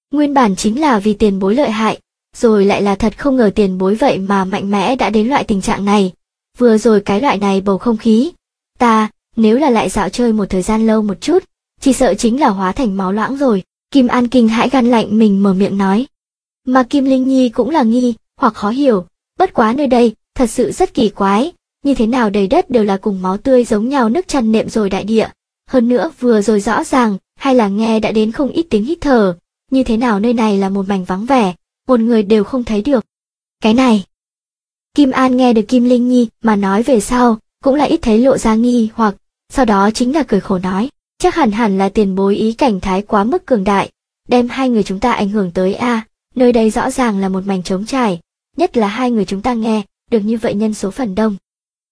Nguyên bản chính là vì tiền bối lợi hại, rồi lại là thật không ngờ tiền bối vậy mà mạnh mẽ đã đến loại tình trạng này. Vừa rồi cái loại này bầu không khí, ta, nếu là lại dạo chơi một thời gian lâu một chút, chỉ sợ chính là hóa thành máu loãng rồi. Kim An kinh hãi gan lạnh mình mở miệng nói. Mà Kim Linh Nhi cũng là nghi, hoặc khó hiểu, bất quá nơi đây, thật sự rất kỳ quái, như thế nào đầy đất đều là cùng máu tươi giống nhau nức chăn nệm rồi đại địa. Hơn nữa vừa rồi rõ ràng, hay là nghe đã đến không ít tiếng hít thở, như thế nào nơi này là một mảnh vắng vẻ, một người đều không thấy được. Cái này, Kim An nghe được Kim Linh Nhi mà nói về sau, cũng là ít thấy lộ ra nghi hoặc, sau đó chính là cười khổ nói, chắc hẳn là tiền bối ý cảnh thái quá mức cường đại, đem hai người chúng ta ảnh hưởng tới a. Nơi đây rõ ràng là một mảnh trống trải, nhất là hai người chúng ta nghe, được như vậy nhân số phần đông.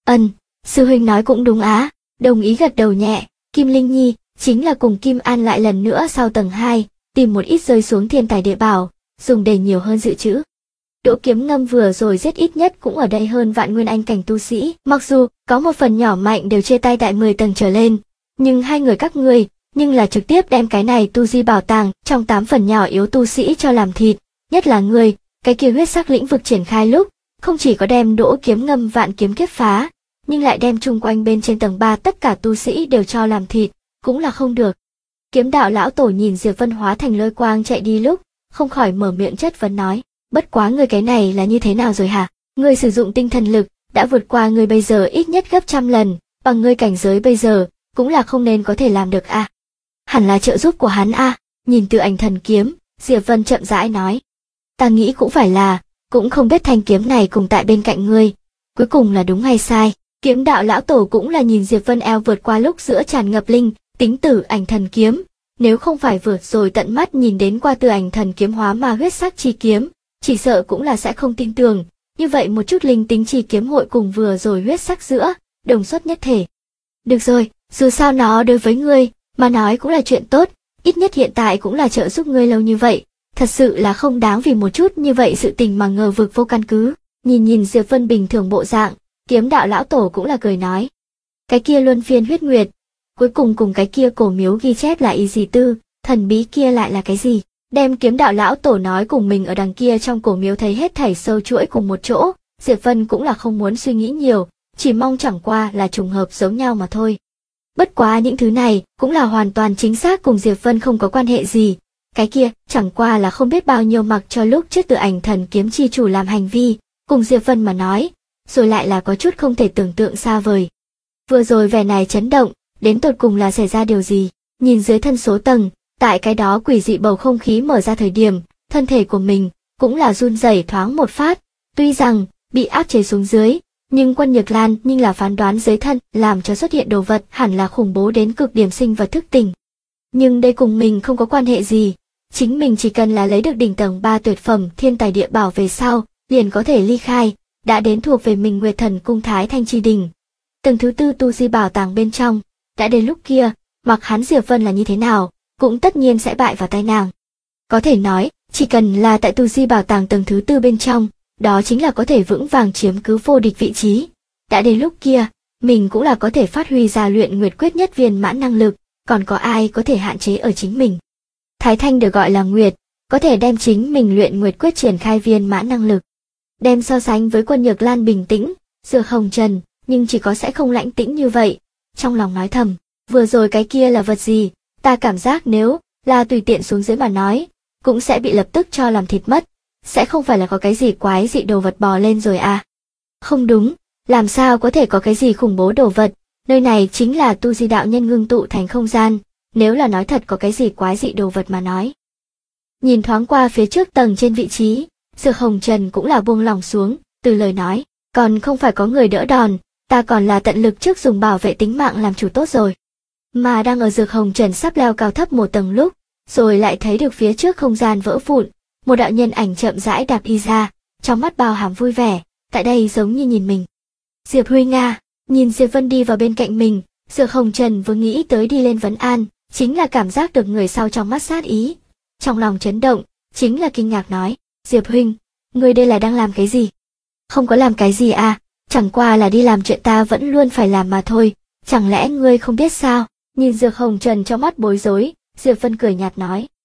Sư huynh nói cũng đúng á, đồng ý gật đầu nhẹ. Kim Linh Nhi chính là cùng Kim An lại lần nữa sau tầng 2, tìm một ít rơi xuống thiên tài địa bảo, dùng để nhiều hơn dự trữ. Đỗ Kiếm Ngâm vừa rồi giết ít nhất cũng ở đây hơn vạn nguyên anh cảnh tu sĩ, mặc dù có một phần nhỏ mạnh đều chia tay tại 10 tầng trở lên, nhưng hai người các ngươi, nhưng là trực tiếp đem cái này tu di bảo tàng trong 8 phần nhỏ yếu tu sĩ cho làm thịt, nhất là ngươi, cái kia huyết sắc lĩnh vực triển khai lúc, không chỉ có đem Đỗ Kiếm Ngâm vạn kiếm kiếp phá, nhưng lại đem chung quanh bên trên tầng 3 tất cả tu sĩ đều cho làm thịt, cũng là không được. Kiếm đạo lão tổ nhìn Diệp Vân hóa thành lôi quang chạy đi lúc, không khỏi mở miệng chất vấn nói, bất quá người cái này là như thế nào rồi hả? Người sử dụng tinh thần lực, đã vượt qua người bây giờ ít nhất gấp trăm lần, bằng người cảnh giới bây giờ, cũng là không nên có thể làm được a. Hẳn là trợ giúp của hắn a. Nhìn Từ Ảnh Thần Kiếm, Diệp Vân chậm rãi nói, ta nghĩ cũng phải là, cũng không biết thanh kiếm này cùng tại bên cạnh ngươi, cuối cùng là đúng hay sai. Kiếm đạo lão tổ cũng là nhìn Diệp Vân eo vượt qua lúc giữa tràn ngập linh tính Tử Ảnh Thần Kiếm, nếu không phải vượt rồi tận mắt nhìn đến qua Tử Ảnh Thần Kiếm hóa ma huyết sắc chi kiếm, chỉ sợ cũng là sẽ không tin tưởng, như vậy một chút linh tính chi kiếm hội cùng vừa rồi huyết sắc giữa, đồng xuất nhất thể. Được rồi, dù sao nó đối với ngươi mà nói cũng là chuyện tốt, ít nhất hiện tại cũng là trợ giúp ngươi lâu như vậy, thật sự là không đáng vì một chút như vậy sự tình mà ngờ vực vô căn cứ. Nhìn Diệp Vân bình thường bộ dạng, Kiếm đạo lão tổ cũng là cười nói, cái kia luân phiên huyết nguyệt, cuối cùng cùng cái kia cổ miếu ghi chép là ý gì tư, thần bí kia lại là cái gì? Đem Kiếm đạo lão tổ nói cùng mình ở đằng kia trong cổ miếu thấy hết thảy sâu chuỗi cùng một chỗ, Diệp Vân cũng là không muốn suy nghĩ nhiều, chỉ mong chẳng qua là trùng hợp giống nhau mà thôi. Bất quá những thứ này cũng là hoàn toàn chính xác cùng Diệp Vân không có quan hệ gì, cái kia chẳng qua là không biết bao nhiêu mặc cho lúc trước Tử Ảnh Thần Kiếm chi chủ làm hành vi, cùng Diệp Vân mà nói, rồi lại là có chút không thể tưởng tượng xa vời. Vừa rồi vẻ này chấn động, đến tột cùng là xảy ra điều gì? Nhìn dưới thân số tầng, tại cái đó quỷ dị bầu không khí mở ra thời điểm, thân thể của mình cũng là run rẩy thoáng một phát, tuy rằng bị áp chế xuống dưới, nhưng Quân Nhược Lan nhưng là phán đoán dưới thân làm cho xuất hiện đồ vật hẳn là khủng bố đến cực điểm sinh vật thức tỉnh. Nhưng đây cùng mình không có quan hệ gì, chính mình chỉ cần là lấy được đỉnh tầng 3 tuyệt phẩm thiên tài địa bảo về sau, liền có thể ly khai, đã đến thuộc về mình Nguyệt Thần Cung Thái Thanh Chi Đỉnh. Tầng thứ 4 tu di bảo tàng bên trong, đã đến lúc kia, mặc hắn Diệp Vân là như thế nào, cũng tất nhiên sẽ bại vào tay nàng. Có thể nói, chỉ cần là tại tu di bảo tàng tầng thứ 4 bên trong, đó chính là có thể vững vàng chiếm cứ vô địch vị trí. Đã đến lúc kia, mình cũng là có thể phát huy ra luyện nguyệt quyết nhất viên mãn năng lực, còn có ai có thể hạn chế ở chính mình. Thái Thanh được gọi là Nguyệt, có thể đem chính mình luyện nguyệt quyết triển khai viên mãn năng lực. Đem so sánh với Quân Nhược Lan bình tĩnh, Dược Hồng Trần, nhưng chỉ có sẽ không lãnh tĩnh như vậy. Trong lòng nói thầm, vừa rồi cái kia là vật gì, ta cảm giác nếu là tùy tiện xuống dưới mà nói, cũng sẽ bị lập tức cho làm thịt mất, sẽ không phải là có cái gì quái dị đồ vật bò lên rồi à. Không đúng, làm sao có thể có cái gì khủng bố đồ vật, nơi này chính là tu di đạo nhân ngưng tụ thành không gian, nếu là nói thật có cái gì quái dị đồ vật mà nói. Nhìn thoáng qua phía trước tầng trên vị trí, Dược Hồng Trần cũng là buông lòng xuống, từ lời nói, còn không phải có người đỡ đòn, ta còn là tận lực trước dùng bảo vệ tính mạng làm chủ tốt rồi. Mà đang ở Dược Hồng Trần sắp leo cao thấp một tầng lúc, rồi lại thấy được phía trước không gian vỡ vụn, một đạo nhân ảnh chậm rãi đạp đi ra, trong mắt bao hàm vui vẻ, tại đây giống như nhìn mình. Diệp Huy Nga, nhìn Diệp Vân đi vào bên cạnh mình, Dược Hồng Trần vừa nghĩ tới đi lên vấn an, chính là cảm giác được người sau trong mắt sát ý. Trong lòng chấn động, chính là kinh ngạc nói, Diệp Huynh, ngươi đây là đang làm cái gì? Không có làm cái gì à, chẳng qua là đi làm chuyện ta vẫn luôn phải làm mà thôi, chẳng lẽ ngươi không biết sao? Nhìn Dược Hồng Trần trong mắt bối rối, Diệp Vân cười nhạt nói.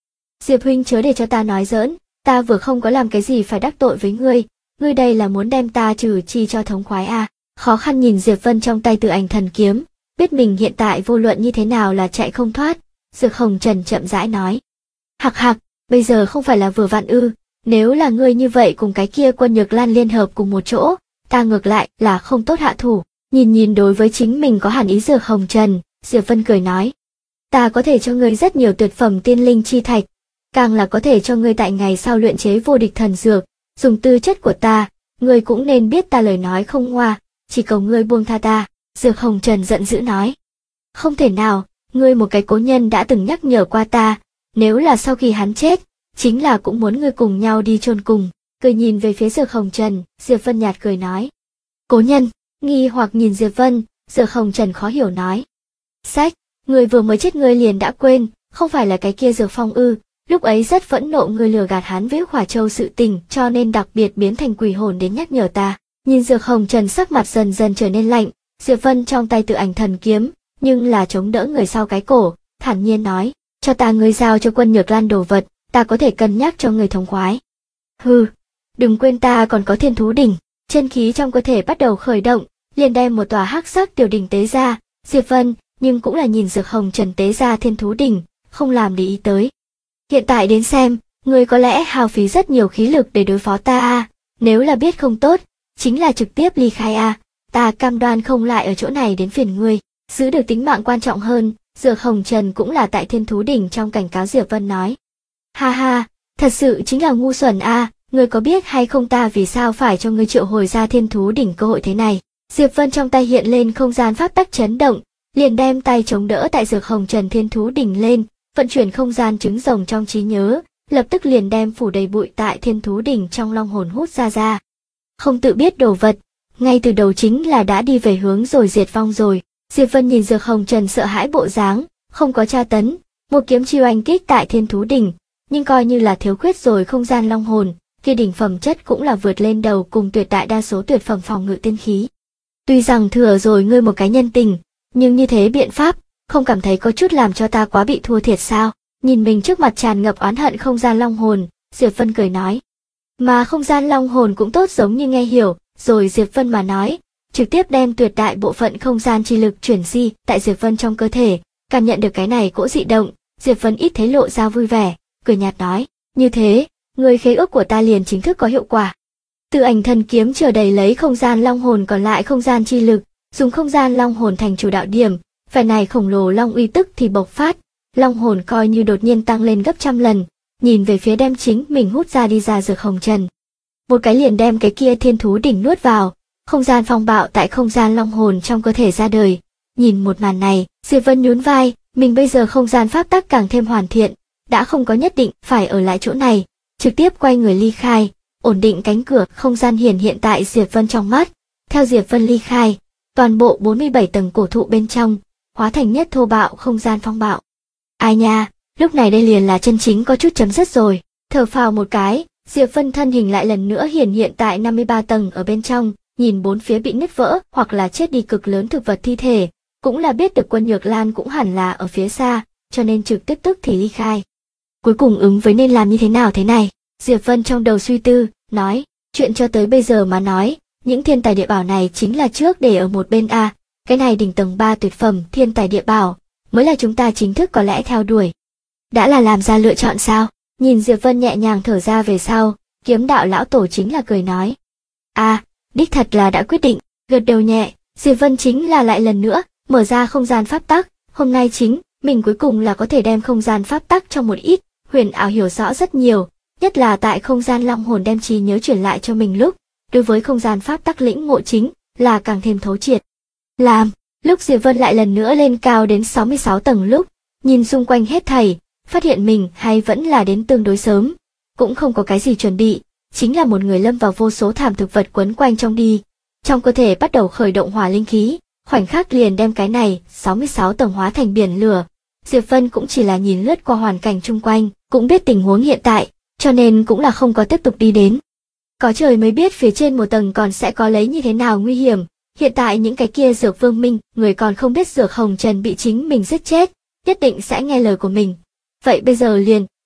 Diệp huynh chớ để cho ta nói giỡn, ta vừa không có làm cái gì phải đắc tội với ngươi đây là muốn đem ta trừ chi cho thống khoái à. Khó khăn nhìn Diệp Vân trong tay Tự Ảnh Thần Kiếm, biết mình hiện tại vô luận như thế nào là chạy không thoát, Dược Hồng Trần chậm rãi nói. Hạc hạc, bây giờ không phải là vừa vặn ư, nếu là ngươi như vậy cùng cái kia Quân Nhược Lan liên hợp cùng một chỗ, ta ngược lại là không tốt hạ thủ. Nhìn đối với chính mình có hẳn ý Dược Hồng Trần, Diệp Vân cười nói. Ta có thể cho ngươi rất nhiều tuyệt phẩm tiên linh chi thạch, càng là có thể cho ngươi tại ngày sau luyện chế vô địch thần dược, dùng tư chất của ta, ngươi cũng nên biết ta lời nói không ngoa, chỉ cầu ngươi buông tha ta. Dược Hồng Trần giận dữ nói. Không thể nào, ngươi một cái cố nhân đã từng nhắc nhở qua ta, nếu là sau khi hắn chết, chính là cũng muốn ngươi cùng nhau đi chôn cùng. Cười nhìn về phía Dược Hồng Trần, Diệp Vân nhạt cười nói. Cố nhân, nghi hoặc nhìn Diệp Vân, Dược Hồng Trần khó hiểu nói. Sách, ngươi vừa mới chết ngươi liền đã quên, không phải là cái kia Dược Phong ư, lúc ấy rất phẫn nộ ngươi lừa gạt hắn với Hỏa Châu sự tình cho nên đặc biệt biến thành quỷ hồn đến nhắc nhở ta. Nhìn Dược Hồng Trần sắc mặt dần dần trở nên lạnh, Diệp Vân trong tay Tự Ảnh Thần Kiếm, nhưng là chống đỡ người sau cái cổ, thản nhiên nói, cho ta ngươi giao cho Quân Nhược Lan đồ vật, ta có thể cân nhắc cho người thống khoái. Hừ, đừng quên ta còn có Thiên Thú Đỉnh. Chân khí trong cơ thể bắt đầu khởi động, liền đem một tòa hắc sắc tiểu đỉnh tế ra, Diệp Vân, nhưng cũng là nhìn Dược Hồng Trần tế ra Thiên Thú Đỉnh, không làm để ý tới. Hiện tại đến xem, ngươi có lẽ hao phí rất nhiều khí lực để đối phó ta à, nếu là biết không tốt, chính là trực tiếp ly khai à, ta cam đoan không lại ở chỗ này đến phiền ngươi, giữ được tính mạng quan trọng hơn. Dược Hồng Trần cũng là tại Thiên Thú Đỉnh trong cảnh cáo Diệp Vân nói. Ha ha, thật sự chính là ngu xuẩn à, ngươi có biết hay không ta vì sao phải cho ngươi triệu hồi ra Thiên Thú Đỉnh cơ hội thế này. Diệp Vân trong tay hiện lên không gian pháp tắc chấn động, liền đem tay chống đỡ tại Dược Hồng Trần Thiên Thú Đỉnh lên, vận chuyển không gian trứng rồng trong trí nhớ, lập tức liền đem phủ đầy bụi tại Thiên Thú Đỉnh trong long hồn hút ra. Không tự biết đồ vật, ngay từ đầu chính là đã đi về hướng rồi diệt vong rồi. Diệp Vân nhìn Dược Hồng Trần sợ hãi bộ dáng, không có tra tấn, một kiếm chiêu oanh kích tại Thiên Thú Đỉnh, nhưng coi như là thiếu khuyết rồi không gian long hồn, kia đỉnh phẩm chất cũng là vượt lên đầu cùng tuyệt đại đa số tuyệt phẩm phòng ngự tiên khí. Tuy rằng thừa rồi ngươi một cái nhân tình, nhưng như thế biện pháp, không cảm thấy có chút làm cho ta quá bị thua thiệt sao? Nhìn mình trước mặt tràn ngập oán hận không gian long hồn, Diệp Vân cười nói. Mà không gian long hồn cũng tốt giống như nghe hiểu, rồi Diệp Vân mà nói, trực tiếp đem tuyệt đại bộ phận không gian chi lực chuyển di tại Diệp Vân trong cơ thể, cảm nhận được cái này cỗ dị động, Diệp Vân ít thấy lộ ra vui vẻ, cười nhạt nói, như thế, người khế ước của ta liền chính thức có hiệu quả. Tự Ảnh Thần Kiếm chở đầy lấy không gian long hồn còn lại không gian chi lực, dùng không gian long hồn thành chủ đạo điểm, phải này khổng lồ long uy tức thì bộc phát, long hồn coi như đột nhiên tăng lên gấp trăm lần, nhìn về phía đem chính mình hút ra đi ra Dược Hồng Trần. Một cái liền đem cái kia Thiên Thú Đỉnh nuốt vào, không gian phong bạo tại không gian long hồn trong cơ thể ra đời. Nhìn một màn này, Diệp Vân nhún vai, mình bây giờ không gian pháp tắc càng thêm hoàn thiện, đã không có nhất định phải ở lại chỗ này, trực tiếp quay người ly khai, ổn định cánh cửa không gian hiển hiện tại Diệp Vân trong mắt. Theo Diệp Vân ly khai, toàn bộ 47 tầng cổ thụ bên trong, hóa thành nhất thô bạo không gian phong bạo. Ai nha, lúc này đây liền là chân chính có chút chấm dứt rồi, thở phào một cái, Diệp Vân thân hình lại lần nữa hiển hiện tại 53 tầng ở bên trong, nhìn bốn phía bị nứt vỡ hoặc là chết đi cực lớn thực vật thi thể, cũng là biết được Quân Nhược Lan cũng hẳn là ở phía xa, cho nên trực tiếp tức thì ly khai. Cuối cùng ứng với nên làm như thế nào thế này, Diệp Vân trong đầu suy tư, nói, chuyện cho tới bây giờ mà nói, những thiên tài địa bảo này chính là trước để ở một bên a, cái này đỉnh tầng 3 tuyệt phẩm thiên tài địa bảo, mới là chúng ta chính thức có lẽ theo đuổi. Đã là làm ra lựa chọn sao? Nhìn Diệp Vân nhẹ nhàng thở ra về sau, Kiếm Đạo lão tổ chính là cười nói. Đích thật là đã quyết định, gật đầu nhẹ, Diệp Vân chính là lại lần nữa, mở ra không gian pháp tắc, hôm nay chính, mình cuối cùng là có thể đem không gian pháp tắc trong một ít, huyền ảo hiểu rõ rất nhiều, nhất là tại không gian long hồn đem trí nhớ chuyển lại cho mình lúc, đối với không gian pháp tắc lĩnh ngộ chính, là càng thêm thấu triệt. Lúc Diệp Vân lại lần nữa lên cao đến 66 tầng lúc, nhìn xung quanh hết thảy, phát hiện mình hay vẫn là đến tương đối sớm, cũng không có cái gì chuẩn bị, chính là một người lâm vào vô số thảm thực vật quấn quanh trong đi. Trong cơ thể bắt đầu khởi động hỏa linh khí, khoảnh khắc liền đem cái này 66 tầng hóa thành biển lửa. Diệp Vân cũng chỉ là nhìn lướt qua hoàn cảnh chung quanh, cũng biết tình huống hiện tại, cho nên cũng là không có tiếp tục đi đến. Có trời mới biết phía trên một tầng còn sẽ có lấy như thế nào nguy hiểm, hiện tại những cái kia Dược Vương Minh, người còn không biết Dược Hồng Trần bị chính mình giết chết, nhất định sẽ nghe lời của mình. Vậy bây giờ liền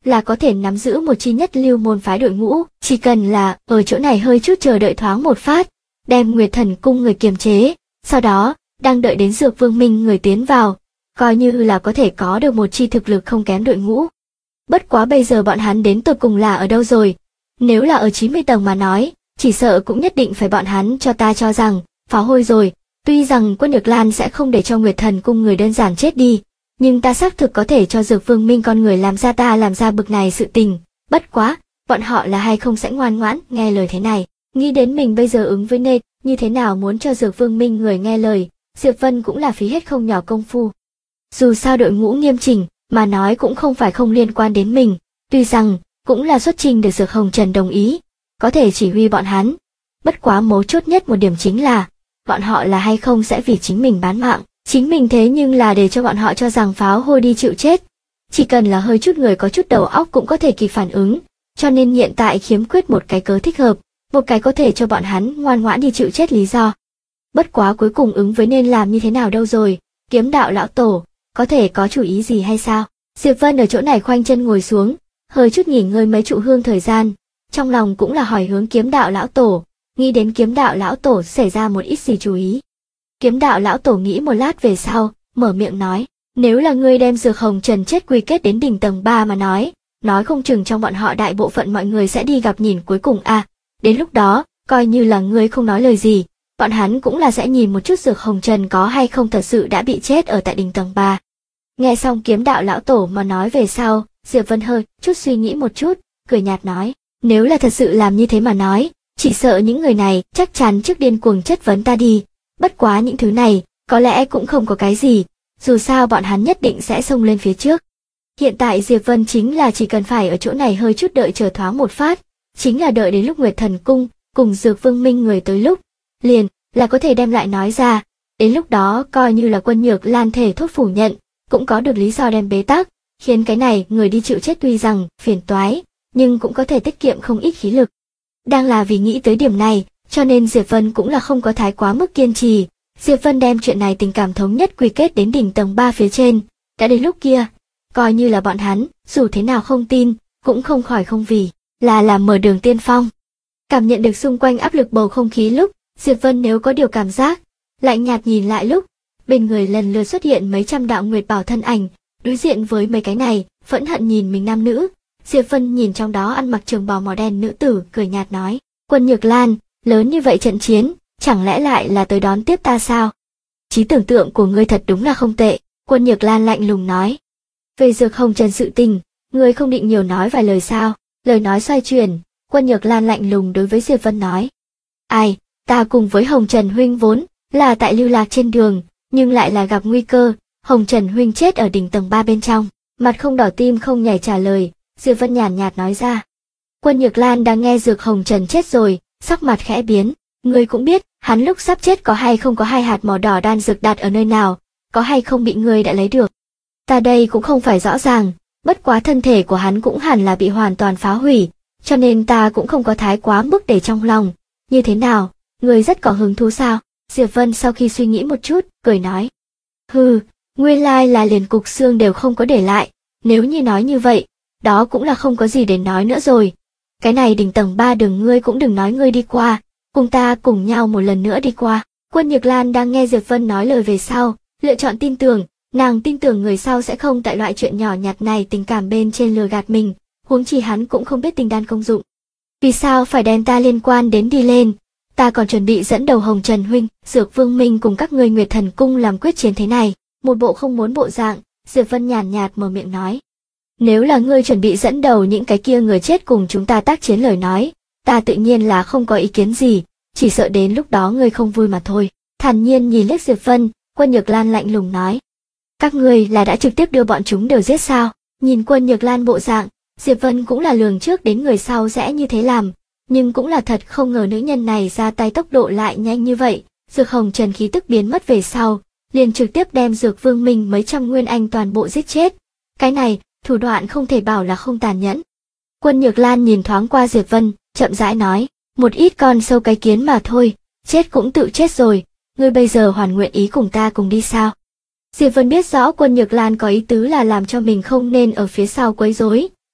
là có thể nắm giữ một chi nhất lưu môn phái đội ngũ, chỉ cần là ở chỗ này hơi chút chờ đợi thoáng một phát, đem Nguyệt Thần Cung người kiềm chế, sau đó, đang đợi đến Dược Vương Minh người tiến vào, coi như là có thể có được một chi thực lực không kém đội ngũ. Bất quá bây giờ bọn hắn đến tột cùng là ở đâu rồi? Nếu là ở 90 tầng mà nói, chỉ sợ cũng nhất định phải bọn hắn cho ta cho rằng, phá hôi rồi, tuy rằng Quân Nhược Lan sẽ không để cho Nguyệt Thần Cung người đơn giản chết đi, nhưng ta xác thực có thể cho Dược Vương Minh con người làm ra bực này sự tình, bất quá, bọn họ là hay không sẽ ngoan ngoãn nghe lời thế này, nghĩ đến mình bây giờ ứng với Nê, như thế nào muốn cho Dược Vương Minh người nghe lời, Diệp Vân cũng là phí hết không nhỏ công phu. Dù sao đội ngũ nghiêm chỉnh, mà nói cũng không phải không liên quan đến mình, tuy rằng, cũng là xuất trình được Dược Hồng Trần đồng ý, có thể chỉ huy bọn hắn. Bất quá mấu chốt nhất một điểm chính là, bọn họ là hay không sẽ vì chính mình bán mạng, chính mình thế nhưng là để cho bọn họ cho rằng pháo hôi đi chịu chết. Chỉ cần là hơi chút người có chút đầu óc cũng có thể kịp phản ứng, cho nên hiện tại khiếm khuyết một cái cớ thích hợp, một cái có thể cho bọn hắn ngoan ngoãn đi chịu chết lý do. Bất quá cuối cùng ứng với nên làm như thế nào đâu rồi, Kiếm Đạo lão tổ, có thể có chủ ý gì hay sao? Diệp Vân ở chỗ này khoanh chân ngồi xuống, hơi chút nghỉ ngơi mấy trụ hương thời gian, trong lòng cũng là hỏi hướng Kiếm Đạo lão tổ, nghĩ đến Kiếm Đạo lão tổ xảy ra một ít gì chú ý. Kiếm Đạo lão tổ nghĩ một lát về sau, mở miệng nói, nếu là ngươi đem Dược Hồng Trần chết quy kết đến đỉnh tầng 3 mà nói không chừng trong bọn họ đại bộ phận mọi người sẽ đi gặp nhìn cuối cùng à, đến lúc đó, coi như là ngươi không nói lời gì, bọn hắn cũng là sẽ nhìn một chút Dược Hồng Trần có hay không thật sự đã bị chết ở tại đỉnh tầng 3. Nghe xong Kiếm Đạo lão tổ mà nói về sau, Diệp Vân hơi chút suy nghĩ một chút, cười nhạt nói, nếu là thật sự làm như thế mà nói, chỉ sợ những người này chắc chắn trước điên cuồng chất vấn ta đi, bất quá những thứ này, có lẽ cũng không có cái gì, dù sao bọn hắn nhất định sẽ xông lên phía trước. Hiện tại Diệp Vân chính là chỉ cần phải ở chỗ này hơi chút đợi chờ thoáng một phát, chính là đợi đến lúc Nguyệt Thần Cung cùng Dược Vương Minh người tới lúc, liền là có thể đem lại nói ra, đến lúc đó coi như là Quân Nhược Lan thể thốt phủ nhận, cũng có được lý do đem bế tắc, khiến cái này người đi chịu chết tuy rằng phiền toái, nhưng cũng có thể tiết kiệm không ít khí lực. Đang là vì nghĩ tới điểm này, cho nên Diệp Vân cũng là không có thái quá mức kiên trì. Diệp Vân đem chuyện này tình cảm thống nhất quy kết đến đỉnh tầng 3 phía trên, đã đến lúc kia, coi như là bọn hắn, dù thế nào không tin, cũng không khỏi không vì là làm mở đường tiên phong. Cảm nhận được xung quanh áp lực bầu không khí lúc, Diệp Vân nếu có điều cảm giác, lạnh nhạt nhìn lại lúc, bên người lần lượt xuất hiện mấy trăm đạo nguyệt bảo thân ảnh, đối diện với mấy cái này, phẫn hận nhìn mình nam nữ. Diệp Vân nhìn trong đó ăn mặc trường bào màu đen nữ tử, cười nhạt nói, Quân Nhược Lan, lớn như vậy trận chiến, chẳng lẽ lại là tới đón tiếp ta sao? Trí tưởng tượng của ngươi thật đúng là không tệ, Quân Nhược Lan lạnh lùng nói. Về Dược Hồng Trần sự tình, ngươi không định nhiều nói vài lời sao? Lời nói xoay chuyển, Quân Nhược Lan lạnh lùng đối với Diệp Vân nói. Ai, ta cùng với Hồng Trần huynh vốn là tại lưu lạc trên đường, nhưng lại là gặp nguy cơ, Hồng Trần huynh chết ở đỉnh tầng 3 bên trong. Mặt không đỏ tim không nhảy trả lời, Diệp Vân nhàn nhạt nói ra. Quân Nhược Lan đang nghe Dược Hồng Trần chết rồi, sắc mặt khẽ biến, ngươi cũng biết, hắn lúc sắp chết có hay không có 2 hạt màu đỏ đan dược đặt ở nơi nào, có hay không bị ngươi đã lấy được. Ta đây cũng không phải rõ ràng, bất quá thân thể của hắn cũng hẳn là bị hoàn toàn phá hủy, cho nên ta cũng không có thái quá mức để trong lòng. Như thế nào, ngươi rất có hứng thú sao? Diệp Vân sau khi suy nghĩ một chút, cười nói. Hừ, nguyên lai là liền cục xương đều không có để lại, nếu như nói như vậy, đó cũng là không có gì để nói nữa rồi. Cái này đỉnh tầng 3 đường ngươi cũng đừng nói ngươi đi qua, cùng ta cùng nhau một lần nữa đi qua. Quân Nhược Lan đang nghe Diệp Vân nói lời về sau, lựa chọn tin tưởng, nàng tin tưởng người sau sẽ không tại loại chuyện nhỏ nhặt này tình cảm bên trên lừa gạt mình, huống chi hắn cũng không biết tình đan công dụng. Vì sao phải đem ta liên quan đến đi lên? Ta còn chuẩn bị dẫn đầu Hồng Trần huynh, Dược Vương Minh cùng các ngươi Nguyệt Thần Cung làm quyết chiến thế này. Một bộ không muốn bộ dạng, Diệp Vân nhàn nhạt mở miệng nói. Nếu là ngươi chuẩn bị dẫn đầu những cái kia người chết cùng chúng ta tác chiến lời nói, ta tự nhiên là không có ý kiến gì, chỉ sợ đến lúc đó ngươi không vui mà thôi. Thản nhiên nhìn liếc Diệp Vân, Quân Nhược Lan lạnh lùng nói. Các ngươi là đã trực tiếp đưa bọn chúng đều giết sao? Nhìn Quân Nhược Lan bộ dạng, Diệp Vân cũng là lường trước đến người sau sẽ như thế làm, nhưng cũng là thật không ngờ nữ nhân này ra tay tốc độ lại nhanh như vậy. Dược Hồng Trần khí tức biến mất về sau, liền trực tiếp đem Dược Vương Minh mấy trăm nguyên anh toàn bộ giết chết. Cái này, thủ đoạn không thể bảo là không tàn nhẫn. Quân Nhược Lan nhìn thoáng qua Diệp Vân, chậm rãi nói, một ít con sâu cái kiến mà thôi, chết cũng tự chết rồi, ngươi bây giờ hoàn nguyện ý cùng ta cùng đi sao? Diệp Vân biết rõ Quân Nhược Lan có ý tứ là làm cho mình không nên ở phía sau quấy rối,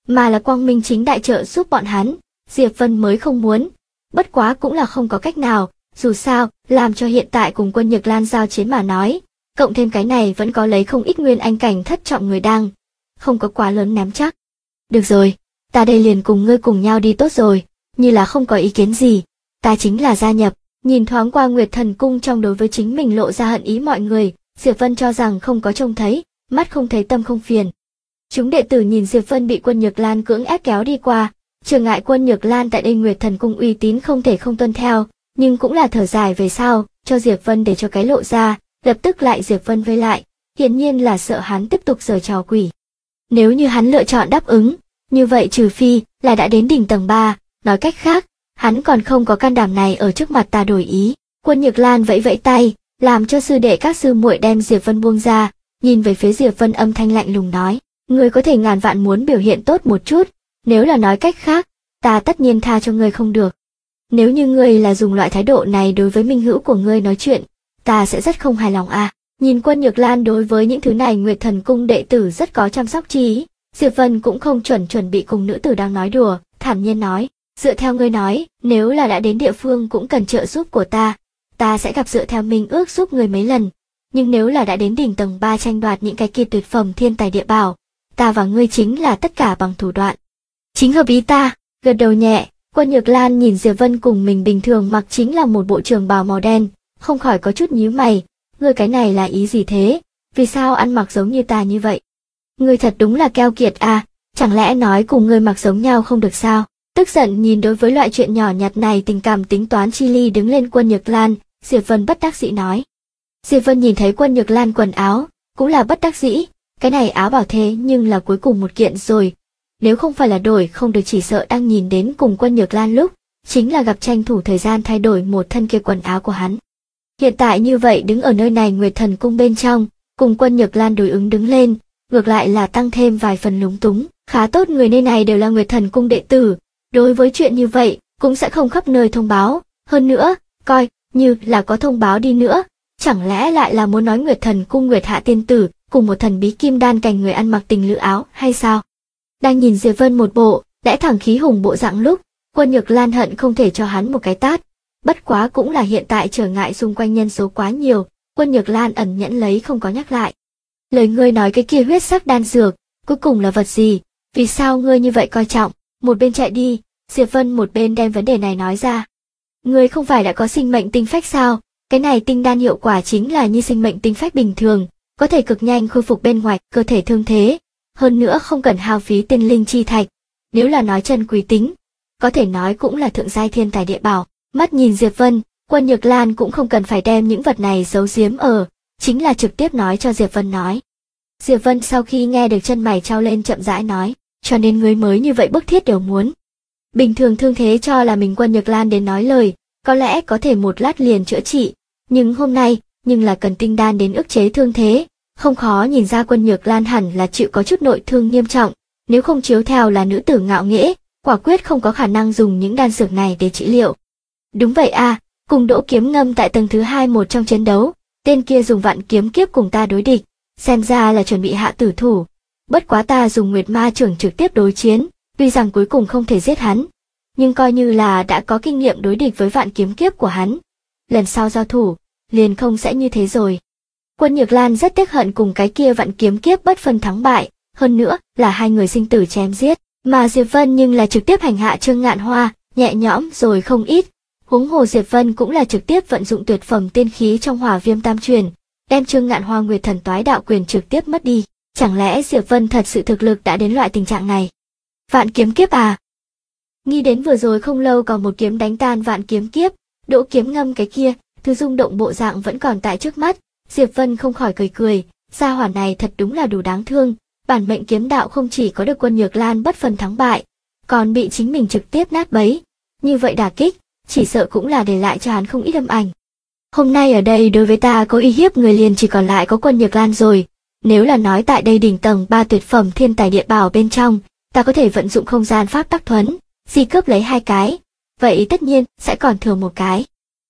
mà là quang minh chính đại trợ giúp bọn hắn, Diệp Vân mới không muốn. Bất quá cũng là không có cách nào, dù sao, làm cho hiện tại cùng Quân Nhược Lan giao chiến mà nói, cộng thêm cái này vẫn có lấy không ít nguyên anh cảnh thất trọng người đang, không có quá lớn nắm chắc. Được rồi, ta đây liền cùng ngươi cùng nhau đi tốt rồi, như là không có ý kiến gì, ta chính là gia nhập. Nhìn thoáng qua Nguyệt Thần Cung trong đối với chính mình lộ ra hận ý mọi người, Diệp Vân cho rằng không có trông thấy, mắt không thấy tâm không phiền. Chúng đệ tử nhìn Diệp Vân bị Quân Nhược Lan cưỡng ép kéo đi qua, trở ngại Quân Nhược Lan tại đây Nguyệt Thần Cung uy tín không thể không tuân theo, nhưng cũng là thở dài về sau, cho Diệp Vân để cho cái lộ ra, lập tức lại Diệp Vân vây lại, hiển nhiên là sợ hắn tiếp tục giở trò quỷ. Nếu như hắn lựa chọn đáp ứng, như vậy trừ phi là đã đến đỉnh tầng 3, nói cách khác, hắn còn không có can đảm này ở trước mặt ta đổi ý. Quân Nhược Lan vẫy vẫy tay, làm cho sư đệ các sư muội đem Diệp Vân buông ra, nhìn về phía Diệp Vân âm thanh lạnh lùng nói, ngươi có thể ngàn vạn muốn biểu hiện tốt một chút, nếu là nói cách khác, ta tất nhiên tha cho ngươi không được. Nếu như ngươi là dùng loại thái độ này đối với minh hữu của ngươi nói chuyện, ta sẽ rất không hài lòng à. Nhìn Quân Nhược Lan đối với những thứ này Nguyệt Thần Cung đệ tử rất có chăm sóc chi ý, Diệp Vân cũng không chuẩn bị cùng nữ tử đang nói đùa, thản nhiên nói, dựa theo ngươi nói, nếu là đã đến địa phương cũng cần trợ giúp của ta sẽ gặp dựa theo minh ước giúp ngươi mấy lần, nhưng nếu là đã đến đỉnh tầng 3 tranh đoạt những cái kia tuyệt phẩm thiên tài địa bảo, ta và ngươi chính là tất cả bằng thủ đoạn. Chính hợp ý ta, gật đầu nhẹ, Quân Nhược Lan nhìn Diệp Vân cùng mình bình thường mặc chính là một bộ trường bào màu đen, không khỏi có chút nhíu mày, ngươi cái này là ý gì thế, vì sao ăn mặc giống như ta như vậy? Ngươi thật đúng là keo kiệt à, chẳng lẽ nói cùng ngươi mặc giống nhau không được sao? Tức giận nhìn đối với loại chuyện nhỏ nhặt này tình cảm tính toán chi ly đứng lên Quân Nhược Lan, Diệp Vân bất đắc dĩ nói. Diệp Vân nhìn thấy Quân Nhược Lan quần áo, cũng là bất đắc dĩ, cái này áo bảo thế nhưng là cuối cùng một kiện rồi. Nếu không phải là đổi không được chỉ sợ đang nhìn đến cùng Quân Nhược Lan lúc, chính là gặp tranh thủ thời gian thay đổi một thân kia quần áo của hắn. Hiện tại như vậy đứng ở nơi này Nguyệt Thần Cung bên trong, cùng Quân Nhược Lan đối ứng đứng lên, ngược lại là tăng thêm vài phần lúng túng, khá tốt người nơi này đều là Nguyệt Thần Cung đệ tử, đối với chuyện như vậy, cũng sẽ không khắp nơi thông báo, hơn nữa, coi như là có thông báo đi nữa, chẳng lẽ lại là muốn nói Nguyệt Thần Cung Nguyệt Hạ tiên tử, cùng một thần bí kim đan cảnh người ăn mặc tình lữ áo hay sao? Đang nhìn Diệp Vân một bộ, lẽ thẳng khí hùng bộ dạng lúc, Quân Nhược Lan hận không thể cho hắn một cái tát. Bất quá cũng là hiện tại trở ngại xung quanh nhân số quá nhiều, Quân Nhược Lan ẩn nhẫn lấy không có nhắc lại. Lời ngươi nói cái kia huyết sắc đan dược, cuối cùng là vật gì? Vì sao ngươi như vậy coi trọng? Một bên chạy đi, Diệp Vân một bên đem vấn đề này nói ra. Ngươi không phải đã có sinh mệnh tinh phách sao? Cái này tinh đan hiệu quả chính là như sinh mệnh tinh phách bình thường, có thể cực nhanh khôi phục bên ngoài cơ thể thương thế, hơn nữa không cần hao phí tiên linh chi thạch. Nếu là nói chân quý tính, có thể nói cũng là thượng giai thiên tài địa bảo. Mắt nhìn Diệp Vân, Quân Nhược Lan cũng không cần phải đem những vật này giấu giếm ở, chính là trực tiếp nói cho Diệp Vân nói. Diệp Vân sau khi nghe được chân mày trao lên chậm rãi nói, cho nên ngươi mới như vậy bức thiết đều muốn. Bình thường thương thế cho là mình Quân Nhược Lan đến nói lời, có lẽ có thể một lát liền chữa trị, nhưng hôm nay, nhưng là cần tinh đan đến ức chế thương thế, không khó nhìn ra Quân Nhược Lan hẳn là chịu có chút nội thương nghiêm trọng, nếu không chiếu theo là nữ tử ngạo nghễ, quả quyết không có khả năng dùng những đan dược này để trị liệu. Đúng vậy à, cùng Đỗ Kiếm Ngâm tại tầng thứ 2 một trong chiến đấu, tên kia dùng vạn kiếm kiếp cùng ta đối địch, xem ra là chuẩn bị hạ tử thủ. Bất quá ta dùng Nguyệt Ma Trưởng trực tiếp đối chiến, tuy rằng cuối cùng không thể giết hắn, nhưng coi như là đã có kinh nghiệm đối địch với vạn kiếm kiếp của hắn. Lần sau giao thủ, liền không sẽ như thế rồi. Quân Nhược Lan rất tiếc hận cùng cái kia vạn kiếm kiếp bất phân thắng bại, hơn nữa là hai người sinh tử chém giết, mà Diệp Vân nhưng là trực tiếp hành hạ Trương Ngạn Hoa, nhẹ nhõm rồi không ít. Huống hồ Diệp Vân cũng là trực tiếp vận dụng tuyệt phẩm tiên khí trong Hỏa Viêm Tam Truyền, đem Trương Ngạn Hoa Nguyệt Thần Toái Đạo Quyền trực tiếp mất đi. Chẳng lẽ Diệp Vân thật sự thực lực đã đến loại tình trạng này? Vạn kiếm kiếp à? Nghĩ đến vừa rồi không lâu còn một kiếm đánh tan vạn kiếm kiếp, Đỗ Kiếm Ngâm cái kia, thứ rung động bộ dạng vẫn còn tại trước mắt, Diệp Vân không khỏi cười cười, gia hỏa này thật đúng là đủ đáng thương, bản mệnh kiếm đạo không chỉ có được Quân Nhược Lan bất phân thắng bại, còn bị chính mình trực tiếp nát bấy. Như vậy đả kích, chỉ sợ cũng là để lại cho hắn không ít âm ảnh. Hôm nay ở đây đối với ta có uy hiếp người liền chỉ còn lại có Quân Nhược Lan rồi, nếu là nói tại đây đỉnh tầng 3 tuyệt phẩm thiên tài địa bảo bên trong, ta có thể vận dụng không gian pháp tắc thuấn, di cướp lấy 2 cái, vậy tất nhiên sẽ còn thừa 1 cái.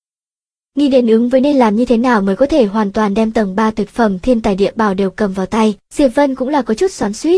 Nghĩ đến ứng với nên làm như thế nào mới có thể hoàn toàn đem tầng 3 tuyệt phẩm thiên tài địa bảo đều cầm vào tay, Diệp Vân cũng là có chút xoắn xuýt.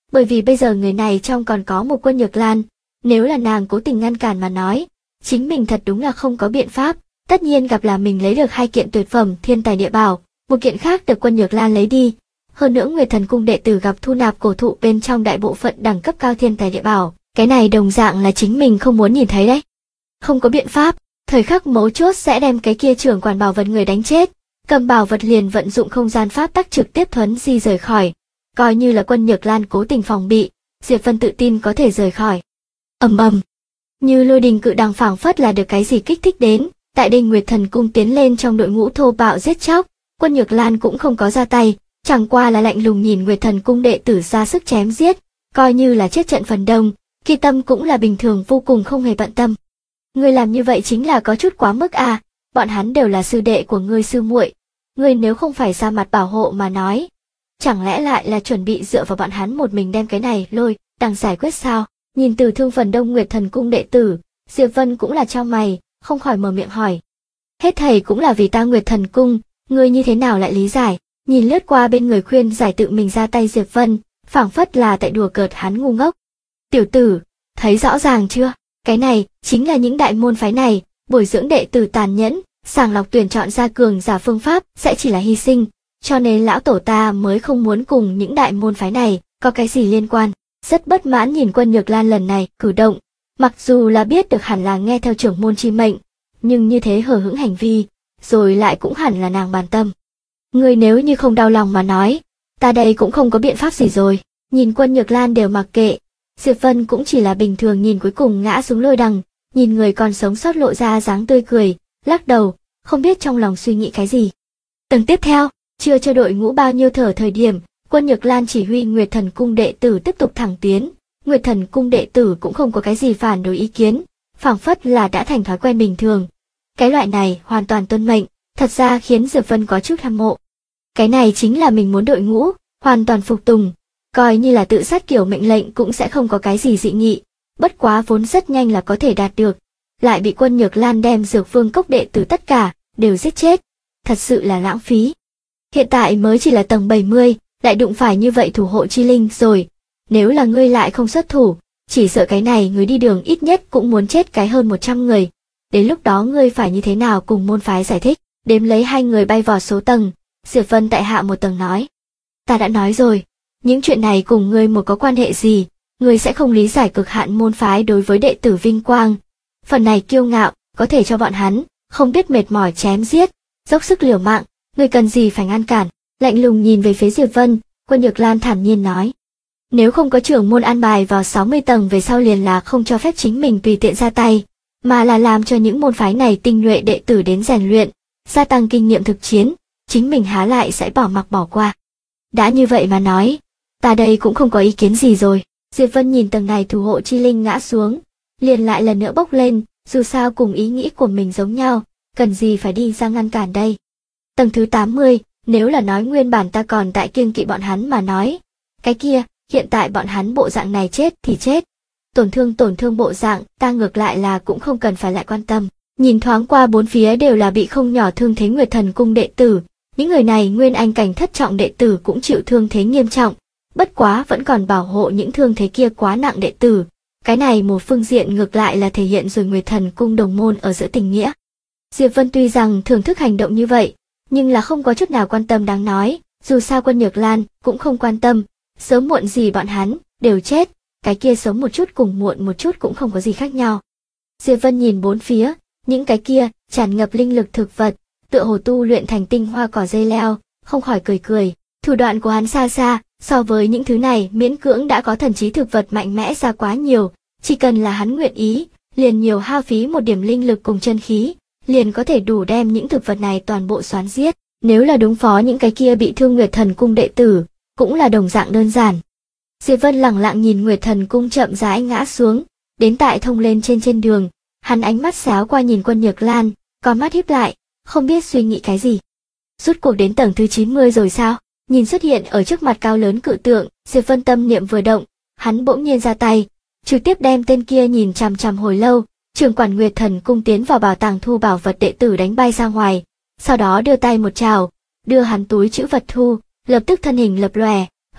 Bởi vì bây giờ người này trong còn có một Quân Nhược Lan, nếu là nàng cố tình ngăn cản mà nói, chính mình thật đúng là không có biện pháp, tất nhiên gặp là mình lấy được 2 kiện tuyệt phẩm thiên tài địa bảo, một kiện khác được Quân Nhược Lan lấy đi. Hơn nữa Nguyệt Thần Cung đệ tử gặp thu nạp cổ thụ bên trong đại bộ phận đẳng cấp cao thiên tài địa bảo, cái này đồng dạng là chính mình không muốn nhìn thấy đấy. Không có biện pháp, thời khắc mấu chốt sẽ đem cái kia trưởng quản bảo vật người đánh chết, cầm bảo vật liền vận dụng không gian pháp tắc trực tiếp thuấn di rời khỏi, coi như là Quân Nhược Lan cố tình phòng bị, Diệp Vân tự tin có thể rời khỏi. Ầm ầm, như lôi đình cự đằng phảng phất là được cái gì kích thích đến, tại đây Nguyệt Thần Cung tiến lên trong đội ngũ thô bạo giết chóc, Quân Nhược Lan cũng không có ra tay, chẳng qua là lạnh lùng nhìn Nguyệt Thần Cung đệ tử ra sức chém giết, coi như là chết trận phần đông, khi tâm cũng là bình thường vô cùng không hề bận tâm. Ngươi làm như vậy chính là có chút quá mức à, bọn hắn đều là sư đệ của ngươi sư muội, ngươi nếu không phải ra mặt bảo hộ mà nói, chẳng lẽ lại là chuẩn bị dựa vào bọn hắn một mình đem cái này lôi đằng giải quyết sao? Nhìn từ thương phần đông Nguyệt Thần Cung đệ tử, Diệp Vân cũng là chau mày, không khỏi mở miệng hỏi. Hết thầy cũng là vì ta Nguyệt Thần Cung, ngươi như thế nào lại lý giải? Nhìn lướt qua bên người khuyên giải tự mình ra tay Diệp Vân, phảng phất là tại đùa cợt hắn ngu ngốc. Tiểu tử, thấy rõ ràng chưa? Cái này chính là những đại môn phái này, bồi dưỡng đệ tử tàn nhẫn, sàng lọc tuyển chọn ra cường giả phương pháp sẽ chỉ là hy sinh, cho nên lão tổ ta mới không muốn cùng những đại môn phái này có cái gì liên quan. Rất bất mãn nhìn Quân Nhược Lan lần này cử động, mặc dù là biết được hẳn là nghe theo trưởng môn chi mệnh, nhưng như thế hờ hững hành vi, rồi lại cũng hẳn là nàng bàn tâm. Ngươi nếu như không đau lòng mà nói, ta đây cũng không có biện pháp gì rồi. Nhìn Quân Nhược Lan đều mặc kệ, Diệp Vân cũng chỉ là bình thường nhìn cuối cùng ngã xuống lôi đằng, nhìn người còn sống sót lộ ra dáng tươi cười, lắc đầu, không biết trong lòng suy nghĩ cái gì. Tầng tiếp theo, chưa cho đội ngũ bao nhiêu thở thời điểm, Quân Nhược Lan chỉ huy Nguyệt Thần Cung đệ tử tiếp tục thẳng tiến, Nguyệt Thần Cung đệ tử cũng không có cái gì phản đối ý kiến, phảng phất là đã thành thói quen bình thường. Cái loại này hoàn toàn tuân mệnh, thật ra khiến Diệp Vân có chút hâm mộ. Cái này chính là mình muốn đội ngũ, hoàn toàn phục tùng, coi như là tự sát kiểu mệnh lệnh cũng sẽ không có cái gì dị nghị, bất quá vốn rất nhanh là có thể đạt được, lại bị Quân Nhược Lan đem Dược Vương Cốc đệ tử tất cả đều giết chết, thật sự là lãng phí. Hiện tại mới chỉ là tầng 70, lại đụng phải như vậy thủ hộ chi linh rồi, nếu là ngươi lại không xuất thủ, chỉ sợ cái này người đi đường ít nhất cũng muốn chết cái hơn 100 người. Đến lúc đó ngươi phải như thế nào cùng môn phái giải thích? Đếm lấy 2 người bay vọt số tầng, Diệp Vân tại hạ một tầng nói. Ta đã nói rồi, những chuyện này cùng ngươi một có quan hệ gì, ngươi sẽ không lý giải cực hạn môn phái đối với đệ tử vinh quang. Phần này kiêu ngạo, có thể cho bọn hắn, không biết mệt mỏi chém giết, dốc sức liều mạng, ngươi cần gì phải ngăn cản. Lạnh lùng nhìn về phía Diệp Vân, Quân Nhược Lan thản nhiên nói. Nếu không có trưởng môn an bài vào 60 tầng về sau liền là không cho phép chính mình tùy tiện ra tay, mà là làm cho những môn phái này tinh nhuệ đệ tử đến rèn luyện, gia tăng kinh nghiệm thực chiến, chính mình há lại sẽ bỏ mặc bỏ qua. Đã như vậy mà nói, ta đây cũng không có ý kiến gì rồi. Diệp Vân nhìn tầng này thủ hộ chi linh ngã xuống, liền lại lần nữa bốc lên, dù sao cùng ý nghĩ của mình giống nhau, cần gì phải đi ra ngăn cản đây. Tầng thứ 80, nếu là nói nguyên bản ta còn tại kiêng kỵ bọn hắn mà nói, cái kia, hiện tại bọn hắn bộ dạng này chết thì chết. Tổn thương bộ dạng, ta ngược lại là cũng không cần phải lại quan tâm. Nhìn thoáng qua bốn phía đều là bị không nhỏ thương thế Nguyệt Thần Cung đệ tử, những người này nguyên anh cảnh thất trọng đệ tử cũng chịu thương thế nghiêm trọng, bất quá vẫn còn bảo hộ những thương thế kia quá nặng đệ tử. Cái này một phương diện ngược lại là thể hiện rồi Nguyệt Thần Cung đồng môn ở giữa tình nghĩa. Diệp Vân tuy rằng thưởng thức hành động như vậy, nhưng là không có chút nào quan tâm đáng nói, dù sao Quân Nhược Lan cũng không quan tâm, sớm muộn gì bọn hắn đều chết, cái kia sống một chút cùng muộn một chút cũng không có gì khác nhau. Diệp Vân nhìn bốn phía, những cái kia tràn ngập linh lực thực vật, tựa hồ tu luyện thành tinh hoa cỏ dây leo, không khỏi cười cười, thủ đoạn của hắn xa xa, so với những thứ này miễn cưỡng đã có thần trí thực vật mạnh mẽ ra quá nhiều, chỉ cần là hắn nguyện ý, liền nhiều hao phí một điểm linh lực cùng chân khí, liền có thể đủ đem những thực vật này toàn bộ xoán giết, nếu là đối phó những cái kia bị thương Nguyệt Thần Cung đệ tử, cũng là đồng dạng đơn giản. Diệp Vân lẳng lặng nhìn Nguyệt Thần Cung chậm rãi ngã xuống, đến tại thông lên trên đường, hắn ánh mắt xéo qua nhìn Quân Nhược Lan, con mắt híp lại, không biết suy nghĩ cái gì. Rút cuộc đến tầng thứ 90 rồi sao? Nhìn xuất hiện ở trước mặt cao lớn cự tượng, Diệp Vân tâm niệm vừa động, hắn bỗng nhiên ra tay, trực tiếp đem tên kia nhìn chằm chằm hồi lâu, trưởng quản Nguyệt Thần Cung tiến vào bảo tàng thu bảo vật đệ tử đánh bay ra ngoài, sau đó đưa tay một trào, đưa hắn túi trữ vật thu, lập tức thân hình lập lòe,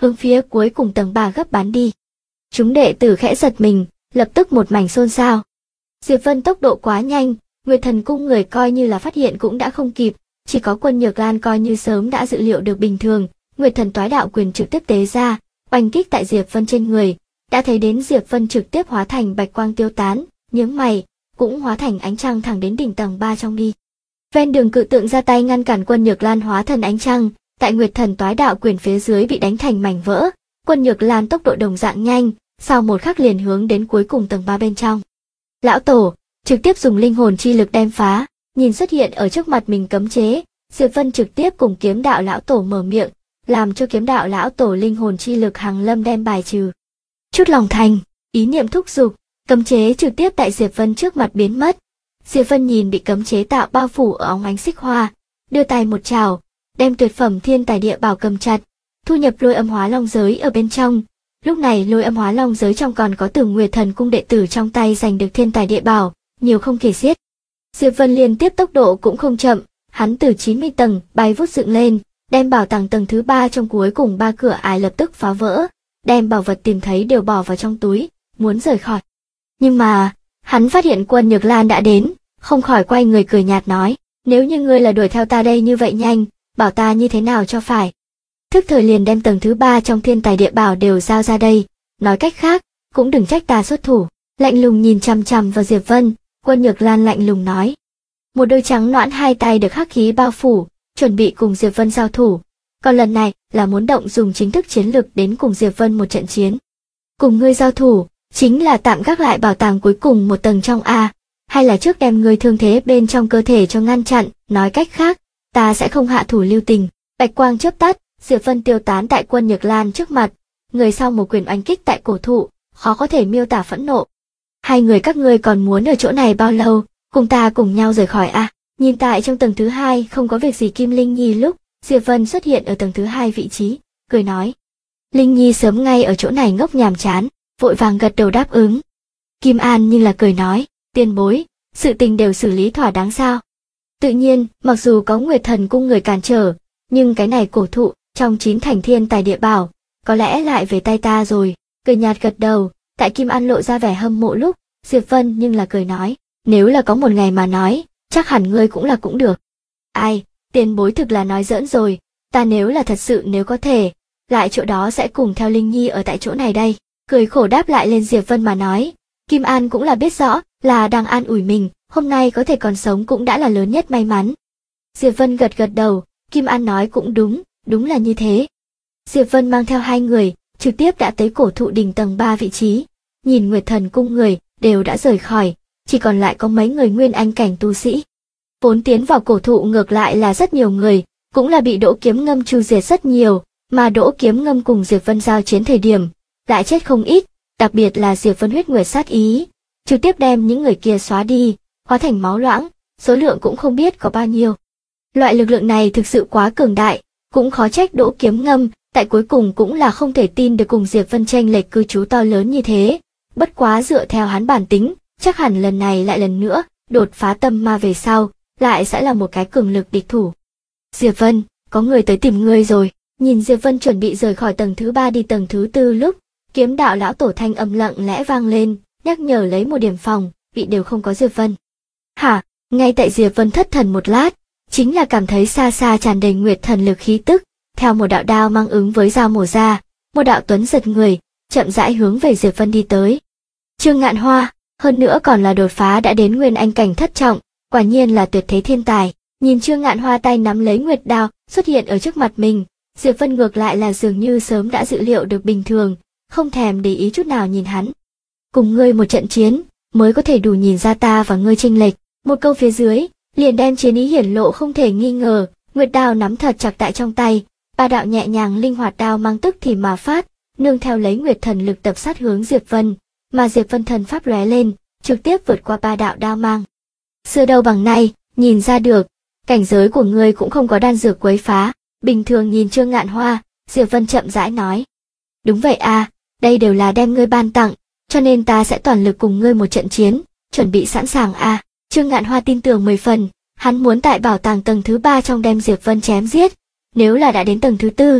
hướng phía cuối cùng tầng 3 gấp bắn đi. Chúng đệ tử khẽ giật mình, lập tức một mảnh xôn xao. Diệp Vân tốc độ quá nhanh, Nguyệt Thần cung người coi như là phát hiện cũng đã không kịp, chỉ có Quân Nhược Lan coi như sớm đã dự liệu được bình thường, Nguyệt Thần Toái Đạo Quyền trực tiếp tế ra, oanh kích tại Diệp Vân trên người, đã thấy đến Diệp Vân trực tiếp hóa thành bạch quang tiêu tán, nhướng mày, cũng hóa thành ánh trăng thẳng đến đỉnh tầng 3 trong đi. Ven đường cự tượng ra tay ngăn cản Quân Nhược Lan hóa thành ánh trăng, tại Nguyệt Thần Toái Đạo Quyền phía dưới bị đánh thành mảnh vỡ, Quân Nhược Lan tốc độ đồng dạng nhanh, sau một khắc liền hướng đến cuối cùng tầng 3 bên trong. Lão Tổ, trực tiếp dùng linh hồn chi lực đem phá, nhìn xuất hiện ở trước mặt mình cấm chế, Diệp Vân trực tiếp cùng Kiếm Đạo Lão Tổ mở miệng, làm cho Kiếm Đạo Lão Tổ linh hồn chi lực hàng lâm đem bài trừ. Chút lòng thành, ý niệm thúc giục, cấm chế trực tiếp tại Diệp Vân trước mặt biến mất. Diệp Vân nhìn bị cấm chế tạo bao phủ ở óng ánh xích hoa, đưa tay một chảo, đem tuyệt phẩm thiên tài địa bảo cầm chặt, thu nhập Lôi Âm Hóa Long giới ở bên trong. Lúc này Lôi Âm Hóa Long giới trong còn có Tử Nguyệt Thần cung đệ tử trong tay giành được thiên tài địa bảo, nhiều không kể xiết. Diệp Vân liên tiếp tốc độ cũng không chậm, hắn từ 90 tầng bay vút dựng lên, đem bảo tàng tầng thứ 3 trong cuối cùng 3 cửa ải lập tức phá vỡ, đem bảo vật tìm thấy đều bỏ vào trong túi, muốn rời khỏi. Nhưng mà, hắn phát hiện Quân Nhược Lan đã đến, không khỏi quay người cười nhạt nói, nếu như ngươi là đuổi theo ta đây như vậy nhanh, bảo ta như thế nào cho phải. Thức thời liền đem tầng thứ 3 trong thiên tài địa bảo đều giao ra đây, nói cách khác, cũng đừng trách ta xuất thủ. Lạnh lùng nhìn chằm chằm vào Diệp Vân, Quân Nhược Lan lạnh lùng nói. Một đôi trắng nõn hai tay được hắc khí bao phủ, chuẩn bị cùng Diệp Vân giao thủ. Còn lần này là muốn động dùng chính thức chiến lực đến cùng Diệp Vân một trận chiến. Cùng ngươi giao thủ, chính là tạm gác lại bảo tàng cuối cùng một tầng trong A, hay là trước đem ngươi thương thế bên trong cơ thể cho ngăn chặn, nói cách khác, ta sẽ không hạ thủ lưu tình. Bạch quang chớp tắt, Diệp Vân tiêu tán tại Quân Nhược Lan trước mặt, người sau một quyền oanh kích tại cổ thụ, khó có thể miêu tả phẫn nộ. Hai người các ngươi còn muốn ở chỗ này bao lâu, cùng ta cùng nhau rời khỏi a. Nhìn tại trong tầng thứ 2 không có việc gì Kim Linh Nhi lúc, Diệp Vân xuất hiện ở tầng thứ 2 vị trí, cười nói. Linh Nhi sớm ngay ở chỗ này ngốc nhàm chán, vội vàng gật đầu đáp ứng. Kim An nhưng là cười nói, tiền bối, sự tình đều xử lý thỏa đáng sao. Tự nhiên, mặc dù có Nguyệt Thần cung người cản trở, nhưng cái này cổ thụ, trong 9 thành thiên tài địa bảo, có lẽ lại về tay ta rồi, cười nhạt gật đầu. Tại Kim An lộ ra vẻ hâm mộ lúc, Diệp Vân nhưng là cười nói, nếu là có một ngày mà nói, chắc hẳn ngươi cũng là cũng được. Ai, tiền bối thực là nói giỡn rồi, ta nếu là thật sự nếu có thể, lại chỗ đó sẽ cùng theo Linh Nhi ở tại chỗ này đây. Cười khổ đáp lại lên Diệp Vân mà nói, Kim An cũng là biết rõ, là đang an ủi mình, hôm nay có thể còn sống cũng đã là lớn nhất may mắn. Diệp Vân gật gật đầu, Kim An nói cũng đúng, đúng là như thế. Diệp Vân mang theo hai người, trực tiếp đã tới cổ thụ đỉnh tầng 3 vị trí, nhìn Nguyệt Thần cung người, đều đã rời khỏi, chỉ còn lại có mấy người nguyên anh cảnh tu sĩ. Vốn tiến vào cổ thụ ngược lại là rất nhiều người, cũng là bị Đỗ Kiếm Ngâm tru diệt rất nhiều, mà Đỗ Kiếm Ngâm cùng Diệp Vân giao chiến thời điểm, lại chết không ít, đặc biệt là Diệp Vân huyết nguyệt sát ý, trực tiếp đem những người kia xóa đi, hóa thành máu loãng, số lượng cũng không biết có bao nhiêu. Loại lực lượng này thực sự quá cường đại, cũng khó trách Đỗ Kiếm Ngâm, tại cuối cùng cũng là không thể tin được cùng Diệp Vân chênh lệch cư trú to lớn như thế. Bất quá dựa theo hắn bản tính, chắc hẳn lần này lại lần nữa, đột phá tâm ma về sau, lại sẽ là một cái cường lực địch thủ. Diệp Vân, có người tới tìm ngươi rồi. Nhìn Diệp Vân chuẩn bị rời khỏi tầng thứ 3 đi tầng thứ 4 lúc, Kiếm Đạo Lão Tổ thanh âm lặng lẽ vang lên, nhắc nhở lấy một điểm phòng, vị đều không có Diệp Vân. Hả? Ngay tại Diệp Vân thất thần một lát, chính là cảm thấy xa xa tràn đầy Nguyệt Thần lực khí tức, theo một đạo đao mang ứng với dao mổ ra, một đạo tuấn giật người, chậm rãi hướng về Diệp Vân đi tới. Trương Ngạn Hoa, hơn nữa còn là đột phá đã đến nguyên anh cảnh thất trọng, quả nhiên là tuyệt thế thiên tài. Nhìn Trương Ngạn Hoa tay nắm lấy nguyệt đao, xuất hiện ở trước mặt mình, Diệp Vân ngược lại là dường như sớm đã dự liệu được bình thường, không thèm để ý chút nào nhìn hắn. Cùng ngươi một trận chiến, mới có thể đủ nhìn ra ta và ngươi chênh lệch. Một câu phía dưới, liền đem chiến ý hiển lộ không thể nghi ngờ, nguyệt đao nắm thật chặt tại trong tay, ba đạo nhẹ nhàng linh hoạt đao mang tức thì mà phát, nương theo lấy Nguyệt Thần lực tập sát hướng Diệp Vân, mà Diệp Vân thần pháp lóe lên, trực tiếp vượt qua ba đạo đao mang. Xưa đâu bằng nay, nhìn ra được, cảnh giới của ngươi cũng không có đan dược quấy phá. Bình thường nhìn Trương Ngạn Hoa, Diệp Vân chậm rãi nói. Đúng vậy a, đây đều là đem ngươi ban tặng, cho nên ta sẽ toàn lực cùng ngươi một trận chiến, chuẩn bị sẵn sàng a. Trương Ngạn Hoa tin tưởng 10 phần, hắn muốn tại bảo tàng tầng thứ 3 trong đem Diệp Vân chém giết, nếu là đã đến tầng thứ 4,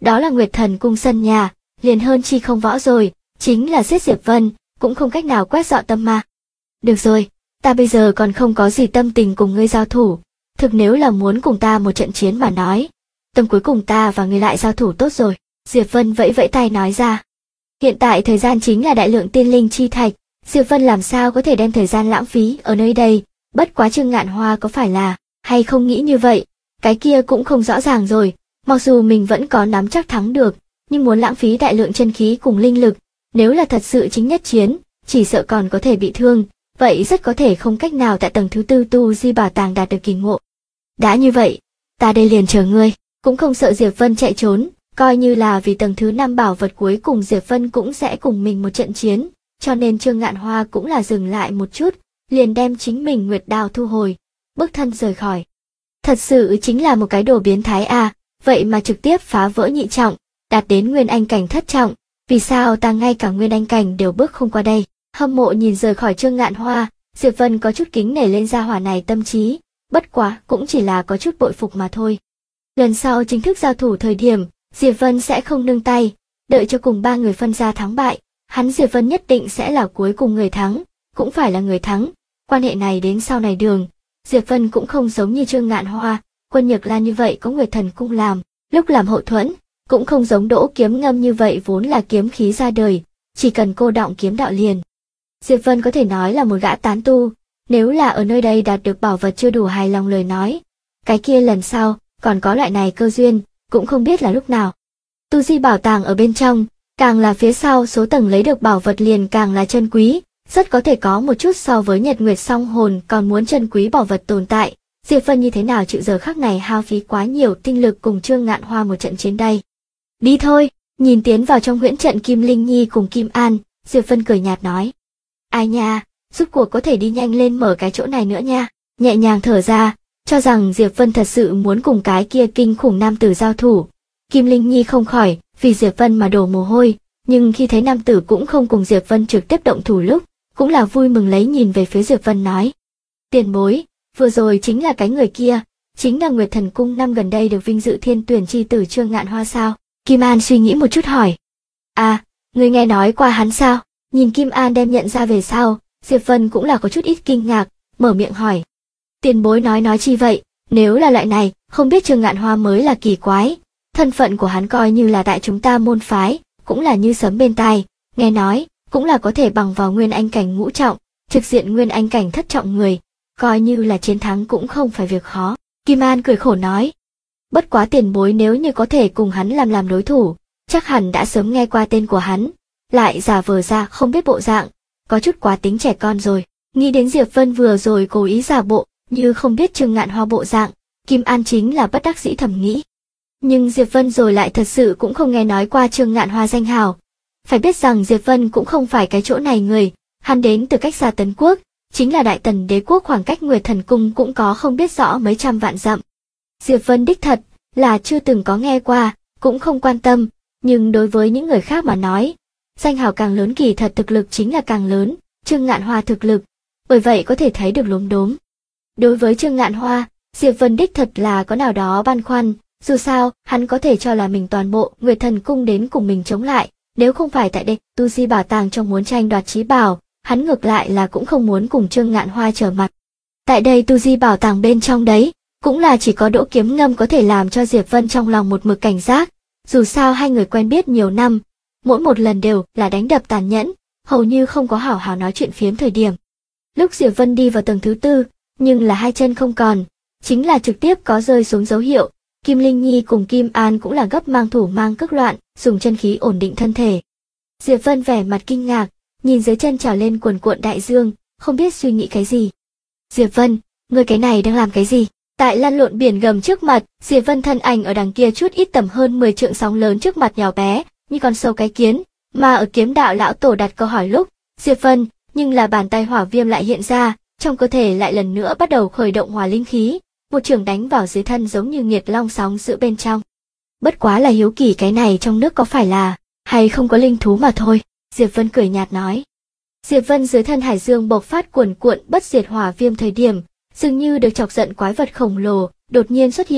Đó là Nguyệt Thần cung sân nhà, liền hơn chi không võ rồi, chính là giết Diệp Vân, cũng không cách nào quét dọn tâm ma. Được rồi, ta bây giờ còn không có gì tâm tình cùng ngươi giao thủ, thực nếu là muốn cùng ta một trận chiến mà nói, tâm cuối cùng ta và ngươi lại giao thủ tốt rồi. Diệp Vân vẫy vẫy tay nói ra. Hiện tại thời gian chính là đại lượng tiên linh chi thạch, Diệp Vân làm sao có thể đem thời gian lãng phí ở nơi đây, bất quá Trương Ngạn Hoa có phải là, hay không nghĩ như vậy, cái kia cũng không rõ ràng rồi, mặc dù mình vẫn có nắm chắc thắng được, nhưng muốn lãng phí đại lượng chân khí cùng linh lực, nếu là thật sự chính nhất chiến, chỉ sợ còn có thể bị thương, vậy rất có thể không cách nào tại tầng thứ tư tu di bảo tàng đạt được kỳ ngộ. Đã như vậy, ta đây liền chờ ngươi, cũng không sợ Diệp Vân chạy trốn, coi như là vì tầng thứ 5 bảo vật cuối cùng Diệp Vân cũng sẽ cùng mình một trận chiến, cho nên Trương Ngạn Hoa cũng là dừng lại một chút, liền đem chính mình Nguyệt Đao thu hồi, bước thân rời khỏi. Thật sự chính là một cái đồ biến thái à, vậy mà trực tiếp phá vỡ nhị trọng, đạt đến nguyên anh cảnh thất trọng, vì sao ta ngay cả nguyên anh cảnh đều bước không qua đây. Hâm mộ nhìn rời khỏi Trương Ngạn Hoa, Diệp Vân có chút kính nể lên gia hỏa này tâm trí, bất quá cũng chỉ là có chút bội phục mà thôi. Lần sau chính thức giao thủ thời điểm, Diệp Vân sẽ không nương tay, đợi cho cùng ba người phân ra thắng bại, hắn Diệp Vân nhất định sẽ là cuối cùng người thắng, cũng phải là người thắng. Quan hệ này đến sau này đường, Diệp Vân cũng không giống như Trương Ngạn Hoa, Quân Nhược Lan như vậy có Nguyệt Thần cung làm, lúc làm hậu thuẫn, cũng không giống Đỗ Kiếm Ngâm như vậy vốn là kiếm khí ra đời, chỉ cần cô đọng kiếm đạo liền. Diệp Vân có thể nói là một gã tán tu, nếu là ở nơi đây đạt được bảo vật chưa đủ hài lòng lời nói, cái kia lần sau còn có loại này cơ duyên, cũng không biết là lúc nào. Tu di bảo tàng ở bên trong, càng là phía sau số tầng lấy được bảo vật liền càng là chân quý, rất có thể có một chút so với Nhật Nguyệt Song Hồn còn muốn chân quý bảo vật tồn tại. Diệp Vân như thế nào chịu giờ khắc này hao phí quá nhiều tinh lực cùng Trương Ngạn Hoa một trận chiến đây. Đi thôi, nhìn tiến vào trong huyễn trận Kim Linh Nhi cùng Kim An, Diệp Vân cười nhạt nói. Ai nha, rốt cuộc có thể đi nhanh lên mở cái chỗ này nữa nha. Nhẹ nhàng thở ra, cho rằng Diệp Vân thật sự muốn cùng cái kia kinh khủng nam tử giao thủ. Kim Linh Nhi không khỏi vì Diệp Vân mà đổ mồ hôi, nhưng khi thấy nam tử cũng không cùng Diệp Vân trực tiếp động thủ lúc, cũng là vui mừng lấy nhìn về phía Diệp Vân nói. Tiền bối, vừa rồi chính là cái người kia, chính là Nguyệt Thần cung năm gần đây được vinh dự thiên tuyển chi tử Trương Ngạn Hoa sao? Kim An suy nghĩ một chút hỏi. À, người nghe nói qua hắn sao? Nhìn Kim An đem nhận ra về sau, Diệp Vân cũng là có chút ít kinh ngạc, mở miệng hỏi. Tiền bối nói chi vậy, nếu là loại này, không biết Trương Ngạn Hoa mới là kỳ quái, thân phận của hắn coi như là tại chúng ta môn phái, cũng là như sấm bên tai, nghe nói, cũng là có thể bằng vào nguyên anh cảnh ngũ trọng, trực diện nguyên anh cảnh thất trọng người, coi như là chiến thắng cũng không phải việc khó. Kim An cười khổ nói. Bất quá tiền bối nếu như có thể cùng hắn làm đối thủ, chắc hẳn đã sớm nghe qua tên của hắn, lại giả vờ ra không biết bộ dạng, có chút quá tính trẻ con rồi. Nghĩ đến Diệp Vân vừa rồi cố ý giả bộ, như không biết Trương Ngạn Hoa bộ dạng, Kim An chính là bất đắc dĩ thầm nghĩ. Nhưng Diệp Vân rồi lại thật sự cũng không nghe nói qua Trương Ngạn Hoa danh hào. Phải biết rằng Diệp Vân cũng không phải cái chỗ này người, hắn đến từ cách xa Tấn Quốc, chính là Đại Tần Đế quốc khoảng cách Nguyệt Thần cung cũng có không biết rõ mấy trăm vạn dặm. Diệp Vân đích thật là chưa từng có nghe qua, cũng không quan tâm, nhưng đối với những người khác mà nói, danh hào càng lớn kỳ thật thực lực chính là càng lớn, Trương Ngạn Hoa thực lực, bởi vậy có thể thấy được lốm đốm. Đối với Trương Ngạn Hoa, Diệp Vân đích thật là có nào đó băn khoăn, dù sao, hắn có thể cho là mình toàn bộ Nguyệt Thần cung đến cùng mình chống lại, nếu không phải tại đây, tu di bảo tàng trong muốn tranh đoạt chí bảo, hắn ngược lại là cũng không muốn cùng Trương Ngạn Hoa trở mặt. Tại đây tu di bảo tàng bên trong đấy, cũng là chỉ có Đỗ Kiếm Ngâm có thể làm cho Diệp Vân trong lòng một mực cảnh giác, dù sao hai người quen biết nhiều năm, mỗi một lần đều là đánh đập tàn nhẫn, hầu như không có hảo hảo nói chuyện phiếm thời điểm. Lúc Diệp Vân đi vào tầng thứ tư, nhưng là hai chân không còn, chính là trực tiếp có rơi xuống dấu hiệu, Kim Linh Nhi cùng Kim An cũng là gấp mang thủ mang cước loạn, dùng chân khí ổn định thân thể. Diệp Vân vẻ mặt kinh ngạc, nhìn dưới chân trào lên cuồn cuộn đại dương, không biết suy nghĩ cái gì. Diệp Vân, ngươi cái này đang làm cái gì? Tại lăn lộn biển gầm trước mặt, Diệp Vân thân ảnh ở đằng kia chút ít tầm hơn 10 trượng sóng lớn trước mặt nhỏ bé, như con sâu cái kiến, mà ở kiếm đạo lão tổ đặt câu hỏi lúc, Diệp Vân, nhưng là bàn tay hỏa viêm lại hiện ra, trong cơ thể lại lần nữa bắt đầu khởi động hỏa linh khí, một trường đánh vào dưới thân giống như nghiệt long sóng giữa bên trong. Bất quá là hiếu kỳ cái này trong nước có phải là, hay không có linh thú mà thôi, Diệp Vân cười nhạt nói. Diệp Vân dưới thân hải dương bộc phát cuồn cuộn bất diệt hỏa viêm thời điểm, dường như được chọc giận quái vật khổng lồ, đột nhiên xuất hiện,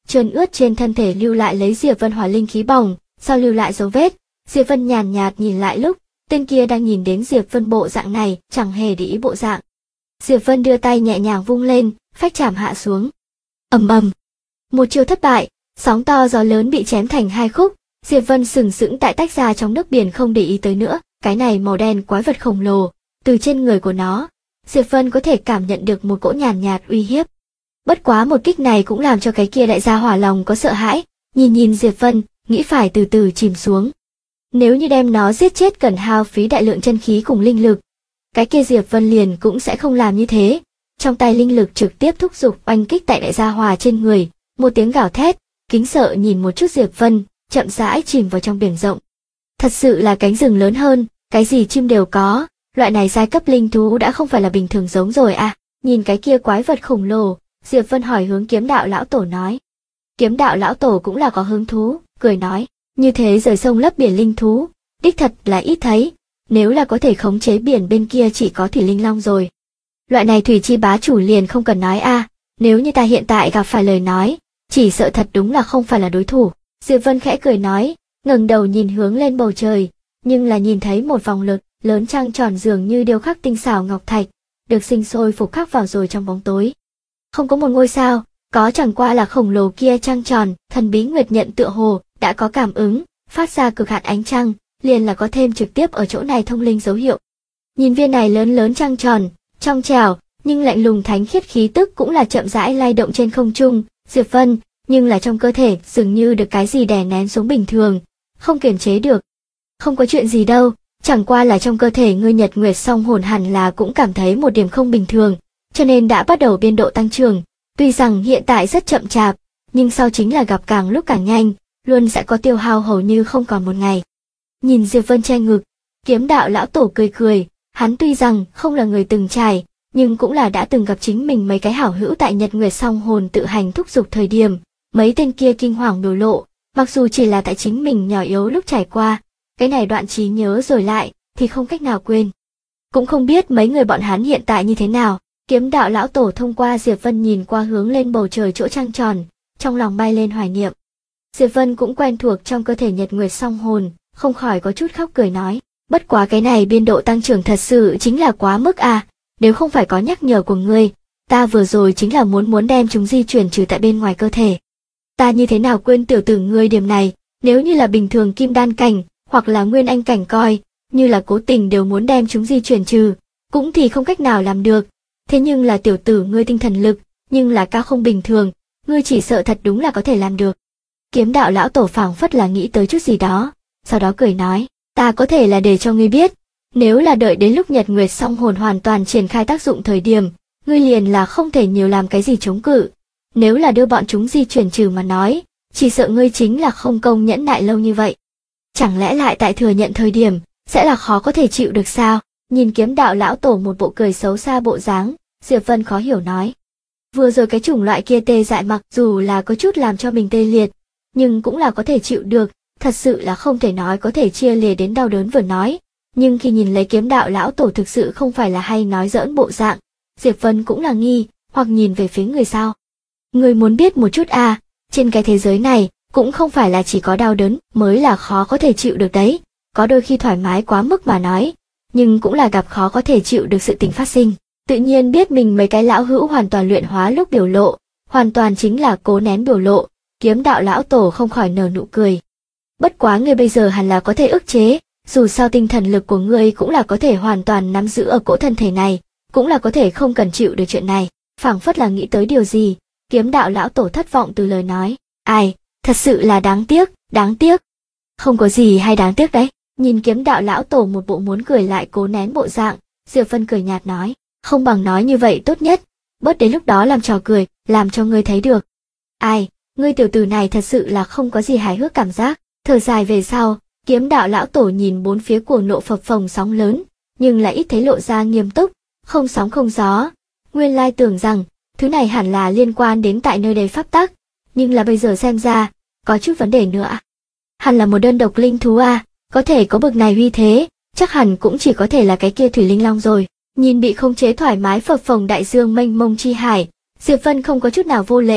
trơn ướt trên thân thể lưu lại lấy Diệp Vân hỏa linh khí bỏng, sau lưu lại dấu vết. Diệp Vân nhàn nhạt nhìn lại lúc, tên kia đang nhìn đến Diệp Vân bộ dạng này, chẳng hề để ý bộ dạng. Diệp Vân đưa tay nhẹ nhàng vung lên, phách chảm hạ xuống. Ầm ầm, một chiêu thất bại, sóng to gió lớn bị chém thành hai khúc. Diệp Vân sừng sững tại tách ra trong nước biển không để ý tới nữa, cái này màu đen quái vật khổng lồ, từ trên người của nó, Diệp Vân có thể cảm nhận được một cỗ nhàn nhạt uy hiếp. Bất quá một kích này cũng làm cho cái kia đại gia hỏa lòng có sợ hãi, nhìn Diệp Vân, nghĩ phải từ từ chìm xuống. Nếu như đem nó giết chết cần hao phí đại lượng chân khí cùng linh lực, cái kia Diệp Vân liền cũng sẽ không làm như thế. Trong tay linh lực trực tiếp thúc giục oanh kích tại đại gia hỏa trên người, một tiếng gào thét, kính sợ nhìn một chút Diệp Vân, chậm rãi chìm vào trong biển rộng. Thật sự là cánh rừng lớn hơn, cái gì chim đều có, loại này giai cấp linh thú đã không phải là bình thường giống rồi à. Nhìn cái kia quái vật khổng lồ, Diệp Vân hỏi hướng Kiếm Đạo lão tổ nói. Kiếm Đạo lão tổ cũng là có hứng thú, cười nói, như thế rời sông lấp biển linh thú, đích thật là ít thấy, nếu là có thể khống chế biển bên kia chỉ có thủy linh long rồi. Loại này thủy chi bá chủ liền không cần nói a, nếu như ta hiện tại gặp phải lời nói, chỉ sợ thật đúng là không phải là đối thủ. Diệp Vân khẽ cười nói, ngẩng đầu nhìn hướng lên bầu trời, nhưng là nhìn thấy một vòng lớn trăng tròn dường như điêu khắc tinh xảo ngọc thạch, được sinh sôi phục khắc vào rồi trong bóng tối. Không có một ngôi sao, có chẳng qua là khổng lồ kia trăng tròn, thần bí nguyệt nhận tựa hồ đã có cảm ứng, phát ra cực hạn ánh trăng, liền là có thêm trực tiếp ở chỗ này thông linh dấu hiệu. Nhìn viên này lớn trăng tròn, trong trẻo, nhưng lạnh lùng thánh khiết khí tức cũng là chậm rãi lay động trên không trung, Diệp Vân, nhưng là trong cơ thể dường như được cái gì đè nén xuống bình thường, không kiềm chế được. Không có chuyện gì đâu, chẳng qua là trong cơ thể ngươi Nhật Nguyệt song hồn hẳn là cũng cảm thấy một điểm không bình thường, cho nên đã bắt đầu biên độ tăng trưởng, tuy rằng hiện tại rất chậm chạp, nhưng sau chính là gặp càng lúc càng nhanh, luôn sẽ có tiêu hao hầu như không còn một ngày. Nhìn Diệp Vân che ngực, Kiếm Đạo lão tổ cười cười, hắn tuy rằng không là người từng trải, nhưng cũng là đã từng gặp chính mình mấy cái hảo hữu tại Nhật Nguyệt song hồn tự hành thúc giục thời điểm, mấy tên kia kinh hoàng biểu lộ, mặc dù chỉ là tại chính mình nhỏ yếu lúc trải qua, cái này đoạn trí nhớ rồi lại, thì không cách nào quên. Cũng không biết mấy người bọn hắn hiện tại như thế nào. Kiếm Đạo lão tổ thông qua Diệp Vân nhìn qua hướng lên bầu trời chỗ trăng tròn, trong lòng bay lên hoài niệm. Diệp Vân cũng quen thuộc trong cơ thể Nhật Nguyệt song hồn, không khỏi có chút khóc cười nói, bất quá cái này biên độ tăng trưởng thật sự chính là quá mức à, nếu không phải có nhắc nhở của ngươi, ta vừa rồi chính là muốn đem chúng di chuyển trừ tại bên ngoài cơ thể. Ta như thế nào quên tiểu tử ngươi điểm này, nếu như là bình thường kim đan cảnh, hoặc là nguyên anh cảnh coi, như là cố tình đều muốn đem chúng di chuyển trừ, cũng thì không cách nào làm được. Thế nhưng là tiểu tử ngươi tinh thần lực, nhưng là cao không bình thường, ngươi chỉ sợ thật đúng là có thể làm được. Kiếm Đạo lão tổ phảng phất là nghĩ tới chút gì đó, sau đó cười nói, ta có thể là để cho ngươi biết, nếu là đợi đến lúc Nhật Nguyệt song hồn hoàn toàn triển khai tác dụng thời điểm, ngươi liền là không thể nhiều làm cái gì chống cự. Nếu là đưa bọn chúng di chuyển trừ mà nói, chỉ sợ ngươi chính là không công nhẫn nại lâu như vậy. Chẳng lẽ lại tại thừa nhận thời điểm, sẽ là khó có thể chịu được sao? Nhìn Kiếm Đạo lão tổ một bộ cười xấu xa bộ dáng, Diệp Vân khó hiểu nói. Vừa rồi cái chủng loại kia tê dại mặc dù là có chút làm cho mình tê liệt, nhưng cũng là có thể chịu được, thật sự là không thể nói có thể chia lìa đến đau đớn vừa nói. Nhưng khi nhìn lấy Kiếm Đạo lão tổ thực sự không phải là hay nói giỡn bộ dạng, Diệp Vân cũng là nghi, hoặc nhìn về phía người sau. Người muốn biết một chút à, trên cái thế giới này, cũng không phải là chỉ có đau đớn mới là khó có thể chịu được đấy, có đôi khi thoải mái quá mức mà nói, nhưng cũng là gặp khó có thể chịu được sự tình phát sinh. Tự nhiên biết mình mấy cái lão hữu hoàn toàn luyện hóa lúc biểu lộ, hoàn toàn chính là cố nén biểu lộ, Kiếm Đạo lão tổ không khỏi nở nụ cười. Bất quá ngươi bây giờ hẳn là có thể ức chế, dù sao tinh thần lực của ngươi cũng là có thể hoàn toàn nắm giữ ở cỗ thân thể này, cũng là có thể không cần chịu được chuyện này. Phảng phất là nghĩ tới điều gì, Kiếm Đạo lão tổ thất vọng từ lời nói, ai, thật sự là đáng tiếc. Không có gì hay đáng tiếc đấy. Nhìn Kiếm Đạo lão tổ một bộ muốn cười lại cố nén bộ dạng, Diệp Vân cười nhạt nói, không bằng nói như vậy tốt nhất, bớt đến lúc đó làm trò cười, làm cho ngươi thấy được. Ai, ngươi tiểu tử này thật sự là không có gì hài hước cảm giác. Thở dài về sau, Kiếm Đạo lão tổ nhìn bốn phía cuồng nộ phập phồng sóng lớn, nhưng lại ít thấy lộ ra nghiêm túc, không sóng không gió. Nguyên lai tưởng rằng, thứ này hẳn là liên quan đến tại nơi đây pháp tắc, nhưng là bây giờ xem ra, có chút vấn đề nữa. Hẳn là một đơn độc linh thú à, có thể có bực này uy thế, chắc hẳn cũng chỉ có thể là cái kia thủy linh long rồi. Nhìn bị không chế thoải mái phập phồng đại dương mênh mông chi hải, Diệp Vân không có chút nào vô lễ,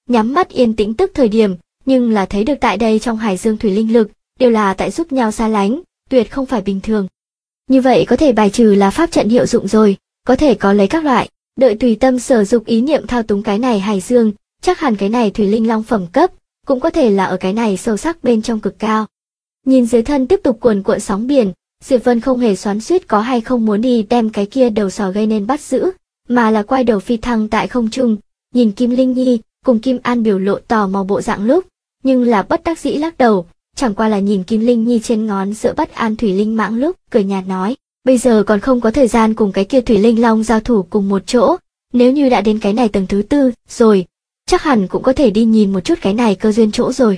nhắm mắt yên tĩnh tức thời điểm, nhưng là thấy được tại đây trong hải dương thủy linh lực, đều là tại giúp nhau xa lánh, tuyệt không phải bình thường. Như vậy có thể bài trừ là pháp trận hiệu dụng rồi, có thể có lấy các loại, đợi tùy tâm sở dục ý niệm thao túng cái này hải dương, chắc hẳn cái này thủy linh long phẩm cấp, cũng có thể là ở cái này sâu sắc bên trong cực cao. Nhìn dưới thân tiếp tục cuồn cuộn sóng biển, Diệp Vân không hề xoắn xuýt có hay không muốn đi đem cái kia đầu sò gây nên bắt giữ, mà là quay đầu phi thăng tại không trung, nhìn Kim Linh Nhi cùng Kim An biểu lộ tò mò bộ dạng lúc, nhưng là bất đắc dĩ lắc đầu, chẳng qua là nhìn Kim Linh Nhi trên ngón giữa bắt an thủy linh mãng lúc, cười nhạt nói, bây giờ còn không có thời gian cùng cái kia thủy linh long giao thủ cùng một chỗ, nếu như đã đến cái này tầng thứ 4 rồi, chắc hẳn cũng có thể đi nhìn một chút cái này cơ duyên chỗ rồi.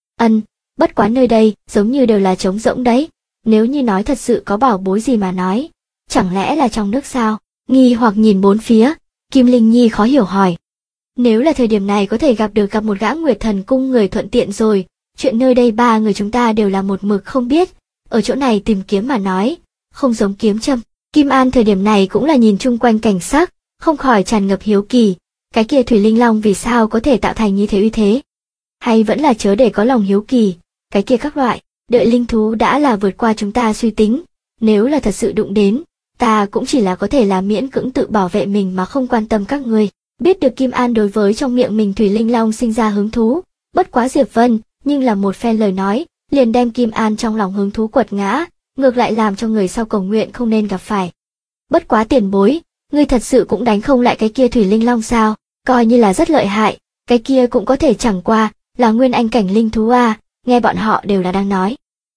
Bất quá nơi đây giống như đều là trống rỗng đấy, nếu như nói thật sự có bảo bối gì mà nói, chẳng lẽ là trong nước sao? Nghi hoặc nhìn bốn phía, Kim Linh Nhi khó hiểu hỏi. Nếu là thời điểm này có thể gặp một gã Nguyệt Thần cung người thuận tiện rồi, chuyện nơi đây ba người chúng ta đều là một mực không biết, ở chỗ này tìm kiếm mà nói, không giống kiếm châm. Kim An thời điểm này cũng là nhìn chung quanh cảnh sắc, không khỏi tràn ngập hiếu kỳ, cái kia thủy linh long vì sao có thể tạo thành như thế uy thế? Hay vẫn là chớ để có lòng hiếu kỳ, cái kia các loại, đợi linh thú đã là vượt qua chúng ta suy tính, nếu là thật sự đụng đến, ta cũng chỉ là có thể là miễn cưỡng tự bảo vệ mình mà không quan tâm các ngươi. Biết được Kim An đối với trong miệng mình thủy linh long sinh ra hứng thú, bất quá Diệp Vân, nhưng là một phen lời nói, liền đem Kim An trong lòng hứng thú quật ngã, ngược lại làm cho người sau cầu nguyện không nên gặp phải. Bất quá tiền bối, ngươi thật sự cũng đánh không lại cái kia thủy linh long sao? Coi như là rất lợi hại, cái kia cũng có thể chẳng qua là nguyên anh cảnh linh thú à, nghe bọn họ đều là đang nói.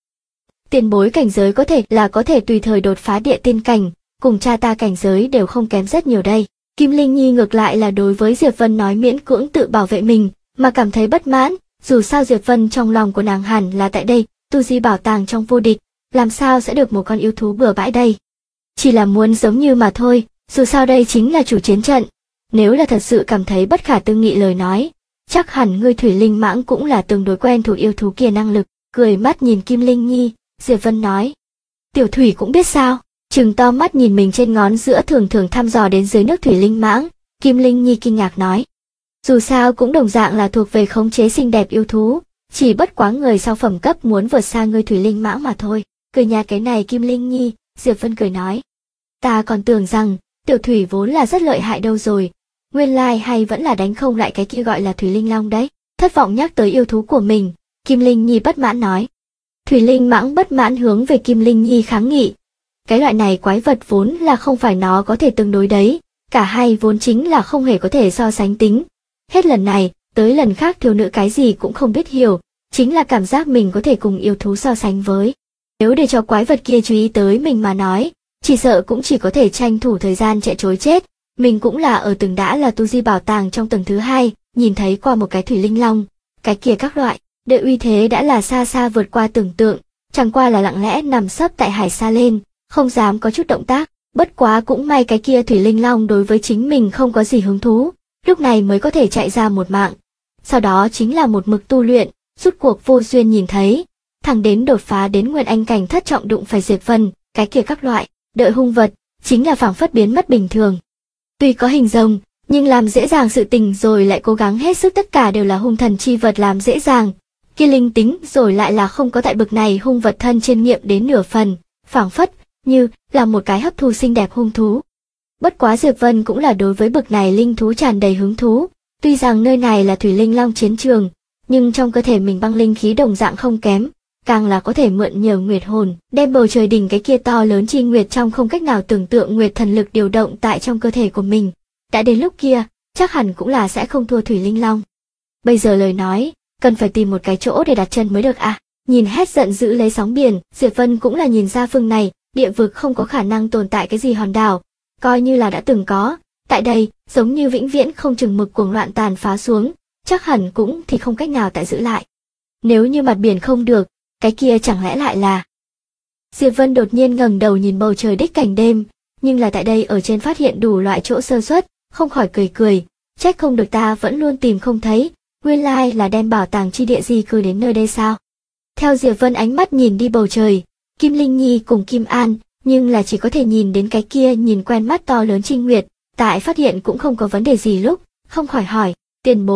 Tiền bối cảnh giới có thể tùy thời đột phá địa tiên cảnh, cùng cha ta cảnh giới đều không kém rất nhiều đây. Kim Linh Nhi ngược lại là đối với Diệp Vân nói miễn cưỡng tự bảo vệ mình, mà cảm thấy bất mãn, dù sao Diệp Vân trong lòng của nàng hẳn là tại đây, tu di bảo tàng trong vô địch, làm sao sẽ được một con yêu thú bừa bãi đây. Chỉ là muốn giống như mà thôi, dù sao đây chính là chủ chiến trận, nếu là thật sự cảm thấy bất khả tư nghị lời nói, chắc hẳn ngươi thủy linh mãng cũng là tương đối quen thuộc yêu thú kia năng lực, cười mắt nhìn Kim Linh Nhi, Diệp Vân nói. Tiểu thủy cũng biết sao, trừng to mắt nhìn mình trên ngón giữa thường thường thăm dò đến dưới nước thủy linh mãng, Kim Linh Nhi kinh ngạc nói. Dù sao cũng đồng dạng là thuộc về khống chế xinh đẹp yêu thú, chỉ bất quá người sau phẩm cấp muốn vượt xa ngươi thủy linh mãng mà thôi, cười nhạt cái này Kim Linh Nhi, Diệp Vân cười nói. Ta còn tưởng rằng, tiểu thủy vốn là rất lợi hại đâu rồi, nguyên lai hay vẫn là đánh không lại cái kia gọi là thủy linh long đấy. Thất vọng nhắc tới yêu thú của mình, Kim Linh Nhi bất mãn nói. Thủy linh mãng bất mãn hướng về Kim Linh Nhi kháng nghị. Cái loại này quái vật vốn là không phải nó có thể tương đối đấy, cả hai vốn chính là không hề có thể so sánh tính. Hết lần này, tới lần khác thiếu nữ cái gì cũng không biết hiểu, chính là cảm giác mình có thể cùng yêu thú so sánh với. Nếu để cho quái vật kia chú ý tới mình mà nói, chỉ sợ cũng chỉ có thể tranh thủ thời gian chạy trối chết. Mình cũng là ở từng đã là tu di bảo tàng trong tầng thứ 2, nhìn thấy qua một cái thủy linh long, cái kia các loại, đợi uy thế đã là xa xa vượt qua tưởng tượng, chẳng qua là lặng lẽ nằm sấp tại hải xa lên, không dám có chút động tác, bất quá cũng may cái kia thủy linh long đối với chính mình không có gì hứng thú, lúc này mới có thể chạy ra một mạng. Sau đó chính là một mực tu luyện, rút cuộc vô duyên nhìn thấy, thẳng đến đột phá đến nguyên anh cảnh thất trọng đụng phải Diệp Vân, cái kia các loại, đợi hung vật, chính là phảng phất biến mất bình thường. Tuy có hình rồng, nhưng làm dễ dàng sự tình rồi lại cố gắng hết sức tất cả đều là hung thần chi vật làm dễ dàng. Kia linh tính rồi lại là không có tại bực này hung vật thân trên nghiệm đến nửa phần, phảng phất như là một cái hấp thu xinh đẹp hung thú. Bất quá Diệp Vân cũng là đối với bực này linh thú tràn đầy hứng thú, tuy rằng nơi này là thủy linh long chiến trường, nhưng trong cơ thể mình băng linh khí đồng dạng không kém, càng là có thể mượn nhờ nguyệt hồn, đem bầu trời đỉnh cái kia to lớn chi nguyệt trong không cách nào tưởng tượng nguyệt thần lực điều động tại trong cơ thể của mình. Đã đến lúc kia, chắc hẳn cũng là sẽ không thua thủy linh long. Bây giờ lời nói, cần phải tìm một cái chỗ để đặt chân mới được à. Nhìn hét giận dữ lấy sóng biển, Diệp Vân cũng là nhìn ra phương này, địa vực không có khả năng tồn tại cái gì hòn đảo, coi như là đã từng có, tại đây, giống như vĩnh viễn không chừng mực cuồng loạn tàn phá xuống, chắc hẳn cũng thì không cách nào tại giữ lại. Nếu như mặt biển không được, cái kia chẳng lẽ lại là... Diệp Vân đột nhiên ngẩng đầu nhìn bầu trời đích cảnh đêm, nhưng là tại đây ở trên phát hiện đủ loại chỗ sơ suất, không khỏi cười, trách không được ta vẫn luôn tìm không thấy, nguyên lai là đem bảo tàng chi địa di cư đến nơi đây sao. Theo Diệp Vân ánh mắt nhìn đi bầu trời, Kim Linh Nhi cùng Kim An, nhưng là chỉ có thể nhìn đến cái kia nhìn quen mắt to lớn trinh nguyệt, tại phát hiện cũng không có vấn đề gì lúc, không khỏi hỏi, tiền bối,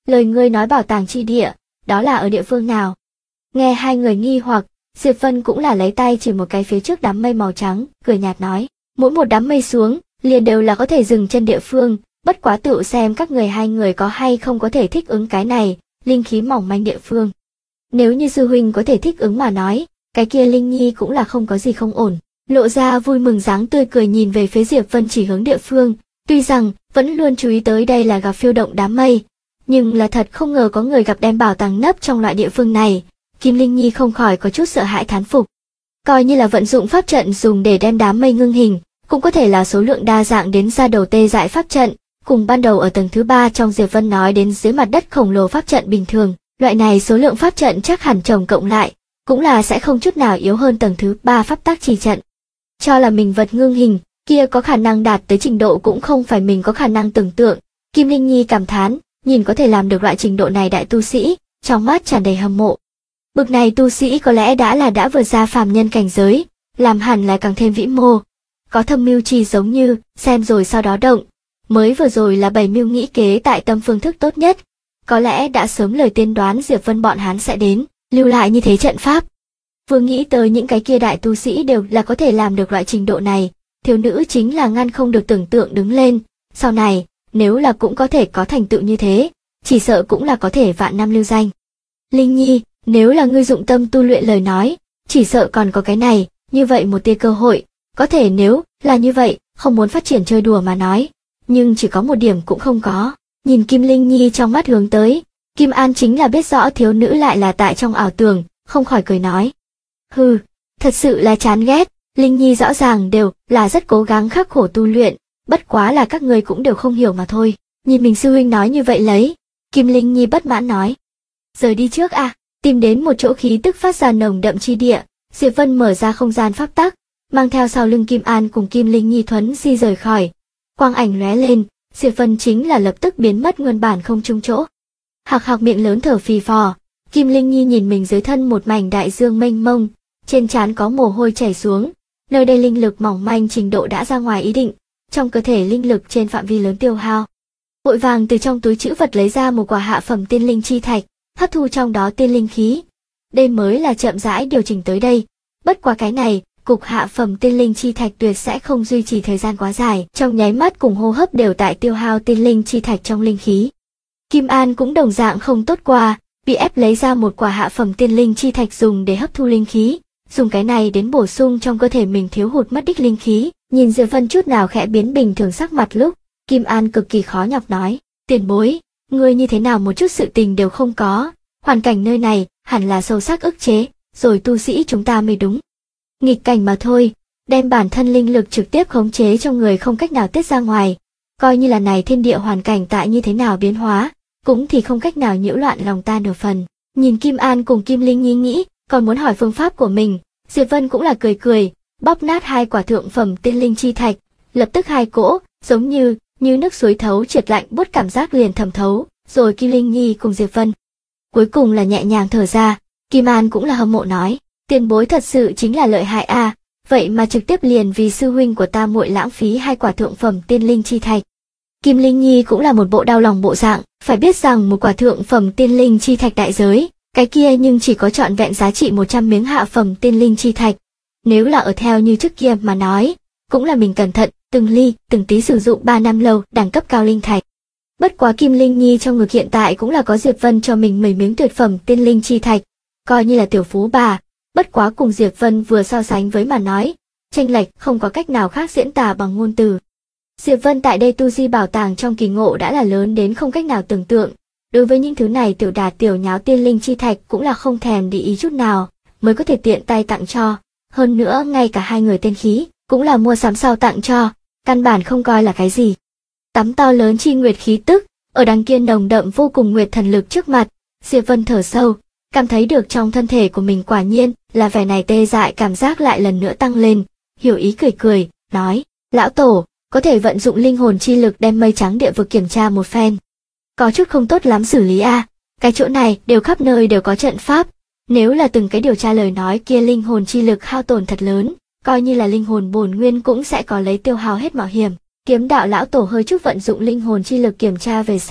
Lời ngươi nói bảo tàng chi địa, đó là ở địa phương nào? Nghe hai người nghi hoặc, Diệp Vân cũng là lấy tay chỉ một cái phía trước đám mây màu trắng, cười nhạt nói, mỗi một đám mây xuống, liền đều là có thể dừng chân địa phương, bất quá tự xem các người hai người có hay không có thể thích ứng cái này, linh khí mỏng manh địa phương. Nếu như sư huynh có thể thích ứng mà nói, cái kia Linh Nhi cũng là không có gì không ổn. Lộ ra vui mừng dáng tươi cười nhìn về phía Diệp Vân chỉ hướng địa phương, tuy rằng vẫn luôn chú ý tới đây là gặp phiêu động đám mây, nhưng là thật không ngờ có người gặp đem bảo tàng nấp trong loại địa phương này. Kim Linh Nhi không khỏi có chút sợ hãi thán phục. Coi như là vận dụng pháp trận dùng để đem đám mây ngưng hình, cũng có thể là số lượng đa dạng đến ra đầu tê dại pháp trận, cùng ban đầu ở tầng thứ 3 trong Diệp Vân nói đến dưới mặt đất khổng lồ pháp trận bình thường, loại này số lượng pháp trận chắc hẳn chồng cộng lại, cũng là sẽ không chút nào yếu hơn tầng thứ 3 pháp tác trì trận. Cho là mình vật ngưng hình, kia có khả năng đạt tới trình độ cũng không phải mình có khả năng tưởng tượng. Kim Linh Nhi cảm thán, nhìn có thể làm được loại trình độ này đại tu sĩ, trong mắt tràn đầy hâm mộ. Bực này tu sĩ có lẽ đã vượt ra phàm nhân cảnh giới, làm hẳn là càng thêm vĩ mô. Có thâm mưu chi giống như, xem rồi sau đó động. Mới vừa rồi là bày mưu nghĩ kế tại tâm phương thức tốt nhất. Có lẽ đã sớm lời tiên đoán Diệp Vân bọn hắn sẽ đến, lưu lại như thế trận pháp. Vừa nghĩ tới những cái kia đại tu sĩ đều là có thể làm được loại trình độ này, thiếu nữ chính là ngăn không được tưởng tượng đứng lên. Sau này, nếu là cũng có thể có thành tựu như thế, chỉ sợ cũng là có thể vạn năm lưu danh. Linh Nhi, nếu là ngươi dụng tâm tu luyện lời nói, chỉ sợ còn có cái này, như vậy một tia cơ hội, có thể nếu là như vậy, không muốn phát triển chơi đùa mà nói, nhưng chỉ có một điểm cũng không có. Nhìn Kim Linh Nhi trong mắt hướng tới, Kim An chính là biết rõ thiếu nữ lại là tại trong ảo tưởng, không khỏi cười nói. Hừ, thật sự là chán ghét, Linh Nhi rõ ràng đều là rất cố gắng khắc khổ tu luyện, bất quá là các người cũng đều không hiểu mà thôi. Nhìn mình sư huynh nói như vậy lấy, Kim Linh Nhi bất mãn nói. Rời đi trước à, tìm đến một chỗ khí tức phát ra nồng đậm chi địa, Diệp Vân mở ra không gian pháp tắc, mang theo sau lưng Kim An cùng Kim Linh Nhi thuấn di rời khỏi. Quang ảnh lóe lên, Diệp Vân chính là lập tức biến mất nguyên bản không trung chỗ. Hạc hạc miệng lớn thở phì phò, Kim Linh Nhi nhìn mình dưới thân một mảnh đại dương mênh mông, trên trán có mồ hôi chảy xuống, nơi đây linh lực mỏng manh trình độ đã ra ngoài ý định, trong cơ thể linh lực trên phạm vi lớn tiêu hao. Vội vàng từ trong túi trữ vật lấy ra một quả hạ phẩm tiên linh chi thạch, hấp thu trong đó tiên linh khí. Đây mới là chậm rãi điều chỉnh tới đây, bất quá cái này, cục hạ phẩm tiên linh chi thạch tuyệt sẽ không duy trì thời gian quá dài, trong nháy mắt cùng hô hấp đều tại tiêu hao tiên linh chi thạch trong linh khí. Kim An cũng đồng dạng không tốt qua, bị ép lấy ra một quả hạ phẩm tiên linh chi thạch dùng để hấp thu linh khí, dùng cái này đến bổ sung trong cơ thể mình thiếu hụt mất đích linh khí. Nhìn Diệp Vân chút nào khẽ biến bình thường sắc mặt lúc, Kim An cực kỳ khó nhọc nói, tiền bối, ngươi như thế nào một chút sự tình đều không có, hoàn cảnh nơi này hẳn là sâu sắc ức chế, rồi tu sĩ chúng ta mới đúng. Nghịch cảnh mà thôi, đem bản thân linh lực trực tiếp khống chế trong người không cách nào tiết ra ngoài, coi như là này thiên địa hoàn cảnh tại như thế nào biến hóa, cũng thì không cách nào nhiễu loạn lòng ta nửa phần. Nhìn Kim An cùng Kim Linh Nhi nghĩ, còn muốn hỏi phương pháp của mình, Diệp Vân cũng là cười cười, bóp nát hai quả thượng phẩm tiên linh chi thạch, lập tức hai cỗ, giống như nước suối thấu trượt lạnh buốt cảm giác liền thẩm thấu, rồi Kim Linh Nhi cùng Diệp Vân. Cuối cùng là nhẹ nhàng thở ra, Kim An cũng là hâm mộ nói, tiền bối thật sự chính là lợi hại a, vậy mà trực tiếp liền vì sư huynh của ta muội lãng phí hai quả thượng phẩm tiên linh chi thạch. Kim Linh Nhi cũng là một bộ đau lòng bộ dạng, phải biết rằng một quả thượng phẩm tiên linh chi thạch đại giới, cái kia nhưng chỉ có trọn vẹn giá trị 100 miếng hạ phẩm tiên linh chi thạch. Nếu là ở theo như trước kia mà nói, cũng là mình cẩn thận, từng ly, từng tí sử dụng 3 năm lâu đẳng cấp cao linh thạch. Bất quá Kim Linh Nhi trong ngực hiện tại cũng là có Diệp Vân cho mình 10 miếng tuyệt phẩm tiên linh chi thạch, coi như là tiểu phú bà, bất quá cùng Diệp Vân vừa so sánh với mà nói, chênh lệch không có cách nào khác diễn tả bằng ngôn từ. Diệp Vân tại đây tu di bảo tàng trong kỳ ngộ đã là lớn đến không cách nào tưởng tượng, đối với những thứ này tiểu đà tiểu nháo tiên linh chi thạch cũng là không thèm để ý chút nào, mới có thể tiện tay tặng cho, hơn nữa ngay cả hai người tiên khí, cũng là mua sắm sau tặng cho, căn bản không coi là cái gì. Tắm to lớn chi nguyệt khí tức, ở đằng kia nồng đậm vô cùng nguyệt thần lực trước mặt, Diệp Vân thở sâu, cảm thấy được trong thân thể của mình quả nhiên là vẻ này tê dại cảm giác lại lần nữa tăng lên, hiểu ý cười cười, nói, lão tổ, có thể vận dụng linh hồn chi lực đem mây trắng địa vực kiểm tra một phen. Có chút không tốt lắm xử lý a, cái chỗ này đều khắp nơi đều có trận pháp, nếu là từng cái điều tra lời nói kia linh hồn chi lực hao tổn thật lớn, coi như là linh hồn bổn nguyên cũng sẽ có lấy tiêu hao hết mạo hiểm. Kiếm đạo lão tổ hơi chút vận dụng linh hồn chi lực kiểm tra về sau,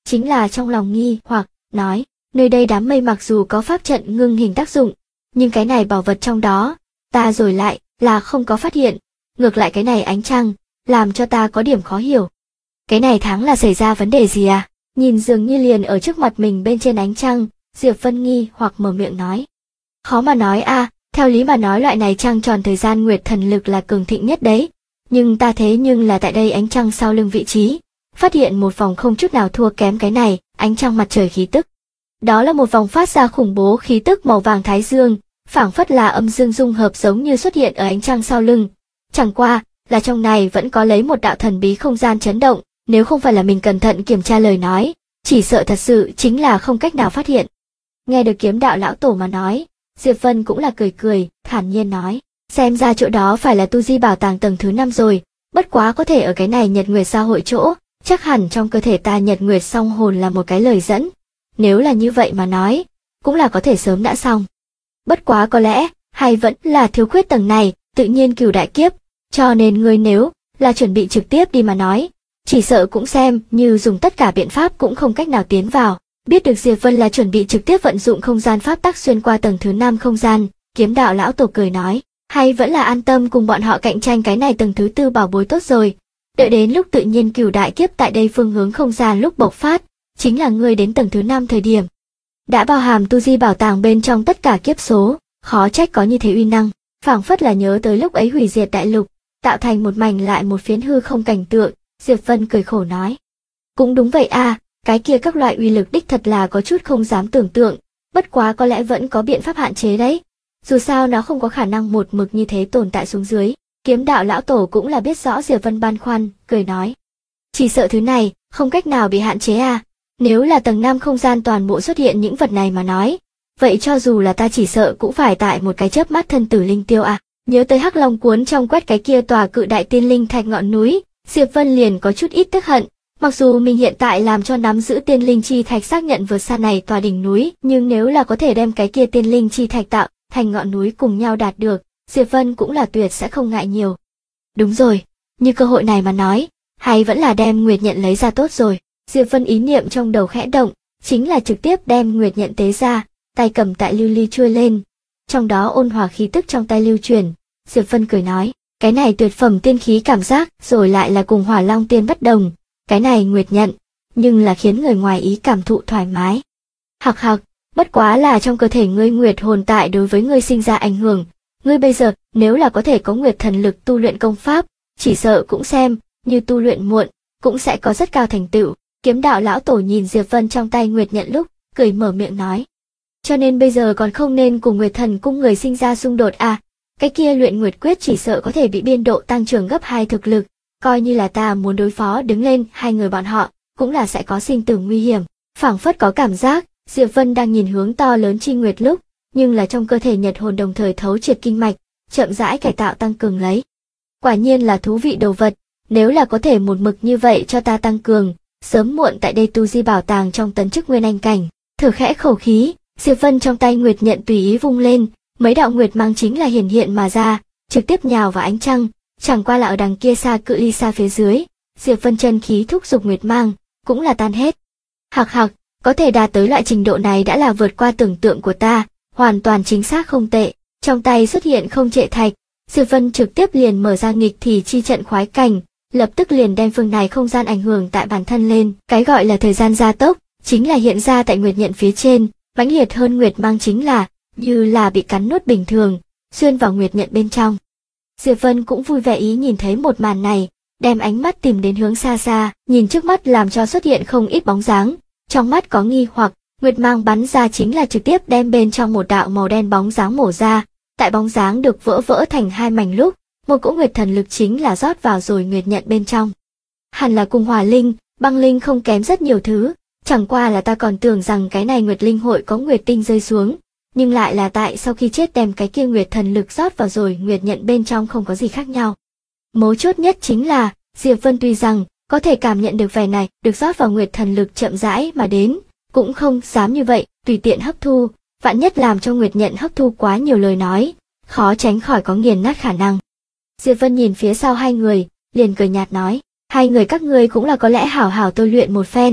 chính là trong lòng nghi hoặc, nói, nơi đây đám mây mặc dù có pháp trận ngưng hình tác dụng, nhưng cái này bảo vật trong đó, ta rồi lại là không có phát hiện, ngược lại cái này ánh trăng, làm cho ta có điểm khó hiểu. Cái này tháng là xảy ra vấn đề gì à? Nhìn dường như liền ở trước mặt mình bên trên ánh trăng, Diệp Vân nghi hoặc mở miệng nói. Khó mà nói a, theo lý mà nói loại này trăng tròn thời gian nguyệt thần lực là cường thịnh nhất đấy, nhưng ta thế nhưng là tại đây ánh trăng sau lưng vị trí, phát hiện một vòng không chút nào thua kém cái này, ánh trăng mặt trời khí tức. Đó là một vòng phát ra khủng bố khí tức màu vàng thái dương, phảng phất là âm dương dung hợp giống như xuất hiện ở ánh trăng sau lưng. Chẳng qua, là trong này vẫn có lấy một đạo thần bí không gian chấn động, nếu không phải là mình cẩn thận kiểm tra lời nói, chỉ sợ thật sự chính là không cách nào phát hiện. Nghe được kiếm đạo lão tổ mà nói, Diệp Vân cũng là cười cười, thản nhiên nói, xem ra chỗ đó phải là tu di bảo tàng tầng thứ 5 rồi, bất quá có thể ở cái này nhật nguyệt giao hội chỗ, chắc hẳn trong cơ thể ta nhật nguyệt song hồn là một cái lời dẫn. Nếu là như vậy mà nói, cũng là có thể sớm đã xong. Bất quá có lẽ, hay vẫn là thiếu khuyết tầng này, tự nhiên cửu đại kiếp, cho nên ngươi nếu là chuẩn bị trực tiếp đi mà nói, chỉ sợ cũng xem như dùng tất cả biện pháp cũng không cách nào tiến vào. Biết được Diệp Vân là chuẩn bị trực tiếp vận dụng không gian pháp tắc xuyên qua tầng thứ 5 không gian, kiếm đạo lão tổ cười nói, hay vẫn là an tâm cùng bọn họ cạnh tranh cái này tầng thứ 4 bảo bối tốt rồi. Đợi đến lúc tự nhiên cửu đại kiếp tại đây phương hướng không gian lúc bộc phát, chính là ngươi đến tầng thứ 5 thời điểm. Đã bao hàm tu di bảo tàng bên trong tất cả kiếp số, khó trách có như thế uy năng, phảng phất là nhớ tới lúc ấy hủy diệt đại lục, tạo thành một mảnh lại một phiến hư không cảnh tượng, Diệp Vân cười khổ nói. Cũng đúng vậy a, cái kia các loại uy lực đích thật là có chút không dám tưởng tượng, bất quá có lẽ vẫn có biện pháp hạn chế đấy. Dù sao nó không có khả năng một mực như thế tồn tại xuống dưới. Kiếm đạo lão tổ cũng là biết rõ Diệp Vân băn khoăn, cười nói. Chỉ sợ thứ này, không cách nào bị hạn chế à, nếu là tầng 5 không gian toàn bộ xuất hiện những vật này mà nói, vậy cho dù là ta chỉ sợ cũng phải tại một cái chớp mắt thân tử linh tiêu à. Nhớ tới Hắc Long cuốn trong quét cái kia tòa cự đại tiên linh thạch ngọn núi, Diệp Vân liền có chút ít tức hận. Mặc dù mình hiện tại làm cho nắm giữ tiên linh chi thạch xác nhận vượt xa này tòa đỉnh núi, nhưng nếu là có thể đem cái kia tiên linh chi thạch tạo thành ngọn núi cùng nhau đạt được, Diệp Vân cũng là tuyệt sẽ không ngại nhiều. Đúng rồi, như cơ hội này mà nói, hay vẫn là đem Nguyệt Nhận lấy ra tốt rồi. Diệp Vân ý niệm trong đầu khẽ động, chính là trực tiếp đem Nguyệt Nhận tế ra, tay cầm tại lưu ly chuôi lên. Trong đó ôn hòa khí tức trong tay lưu truyền, Diệp Vân cười nói, cái này tuyệt phẩm tiên khí cảm giác rồi lại là cùng Hỏa Long tiên bất đồng. Cái này Nguyệt Nhận, nhưng là khiến người ngoài ý cảm thụ thoải mái. Hặc hặc, bất quá là trong cơ thể ngươi Nguyệt hồn tại đối với ngươi sinh ra ảnh hưởng. Ngươi bây giờ, nếu là có thể có Nguyệt thần lực tu luyện công pháp, chỉ sợ cũng xem, như tu luyện muộn, cũng sẽ có rất cao thành tựu. Kiếm đạo lão tổ nhìn Diệp Vân trong tay Nguyệt Nhận lúc, cười mở miệng nói. Cho nên bây giờ còn không nên cùng Nguyệt thần cung người sinh ra xung đột à, cái kia luyện Nguyệt quyết chỉ sợ có thể bị biên độ tăng trưởng gấp 2 thực lực. Coi như là ta muốn đối phó đứng lên hai người bọn họ, cũng là sẽ có sinh tử nguy hiểm. Phảng phất có cảm giác, Diệp Vân đang nhìn hướng to lớn chi nguyệt lúc, nhưng là trong cơ thể Nhật hồn đồng thời thấu triệt kinh mạch, chậm rãi cải tạo tăng cường lấy. Quả nhiên là thú vị đồ vật, nếu là có thể một mực như vậy cho ta tăng cường, sớm muộn tại đây tu di bảo tàng trong tấn chức nguyên anh cảnh. Thở khẽ khẩu khí, Diệp Vân trong tay Nguyệt Nhận tùy ý vung lên, mấy đạo nguyệt mang chính là hiển hiện mà ra, trực tiếp nhào vào ánh trăng. Chẳng qua là ở đằng kia xa cự ly xa phía dưới, Diệp Vân chân khí thúc giục nguyệt mang, cũng là tan hết. Hặc hặc, có thể đạt tới loại trình độ này đã là vượt qua tưởng tượng của ta, hoàn toàn chính xác không tệ. Trong tay xuất hiện không trệ thạch, Diệp Vân trực tiếp liền mở ra nghịch thì chi trận khoái cảnh, lập tức liền đem phương này không gian ảnh hưởng tại bản thân lên. Cái gọi là thời gian gia tốc, chính là hiện ra tại Nguyệt Nhận phía trên, mãnh liệt hơn nguyệt mang chính là, như là bị cắn nuốt bình thường, xuyên vào Nguyệt Nhận bên trong. Diệp Vân cũng vui vẻ ý nhìn thấy một màn này, đem ánh mắt tìm đến hướng xa xa, nhìn trước mắt làm cho xuất hiện không ít bóng dáng, trong mắt có nghi hoặc, nguyệt mang bắn ra chính là trực tiếp đem bên trong một đạo màu đen bóng dáng mổ ra, tại bóng dáng được vỡ thành hai mảnh lúc, một cỗ nguyệt thần lực chính là rót vào rồi Nguyệt Nhận bên trong. Hẳn là cùng hỏa linh, băng linh không kém rất nhiều thứ, chẳng qua là ta còn tưởng rằng cái này Nguyệt Linh hội có nguyệt tinh rơi xuống. Nhưng lại là tại sau khi chết đem cái kia nguyệt thần lực rót vào rồi Nguyệt Nhận bên trong không có gì khác nhau. Mấu chốt nhất chính là, Diệp Vân tuy rằng có thể cảm nhận được vẻ này được rót vào nguyệt thần lực chậm rãi mà đến, cũng không dám như vậy tùy tiện hấp thu, vạn nhất làm cho Nguyệt Nhận hấp thu quá nhiều lời nói, khó tránh khỏi có nghiền nát khả năng. Diệp Vân nhìn phía sau hai người, liền cười nhạt nói, hai người các ngươi cũng là có lẽ hảo hảo tôi luyện một phen,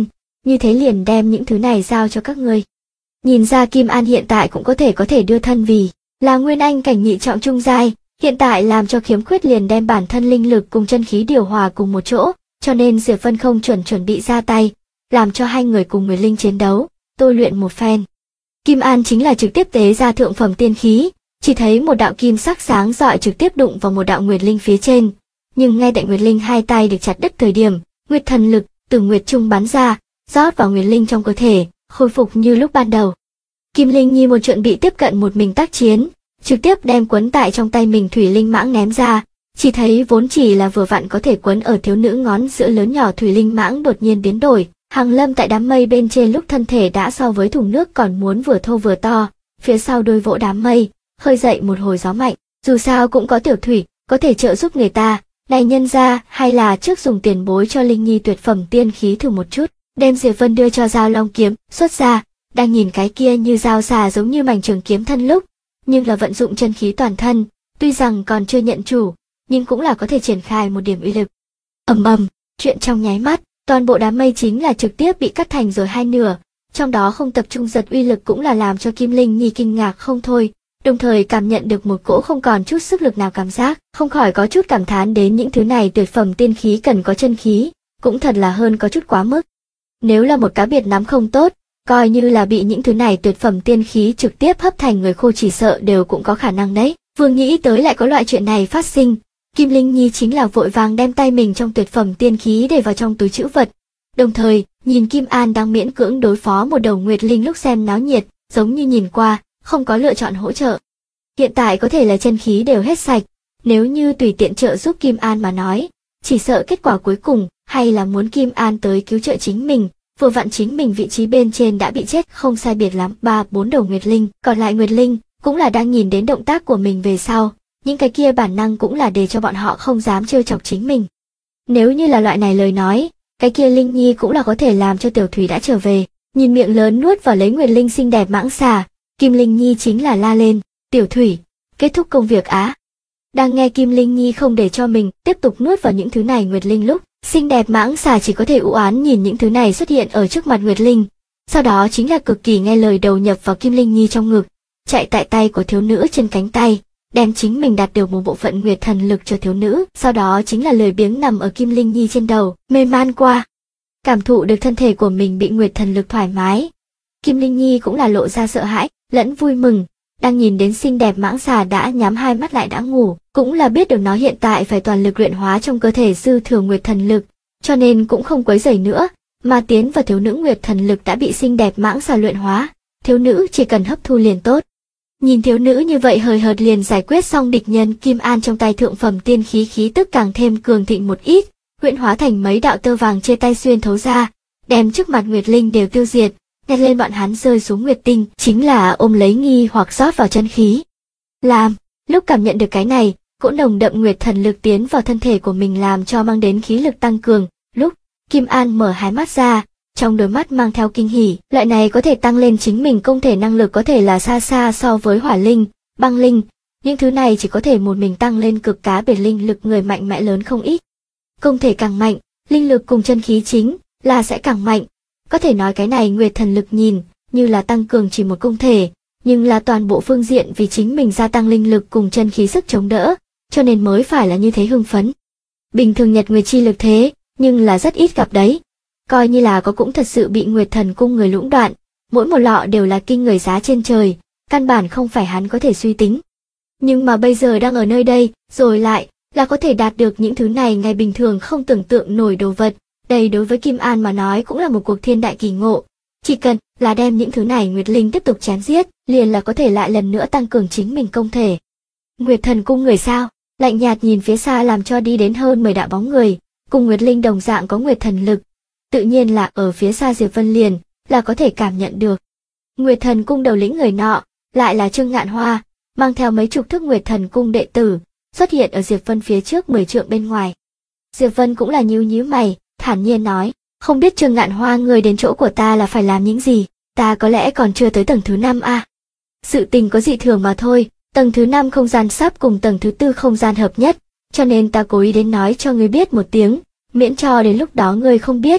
như thế liền đem những thứ này giao cho các ngươi. Nhìn ra Kim An hiện tại cũng có thể đưa thân vì là nguyên anh cảnh nhị trọng trung giai, hiện tại làm cho khiếm khuyết liền đem bản thân linh lực cùng chân khí điều hòa cùng một chỗ, cho nên Diệp Vân không chuẩn bị ra tay, làm cho hai người cùng Nguyệt Linh chiến đấu, tôi luyện một phen. Kim An chính là trực tiếp tế ra thượng phẩm tiên khí, chỉ thấy một đạo kim sắc sáng rọi trực tiếp đụng vào một đạo Nguyệt Linh phía trên, nhưng ngay tại Nguyệt Linh hai tay được chặt đứt thời điểm, Nguyệt thần lực từ Nguyệt trung bắn ra, rót vào Nguyệt Linh trong cơ thể, khôi phục như lúc ban đầu. Kim Linh Nhi một chuẩn bị tiếp cận một mình tác chiến, trực tiếp đem quấn tại trong tay mình thủy linh mãng ném ra, chỉ thấy vốn chỉ là vừa vặn có thể quấn ở thiếu nữ ngón giữa lớn nhỏ thủy linh mãng đột nhiên biến đổi, hàng lâm tại đám mây bên trên lúc thân thể đã so với thùng nước còn muốn vừa thô vừa to, phía sau đôi vỗ đám mây, khơi dậy một hồi gió mạnh, dù sao cũng có tiểu thủy, có thể trợ giúp người ta, này nhân ra hay là trước dùng tiền bối cho Linh Nhi tuyệt phẩm tiên khí thử một chút, đem Diệp Vân đưa cho dao long kiếm, xuất ra, đang nhìn cái kia như dao xà giống như mảnh trường kiếm thân lúc, nhưng là vận dụng chân khí toàn thân, tuy rằng còn chưa nhận chủ, nhưng cũng là có thể triển khai một điểm uy lực. Ầm ầm, chuyện trong nháy mắt, toàn bộ đám mây chính là trực tiếp bị cắt thành rồi hai nửa, trong đó không tập trung giật uy lực cũng là làm cho Kim Linh Nhi kinh ngạc không thôi, đồng thời cảm nhận được một cỗ không còn chút sức lực nào cảm giác, không khỏi có chút cảm thán đến những thứ này tuyệt phẩm tiên khí cần có chân khí, cũng thật là hơn có chút quá mức. Nếu là một cá biệt nắm không tốt, coi như là bị những thứ này tuyệt phẩm tiên khí trực tiếp hấp thành người khô chỉ sợ đều cũng có khả năng đấy. Vừa nghĩ tới lại có loại chuyện này phát sinh, Kim Linh Nhi chính là vội vàng đem tay mình trong tuyệt phẩm tiên khí để vào trong túi trữ vật. Đồng thời, nhìn Kim An đang miễn cưỡng đối phó một đầu Nguyệt Linh lúc xem náo nhiệt, giống như nhìn qua, không có lựa chọn hỗ trợ. Hiện tại có thể là chân khí đều hết sạch, nếu như tùy tiện trợ giúp Kim An mà nói, chỉ sợ kết quả cuối cùng, hay là muốn Kim An tới cứu trợ chính mình, vừa vặn chính mình vị trí bên trên đã bị chết không sai biệt lắm 3-4 đầu Nguyệt Linh, còn lại Nguyệt Linh cũng là đang nhìn đến động tác của mình về sau, những cái kia bản năng cũng là để cho bọn họ không dám trêu chọc chính mình. Nếu như là loại này lời nói, cái kia Linh Nhi cũng là có thể làm cho Tiểu Thủy đã trở về, nhìn miệng lớn nuốt vào lấy Nguyệt Linh xinh đẹp mãng xà, Kim Linh Nhi chính là la lên, Tiểu Thủy, kết thúc công việc á. Đang nghe Kim Linh Nhi không để cho mình tiếp tục nuốt vào những thứ này Nguyệt Linh lúc, xinh đẹp mãng xà chỉ có thể u oán nhìn những thứ này xuất hiện ở trước mặt Nguyệt Linh, sau đó chính là cực kỳ nghe lời đầu nhập vào Kim Linh Nhi trong ngực, chạy tại tay của thiếu nữ trên cánh tay, đem chính mình đạt được một bộ phận Nguyệt thần lực cho thiếu nữ, sau đó chính là lười biếng nằm ở Kim Linh Nhi trên đầu, mê man qua. Cảm thụ được thân thể của mình bị Nguyệt thần lực thoải mái, Kim Linh Nhi cũng là lộ ra sợ hãi, lẫn vui mừng, đang nhìn đến xinh đẹp mãng xà đã nhắm hai mắt lại đã ngủ, cũng là biết được nó hiện tại phải toàn lực luyện hóa trong cơ thể dư thừa Nguyệt thần lực, cho nên cũng không quấy rầy nữa, mà tiến vào thiếu nữ Nguyệt thần lực đã bị xinh đẹp mãng xà luyện hóa, thiếu nữ chỉ cần hấp thu liền tốt. Nhìn thiếu nữ như vậy hời hợt liền giải quyết xong địch nhân, Kim An trong tay thượng phẩm tiên khí khí tức càng thêm cường thịnh một ít, huyễn hóa thành mấy đạo tơ vàng trên tay xuyên thấu ra, đem trước mặt Nguyệt Linh đều tiêu diệt, nhặt lên bọn hắn rơi xuống Nguyệt tinh, chính là ôm lấy nghi hoặc rót vào chân khí. Làm, lúc cảm nhận được cái này, cỗ nồng đậm Nguyệt thần lực tiến vào thân thể của mình làm cho mang đến khí lực tăng cường, lúc Kim An mở hai mắt ra, trong đôi mắt mang theo kinh hỉ, loại này có thể tăng lên chính mình công thể năng lực có thể là xa xa so với hỏa linh, băng linh, những thứ này chỉ có thể một mình tăng lên cực cá biệt linh lực người mạnh mẽ lớn không ít. Công thể càng mạnh, linh lực cùng chân khí chính là sẽ càng mạnh. Có thể nói cái này Nguyệt thần lực nhìn như là tăng cường chỉ một công thể, nhưng là toàn bộ phương diện vì chính mình gia tăng linh lực cùng chân khí sức chống đỡ, cho nên mới phải là như thế hưng phấn. Bình thường Nhật Nguyệt chi lực thế, nhưng là rất ít gặp đấy. Coi như là có cũng thật sự bị Nguyệt thần cung người lũng đoạn, mỗi một lọ đều là kinh người giá trên trời, căn bản không phải hắn có thể suy tính. Nhưng mà bây giờ đang ở nơi đây, rồi lại là có thể đạt được những thứ này ngày bình thường không tưởng tượng nổi đồ vật. Đây đối với Kim An mà nói cũng là một cuộc thiên đại kỳ ngộ, chỉ cần là đem những thứ này Nguyệt Linh tiếp tục chém giết, liền là có thể lại lần nữa tăng cường chính mình công thể. Nguyệt thần cung người sao? Lạnh nhạt nhìn phía xa làm cho đi đến hơn 10 đạo bóng người, cùng Nguyệt Linh đồng dạng có Nguyệt thần lực, tự nhiên là ở phía xa Diệp Vân liền là có thể cảm nhận được. Nguyệt thần cung đầu lĩnh người nọ, lại là Trương Ngạn Hoa, mang theo mấy chục thước Nguyệt thần cung đệ tử, xuất hiện ở Diệp Vân phía trước 10 trượng bên ngoài. Diệp Vân cũng là nhíu mày, thản nhiên nói, không biết Trương Ngạn Hoa người đến chỗ của ta là phải làm những gì, ta có lẽ còn chưa tới tầng thứ 5 à. Sự tình có dị thường mà thôi, tầng thứ 5 không gian sắp cùng tầng thứ 4 không gian hợp nhất, cho nên ta cố ý đến nói cho ngươi biết một tiếng, miễn cho đến lúc đó ngươi không biết,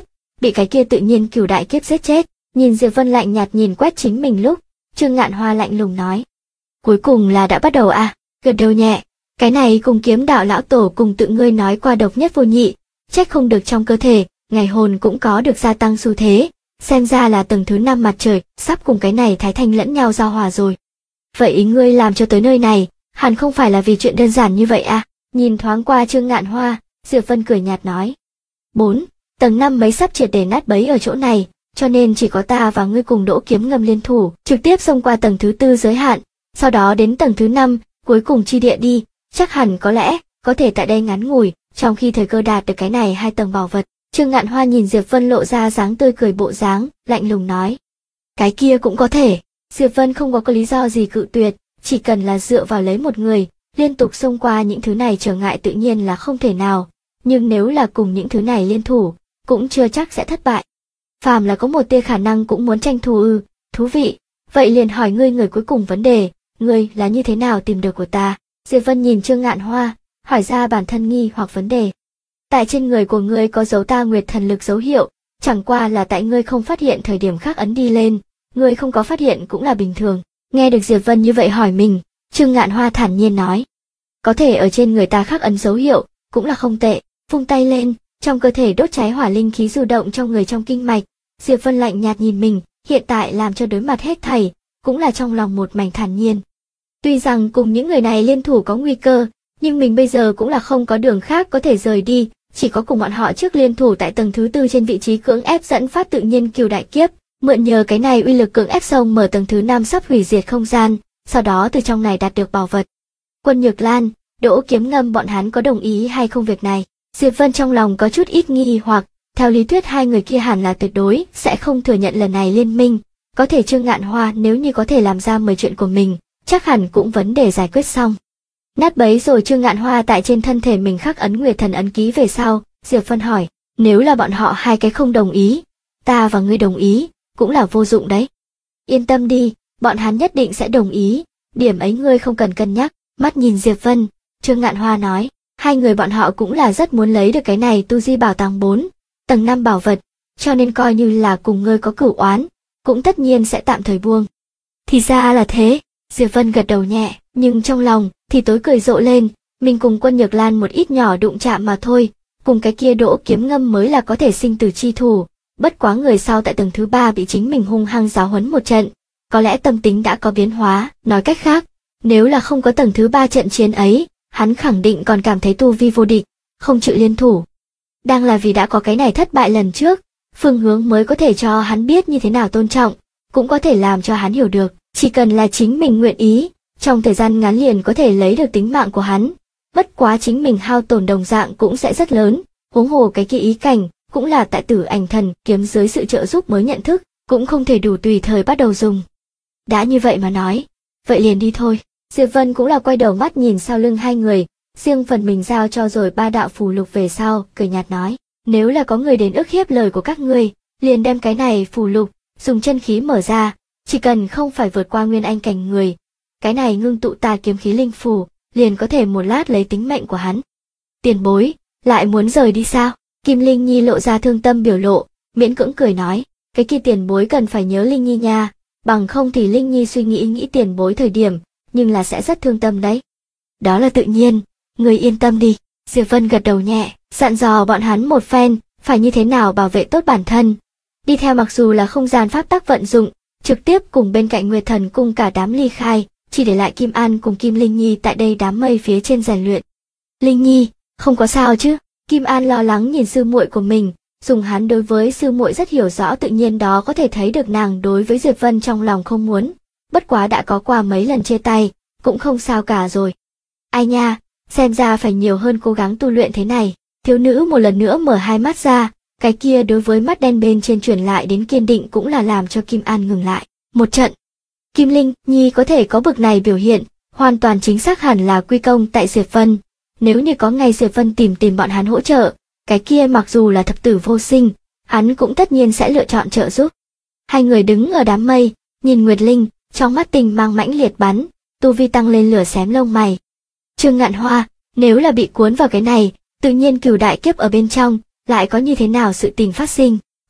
bị cái kia tự nhiên cửu đại kiếp giết chết. Nhìn Diệp Vân lạnh nhạt nhìn quét chính mình lúc, Trương Ngạn Hoa lạnh lùng nói. Cuối cùng là đã bắt đầu à, gật đầu nhẹ. Cái này cùng Kiếm Đạo lão tổ cùng tự ngươi nói qua độc nhất vô nhị, trách không được trong cơ thể, ngày hồn cũng có được gia tăng xu thế, xem ra là tầng thứ 5 mặt trời, sắp cùng cái này Thái Thanh lẫn nhau giao hòa rồi. Vậy ý ngươi làm cho tới nơi này, hẳn không phải là vì chuyện đơn giản như vậy à? Nhìn thoáng qua Trương Ngạn Hoa, Diệp Vân cười nhạt nói. 4. Tầng 5 mấy sắp triệt để nát bấy ở chỗ này, cho nên chỉ có ta và ngươi cùng Đỗ Kiếm Ngâm liên thủ, trực tiếp xông qua tầng thứ 4 giới hạn, sau đó đến tầng thứ 5, cuối cùng chi địa đi, chắc hẳn có lẽ, có thể tại đây ngắn ngủi, trong khi thời cơ đạt được cái này 2 tầng bảo vật. Trương Ngạn Hoa nhìn Diệp Vân lộ ra dáng tươi cười bộ dáng, lạnh lùng nói. Cái kia cũng có thể. Diệp Vân không có lý do gì cự tuyệt, chỉ cần là dựa vào lấy một người, liên tục xông qua những thứ này trở ngại tự nhiên là không thể nào, nhưng nếu là cùng những thứ này liên thủ, cũng chưa chắc sẽ thất bại. Phàm là có một tia khả năng cũng muốn tranh thủ ư, thú vị, vậy liền hỏi ngươi người cuối cùng vấn đề, ngươi là như thế nào tìm được của ta? Diệp Vân nhìn Trương Ngạn Hoa, hỏi ra bản thân nghi hoặc vấn đề. Tại trên người của ngươi có dấu ta Nguyệt Thần lực dấu hiệu, chẳng qua là tại ngươi không phát hiện thời điểm khắc ấn đi lên, ngươi không có phát hiện cũng là bình thường. Nghe được Diệp Vân như vậy hỏi mình, Trương Ngạn Hoa thản nhiên nói. Có thể ở trên người ta khắc ấn dấu hiệu, cũng là không tệ, vung tay lên, trong cơ thể đốt cháy hỏa linh khí du động trong người trong kinh mạch. Diệp Vân lạnh nhạt nhìn mình, hiện tại làm cho đối mặt hết thảy, cũng là trong lòng một mảnh thản nhiên. Tuy rằng cùng những người này liên thủ có nguy cơ, nhưng mình bây giờ cũng là không có đường khác có thể rời đi, chỉ có cùng bọn họ trước liên thủ tại tầng thứ 4 trên vị trí cưỡng ép dẫn phát tự nhiên cửu đại kiếp, mượn nhờ cái này uy lực cưỡng ép xông mở tầng thứ 5 sắp hủy diệt không gian, sau đó từ trong này đạt được bảo vật. Quân Nhược Lan, Đỗ Kiếm Ngâm bọn hắn có đồng ý hay không việc này? Diệp Vân trong lòng có chút ít nghi hoặc, theo lý thuyết hai người kia hẳn là tuyệt đối sẽ không thừa nhận lần này liên minh, có thể Trương Ngạn Hoa nếu như có thể làm ra 10 chuyện của mình, chắc hẳn cũng vấn đề giải quyết xong. Nát bấy rồi Trương Ngạn Hoa tại trên thân thể mình khắc ấn Nguyệt Thần ấn ký về sau, Diệp Vân hỏi, nếu là bọn họ hai cái không đồng ý, ta và ngươi đồng ý, cũng là vô dụng đấy. Yên tâm đi, bọn hắn nhất định sẽ đồng ý, điểm ấy ngươi không cần cân nhắc. Mắt nhìn Diệp Vân, Trương Ngạn Hoa nói, hai người bọn họ cũng là rất muốn lấy được cái này tu di bảo tàng 4, tầng 5 bảo vật, cho nên coi như là cùng ngươi có cửu oán, cũng tất nhiên sẽ tạm thời buông. Thì ra là thế, Diệp Vân gật đầu nhẹ, nhưng trong lòng thì tối cười rộ lên, mình cùng Quân Nhược Lan một ít nhỏ đụng chạm mà thôi, cùng cái kia Đỗ Kiếm Ngâm mới là có thể sinh tử chi thủ, bất quá người sau tại tầng thứ 3 bị chính mình hung hăng giáo huấn một trận, có lẽ tâm tính đã có biến hóa, nói cách khác, nếu là không có tầng thứ 3 trận chiến ấy, hắn khẳng định còn cảm thấy tu vi vô địch, không chịu liên thủ. Đang là vì đã có cái này thất bại lần trước, phương hướng mới có thể cho hắn biết như thế nào tôn trọng, cũng có thể làm cho hắn hiểu được, chỉ cần là chính mình nguyện ý, trong thời gian ngắn liền có thể lấy được tính mạng của hắn, bất quá chính mình hao tổn đồng dạng cũng sẽ rất lớn, huống hồ cái kia ý cảnh, cũng là tại Tử Ảnh Thần kiếm dưới sự trợ giúp mới nhận thức, cũng không thể đủ tùy thời bắt đầu dùng. Đã như vậy mà nói, vậy liền đi thôi. Diệp Vân cũng là quay đầu mắt nhìn sau lưng hai người, riêng phần mình giao cho rồi 3 đạo phù lục về sau, cười nhạt nói, nếu là có người đến ức hiếp lời của các ngươi, liền đem cái này phù lục, dùng chân khí mở ra, chỉ cần không phải vượt qua nguyên anh cảnh người, cái này ngưng tụ tà kiếm khí linh phù, liền có thể một lát lấy tính mệnh của hắn. Tiền bối, lại muốn rời đi sao? Kim Linh Nhi lộ ra thương tâm biểu lộ, miễn cưỡng cười nói, cái kia tiền bối cần phải nhớ Linh Nhi nha, bằng không thì Linh Nhi suy nghĩ tiền bối thời điểm, nhưng là sẽ rất thương tâm đấy. Đó là tự nhiên, người yên tâm đi. Diệp Vân gật đầu nhẹ, dặn dò bọn hắn một phen, phải như thế nào bảo vệ tốt bản thân. Đi theo mặc dù là không gian pháp tắc vận dụng, trực tiếp cùng bên cạnh Nguyệt Thần cung cả đám ly khai, chỉ để lại Kim An cùng Kim Linh Nhi tại đây đám mây phía trên rèn luyện. Linh Nhi, không có sao chứ? Kim An lo lắng nhìn sư muội của mình, dùng hắn đối với sư muội rất hiểu rõ tự nhiên đó có thể thấy được nàng đối với Diệp Vân trong lòng không muốn, bất quá đã có qua mấy lần chia tay, cũng không sao cả rồi. Ai nha, xem ra phải nhiều hơn cố gắng tu luyện thế này. Thiếu nữ một lần nữa mở hai mắt ra, cái kia đối với mắt đen bên trên truyền lại đến kiên định cũng là làm cho Kim An ngừng lại. Một trận, Kim Linh Nhi có thể có bực này biểu hiện, hoàn toàn chính xác hẳn là quy công tại Diệp Vân. Nếu như có ngày Diệp Vân tìm bọn hắn hỗ trợ, cái kia mặc dù là thập tử vô sinh, hắn cũng tất nhiên sẽ lựa chọn trợ giúp. Hai người đứng ở đám mây, nhìn Nguyệt Linh, trong mắt tình mang mãnh liệt bắn, tu vi tăng lên lửa xém lông mày. Trương Ngạn Hoa, nếu là bị cuốn vào cái này, tự nhiên cửu đại kiếp ở bên trong, lại có như thế nào sự tình phát sinh,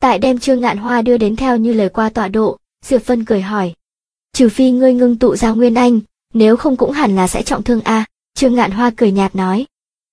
Tại đem Trương Ngạn Hoa đưa đến theo như lời qua tọa độ, Diệp Vân cười hỏi. Trừ phi ngươi ngưng tụ ra Nguyên Anh, nếu không cũng hẳn là sẽ trọng thương a. Trương Ngạn Hoa cười nhạt nói.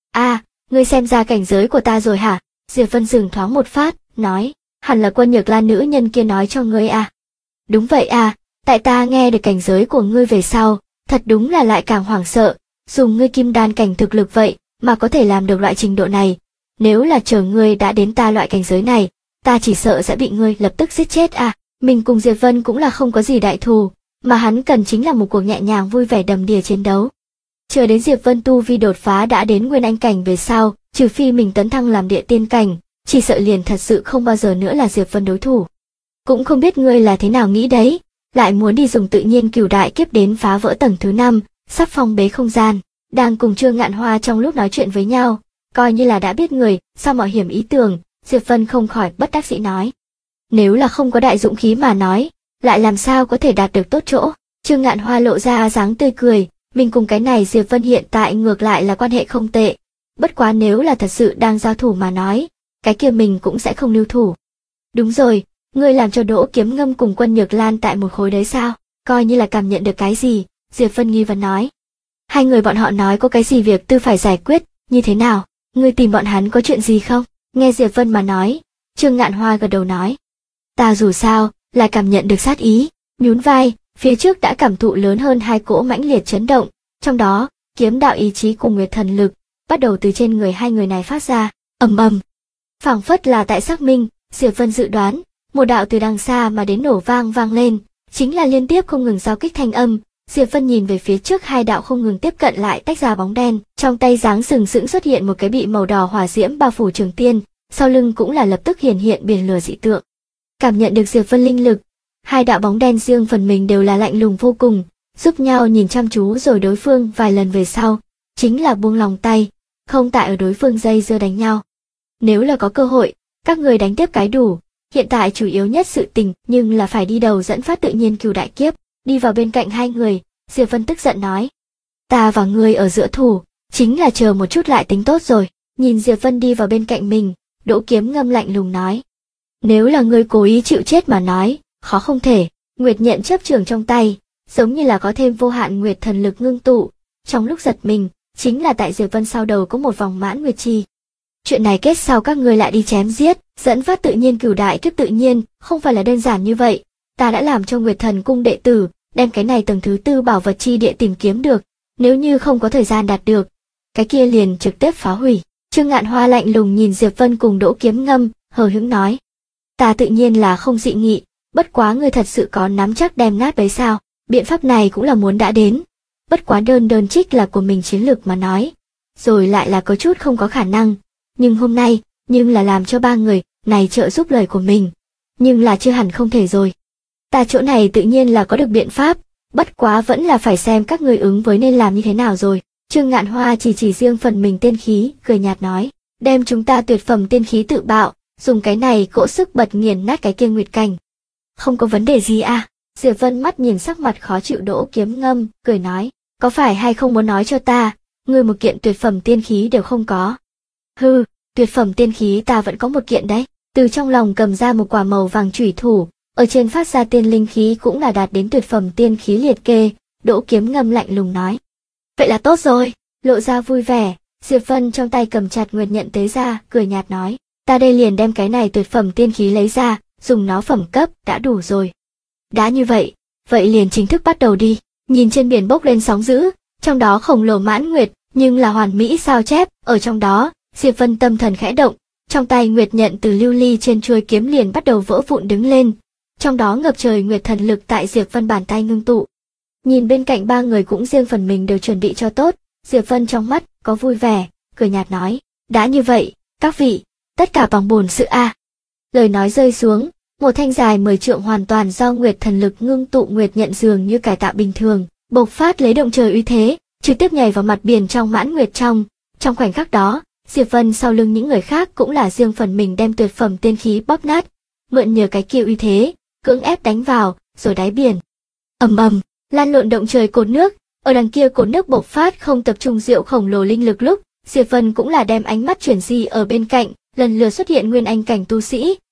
Ngươi xem ra cảnh giới của ta rồi hả? Diệp Vân dừng thoáng một phát, nói, hẳn là Quân Nhược Lan nữ nhân kia nói cho ngươi à. Đúng vậy à, tại ta nghe được cảnh giới của ngươi về sau, thật đúng là lại càng hoảng sợ, dùng ngươi kim đan cảnh thực lực vậy mà có thể làm được loại trình độ này. Nếu là chờ ngươi đã đến ta loại cảnh giới này, ta chỉ sợ sẽ bị ngươi lập tức giết chết à. Mình cùng Diệp Vân cũng là không có gì đại thù, mà hắn cần chính là một cuộc nhẹ nhàng vui vẻ đầm đìa chiến đấu. Chờ đến Diệp Vân tu vi đột phá đã đến Nguyên Anh cảnh về sau, trừ phi mình tấn thăng làm địa tiên cảnh, chỉ sợ liền thật sự không bao giờ nữa là Diệp Vân đối thủ. Cũng không biết ngươi là thế nào nghĩ đấy, lại muốn đi dùng tự nhiên cửu đại kiếp đến phá vỡ tầng thứ 5, sắp phong bế không gian. Đang cùng Trương Ngạn Hoa trong lúc nói chuyện với nhau, coi như là đã biết người, sau mọi hiểm ý tưởng, Diệp Vân không khỏi bất đắc dĩ nói. Nếu là không có đại dũng khí mà nói, lại làm sao có thể đạt được tốt chỗ. Trương Ngạn Hoa lộ ra dáng tươi cười, mình cùng cái này Diệp Vân hiện tại ngược lại là quan hệ không tệ. Bất quá nếu là thật sự đang giao thủ mà nói, cái kia mình cũng sẽ không lưu thủ. Đúng rồi, ngươi làm cho Đỗ Kiếm Ngâm cùng Quân Nhược Lan tại một khối đấy sao? Coi như là cảm nhận được cái gì? Diệp Vân nghi vấn nói. Hai người bọn họ nói có cái gì việc tư phải giải quyết, như thế nào? Ngươi tìm bọn hắn có chuyện gì không? Nghe Diệp Vân mà nói, Trương Ngạn Hoa gật đầu nói. Ta dù sao, là cảm nhận được sát ý, nhún vai, phía trước đã cảm thụ lớn hơn hai cỗ mãnh liệt chấn động, trong đó, kiếm đạo ý chí cùng nguyệt thần lực, bắt đầu từ trên người hai người này phát ra, ầm ầm. Phảng phất là tại xác minh, Diệp Vân dự đoán, một đạo từ đằng xa mà đến nổ vang vang lên, chính là liên tiếp không ngừng giao kích thanh âm. Diệp Vân nhìn về phía trước hai đạo không ngừng tiếp cận lại tách ra bóng đen, trong tay dáng sừng sững xuất hiện một cái bị màu đỏ hỏa diễm bao phủ trường tiên, sau lưng cũng là lập tức hiển hiện biển lửa dị tượng. Cảm nhận được Diệp Vân linh lực, hai đạo bóng đen riêng phần mình đều là lạnh lùng vô cùng, giúp nhau nhìn chăm chú rồi đối phương vài lần về sau, chính là buông lòng tay, không tại ở đối phương dây dưa đánh nhau. Nếu là có cơ hội, các người đánh tiếp cái đủ, hiện tại chủ yếu nhất sự tình nhưng là phải đi đầu dẫn phát tự nhiên cửu đại kiếp, đi vào bên cạnh hai người, Diệp Vân tức giận nói. Ta và ngươi ở giữa thủ, chính là chờ một chút lại tính tốt rồi. Nhìn Diệp Vân đi vào bên cạnh mình, Đỗ Kiếm Ngâm lạnh lùng nói. Nếu là ngươi cố ý chịu chết mà nói, khó không thể. Nguyệt nhận chấp trường trong tay, giống như là có thêm vô hạn nguyệt thần lực ngưng tụ. Trong lúc giật mình, chính là tại Diệp Vân sau đầu có một vòng mãn nguyệt chi. Chuyện này kết sau các ngươi lại đi chém giết, dẫn phát tự nhiên cửu đại kiếp tự nhiên, không phải là đơn giản như vậy. Ta đã làm cho Nguyệt Thần cung đệ tử, đem cái này tầng thứ 4 bảo vật chi địa tìm kiếm được, nếu như không có thời gian đạt được, cái kia liền trực tiếp phá hủy. Trương Ngạn Hoa lạnh lùng nhìn Diệp Vân cùng Đỗ Kiếm Ngâm, hờ hững nói. Ta tự nhiên là không dị nghị, bất quá ngươi thật sự có nắm chắc đem nát bấy sao, biện pháp này cũng là muốn đã đến. Bất quá đơn trích là của mình chiến lược mà nói, rồi lại là có chút không có khả năng, nhưng hôm nay, nhưng là làm cho ba người này trợ giúp lời của mình, nhưng là chưa hẳn không thể rồi. Ta chỗ này tự nhiên là có được biện pháp, bất quá vẫn là phải xem các người ứng với nên làm như thế nào rồi. Trương Ngạn Hoa chỉ riêng phần mình tiên khí, cười nhạt nói, đem chúng ta tuyệt phẩm tiên khí tự bạo, dùng cái này cỗ sức bật nghiền nát cái kia nguyệt cảnh. Không có vấn đề gì à? Diệp Vân mắt nhìn sắc mặt khó chịu Đỗ Kiếm Ngâm, cười nói, có phải hay không muốn nói cho ta, ngươi một kiện tuyệt phẩm tiên khí đều không có. Hừ, tuyệt phẩm tiên khí ta vẫn có một kiện đấy. Từ trong lòng cầm ra một quả màu vàng chủy thủ, ở trên phát ra tiên linh khí cũng là đạt đến tuyệt phẩm tiên khí liệt kê. Đỗ Kiếm Ngâm lạnh lùng nói. Vậy là tốt rồi, lộ ra vui vẻ, Diệp Vân trong tay cầm chặt nguyệt nhận tế ra, cười nhạt nói, ta đây liền đem cái này tuyệt phẩm tiên khí lấy ra, dùng nó phẩm cấp, đã đủ rồi. Đã như vậy, vậy liền chính thức bắt đầu đi. Nhìn trên biển bốc lên sóng dữ, trong đó khổng lồ mãn nguyệt, nhưng là hoàn mỹ sao chép, ở trong đó, Diệp Vân tâm thần khẽ động, trong tay nguyệt nhận từ lưu ly trên chuôi kiếm liền bắt đầu vỡ vụn đứng lên, trong đó ngập trời nguyệt thần lực tại Diệp Vân bàn tay ngưng tụ. Nhìn bên cạnh ba người cũng riêng phần mình đều chuẩn bị cho tốt, Diệp Vân trong mắt có vui vẻ, cười nhạt nói, đã như vậy, các vị, tất cả bằng bổn sự a. Lời nói rơi xuống, một thanh dài 10 trượng hoàn toàn do nguyệt thần lực ngưng tụ nguyệt nhận dường như cải tạo bình thường, bộc phát lấy động trời uy thế, trực tiếp nhảy vào mặt biển trong mãn nguyệt trong khoảnh khắc đó, Diệp Vân sau lưng những người khác cũng là riêng phần mình đem tuyệt phẩm tiên khí bóp nát, mượn nhờ cái kia uy thế, cưỡng ép đánh vào, rồi đáy biển. Ầm ầm, lan lộn động trời cột nước, ở đằng kia cột nước bộc phát không tập trung diệu khổng lồ linh lực lúc, Diệp Vân cũng là đem ánh mắt chuyển di ở bên cạnh, lần lượt xuất hiện nguyên anh cảnh tu sĩ,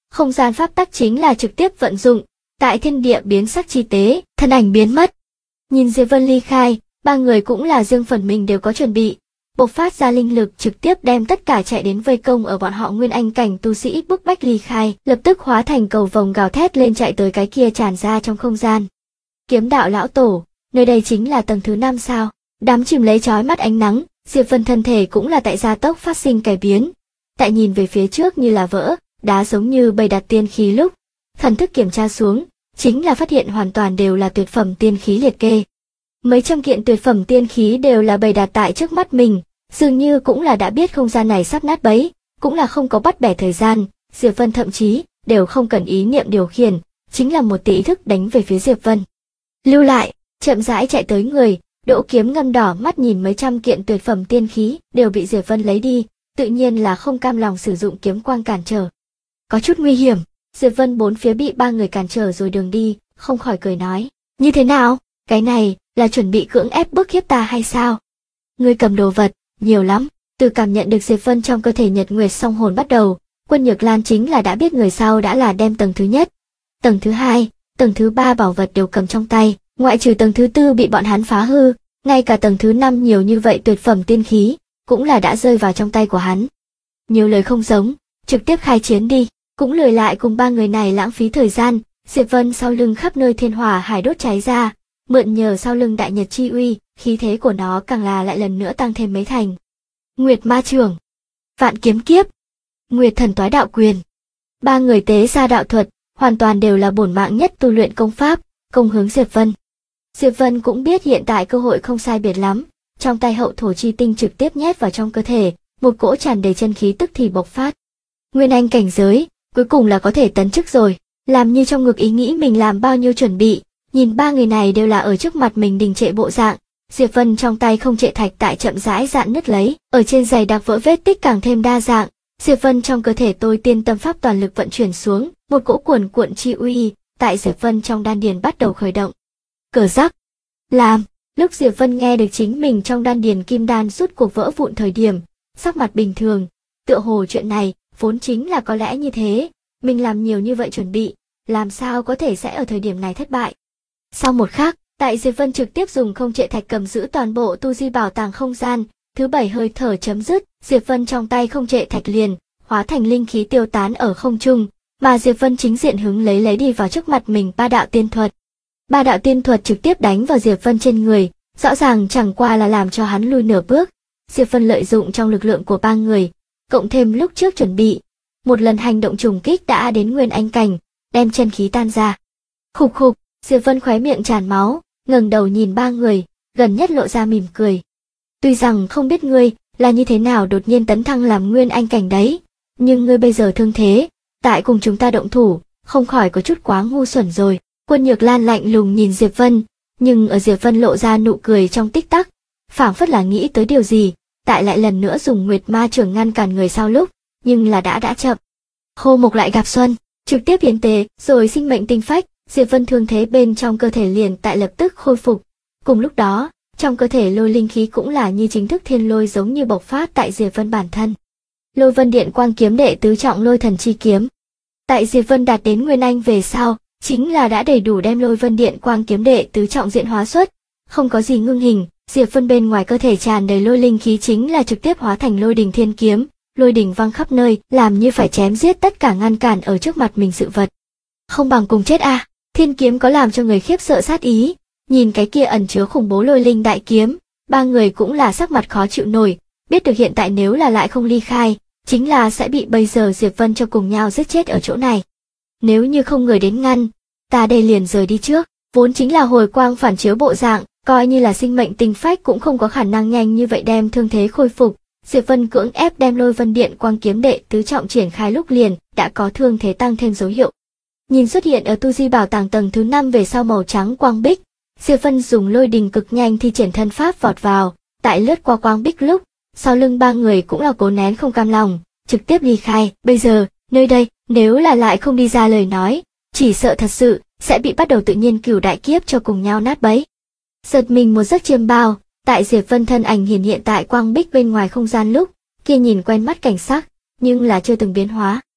Không gian pháp tắc chính là trực tiếp vận dụng, tại thiên địa biến sắc chi tế, thân ảnh biến mất. Nhìn Diệp Vân ly khai, ba người cũng là riêng phần mình đều có chuẩn bị, bộc phát ra linh lực trực tiếp đem tất cả chạy đến vây công ở bọn họ nguyên anh cảnh tu sĩ bức bách ly khai, lập tức hóa thành cầu vồng gào thét lên chạy tới cái kia tràn ra trong không gian. Kiếm đạo lão tổ, nơi đây chính là tầng thứ 5 sao? Đám chìm lấy chói mắt ánh nắng, Diệp Vân thân thể cũng là tại gia tốc phát sinh cải biến. Tại nhìn về phía trước như là vỡ, đá giống như bầy đặt tiên khí lúc, thần thức kiểm tra xuống, chính là phát hiện hoàn toàn đều là tuyệt phẩm tiên khí liệt kê. Mấy trăm kiện tuyệt phẩm tiên khí đều là bày đặt tại trước mắt mình, dường như cũng là đã biết không gian này sắp nát bấy, cũng là không có bắt bẻ thời gian, Diệp Vân thậm chí đều không cần ý niệm điều khiển, chính là một ý thức đánh về phía Diệp Vân. Lưu lại, chậm rãi chạy tới người, Đỗ Kiếm ngâm đỏ mắt nhìn mấy trăm kiện tuyệt phẩm tiên khí đều bị Diệp Vân lấy đi, tự nhiên là không cam lòng sử dụng kiếm quang cản trở. Có chút nguy hiểm, Diệp Vân bốn phía bị ba người cản trở rồi đường đi, không khỏi cười nói, như thế nào, cái này là chuẩn bị cưỡng ép bức hiếp ta hay sao? Ngươi cầm đồ vật, nhiều lắm, từ cảm nhận được Diệp Vân trong cơ thể Nhật Nguyệt song hồn bắt đầu, Quân Nhược Lan chính là đã biết người sau đã là đem tầng thứ nhất, tầng thứ hai, tầng thứ ba bảo vật đều cầm trong tay, ngoại trừ tầng thứ tư bị bọn hắn phá hư, ngay cả tầng thứ 5 nhiều như vậy tuyệt phẩm tiên khí, cũng là đã rơi vào trong tay của hắn. Nhiều lời không giống, trực tiếp khai chiến đi, cũng lười lại cùng ba người này lãng phí thời gian, Diệp Vân sau lưng khắp nơi thiên hỏa hải đốt cháy ra, mượn nhờ sau lưng đại nhật chi uy, khí thế của nó càng là lại lần nữa tăng thêm mấy thành. Nguyệt ma trường, vạn kiếm kiếp, Nguyệt thần toái đạo quyền. Ba người tế ra đạo thuật, hoàn toàn đều là bổn mạng nhất tu luyện công pháp, công hướng Diệp Vân. Diệp Vân cũng biết hiện tại cơ hội không sai biệt lắm, trong tay hậu thổ chi tinh trực tiếp nhét vào trong cơ thể, một cỗ tràn đầy chân khí tức thì bộc phát. Nguyên anh cảnh giới, cuối cùng là có thể tấn chức rồi, làm như trong ngực ý nghĩ mình làm bao nhiêu chuẩn bị, nhìn ba người này đều là ở trước mặt mình đình trệ bộ dạng, Diệp Vân trong tay không trệ thạch tại chậm rãi dạn nứt lấy, ở trên giày đặc vỡ vết tích càng thêm đa dạng, Diệp Vân trong cơ thể tôi tiên tâm pháp toàn lực vận chuyển xuống, một cỗ cuồn cuộn chi uy, tại Diệp Vân trong đan điền bắt đầu khởi động. Cờ rắc, làm, lúc Diệp Vân nghe được chính mình trong đan điền kim đan rút cuộc vỡ vụn thời điểm, sắc mặt bình thường, tựa hồ chuyện này, vốn chính là có lẽ như thế, mình làm nhiều như vậy chuẩn bị, làm sao có thể sẽ ở thời điểm này thất bại. Sau một khắc, tại Diệp Vân trực tiếp dùng không trệ thạch cầm giữ toàn bộ tu di bảo tàng không gian, thứ 7 hơi thở chấm dứt, Diệp Vân trong tay không trệ thạch liền, hóa thành linh khí tiêu tán ở không trung, mà Diệp Vân chính diện hướng lấy đi vào trước mặt mình ba đạo tiên thuật. Ba đạo tiên thuật trực tiếp đánh vào Diệp Vân trên người, rõ ràng chẳng qua là làm cho hắn lùi nửa bước. Diệp Vân lợi dụng trong lực lượng của ba người, cộng thêm lúc trước chuẩn bị, một lần hành động trùng kích đã đến nguyên anh cảnh, đem chân khí tan ra. Khục khục, Diệp Vân khóe miệng tràn máu, ngẩng đầu nhìn ba người, gần nhất lộ ra mỉm cười. Tuy rằng không biết ngươi là như thế nào đột nhiên tấn thăng làm nguyên anh cảnh đấy, nhưng ngươi bây giờ thương thế, tại cùng chúng ta động thủ, không khỏi có chút quá ngu xuẩn rồi. Quân Nhược Lan lạnh lùng nhìn Diệp Vân, nhưng ở Diệp Vân lộ ra nụ cười trong tích tắc, phảng phất là nghĩ tới điều gì, tại lại lần nữa dùng Nguyệt Ma Trường ngăn cản người sau lúc, nhưng là đã chậm. Khô Mộc lại gặp xuân, trực tiếp hiến tế, rồi sinh mệnh tinh phách, Diệp Vân thương thế bên trong cơ thể liền tại lập tức khôi phục. Cùng lúc đó, trong cơ thể lôi linh khí cũng là như chính thức thiên lôi giống như bộc phát tại Diệp Vân bản thân. Lôi Vân Điện Quang kiếm đệ tứ trọng lôi thần chi kiếm. Tại Diệp Vân đạt đến nguyên anh về sau, chính là đã đầy đủ đem Lôi Vân Điện Quang kiếm đệ tứ trọng diện hóa xuất, không có gì ngưng hình, Diệp Vân bên ngoài cơ thể tràn đầy lôi linh khí chính là trực tiếp hóa thành Lôi Đình Thiên kiếm, lôi đình văng khắp nơi, làm như phải chém giết tất cả ngăn cản ở trước mặt mình sự vật. Không bằng cùng chết a. Thiên kiếm có làm cho người khiếp sợ sát ý, nhìn cái kia ẩn chứa khủng bố lôi linh đại kiếm, ba người cũng là sắc mặt khó chịu nổi, biết được hiện tại nếu là lại không ly khai, chính là sẽ bị bây giờ Diệp Vân cho cùng nhau giết chết ở chỗ này. Nếu như không người đến ngăn, ta đây liền rời đi trước, vốn chính là hồi quang phản chiếu bộ dạng, coi như là sinh mệnh tinh phách cũng không có khả năng nhanh như vậy đem thương thế khôi phục. Diệp Vân cưỡng ép đem Lôi Vân Điện Quang kiếm đệ tứ trọng triển khai lúc liền, đã có thương thế tăng thêm dấu hiệu. Nhìn xuất hiện ở tu di bảo tàng tầng thứ 5 về sau màu trắng quang bích, Diệp Vân dùng lôi đình cực nhanh thi triển thân pháp vọt vào, tại lướt qua quang bích lúc, sau lưng ba người cũng là cố nén không cam lòng, trực tiếp ly khai. Bây giờ, nơi đây, nếu là lại không đi ra lời nói, chỉ sợ thật sự sẽ bị bắt đầu tự nhiên cửu đại kiếp cho cùng nhau nát bấy. Giật mình một giấc chiêm bao, tại Diệp Vân thân ảnh hiện tại quang bích bên ngoài không gian lúc, kia nhìn quen mắt cảnh sắc, nhưng là chưa từng biến hóa.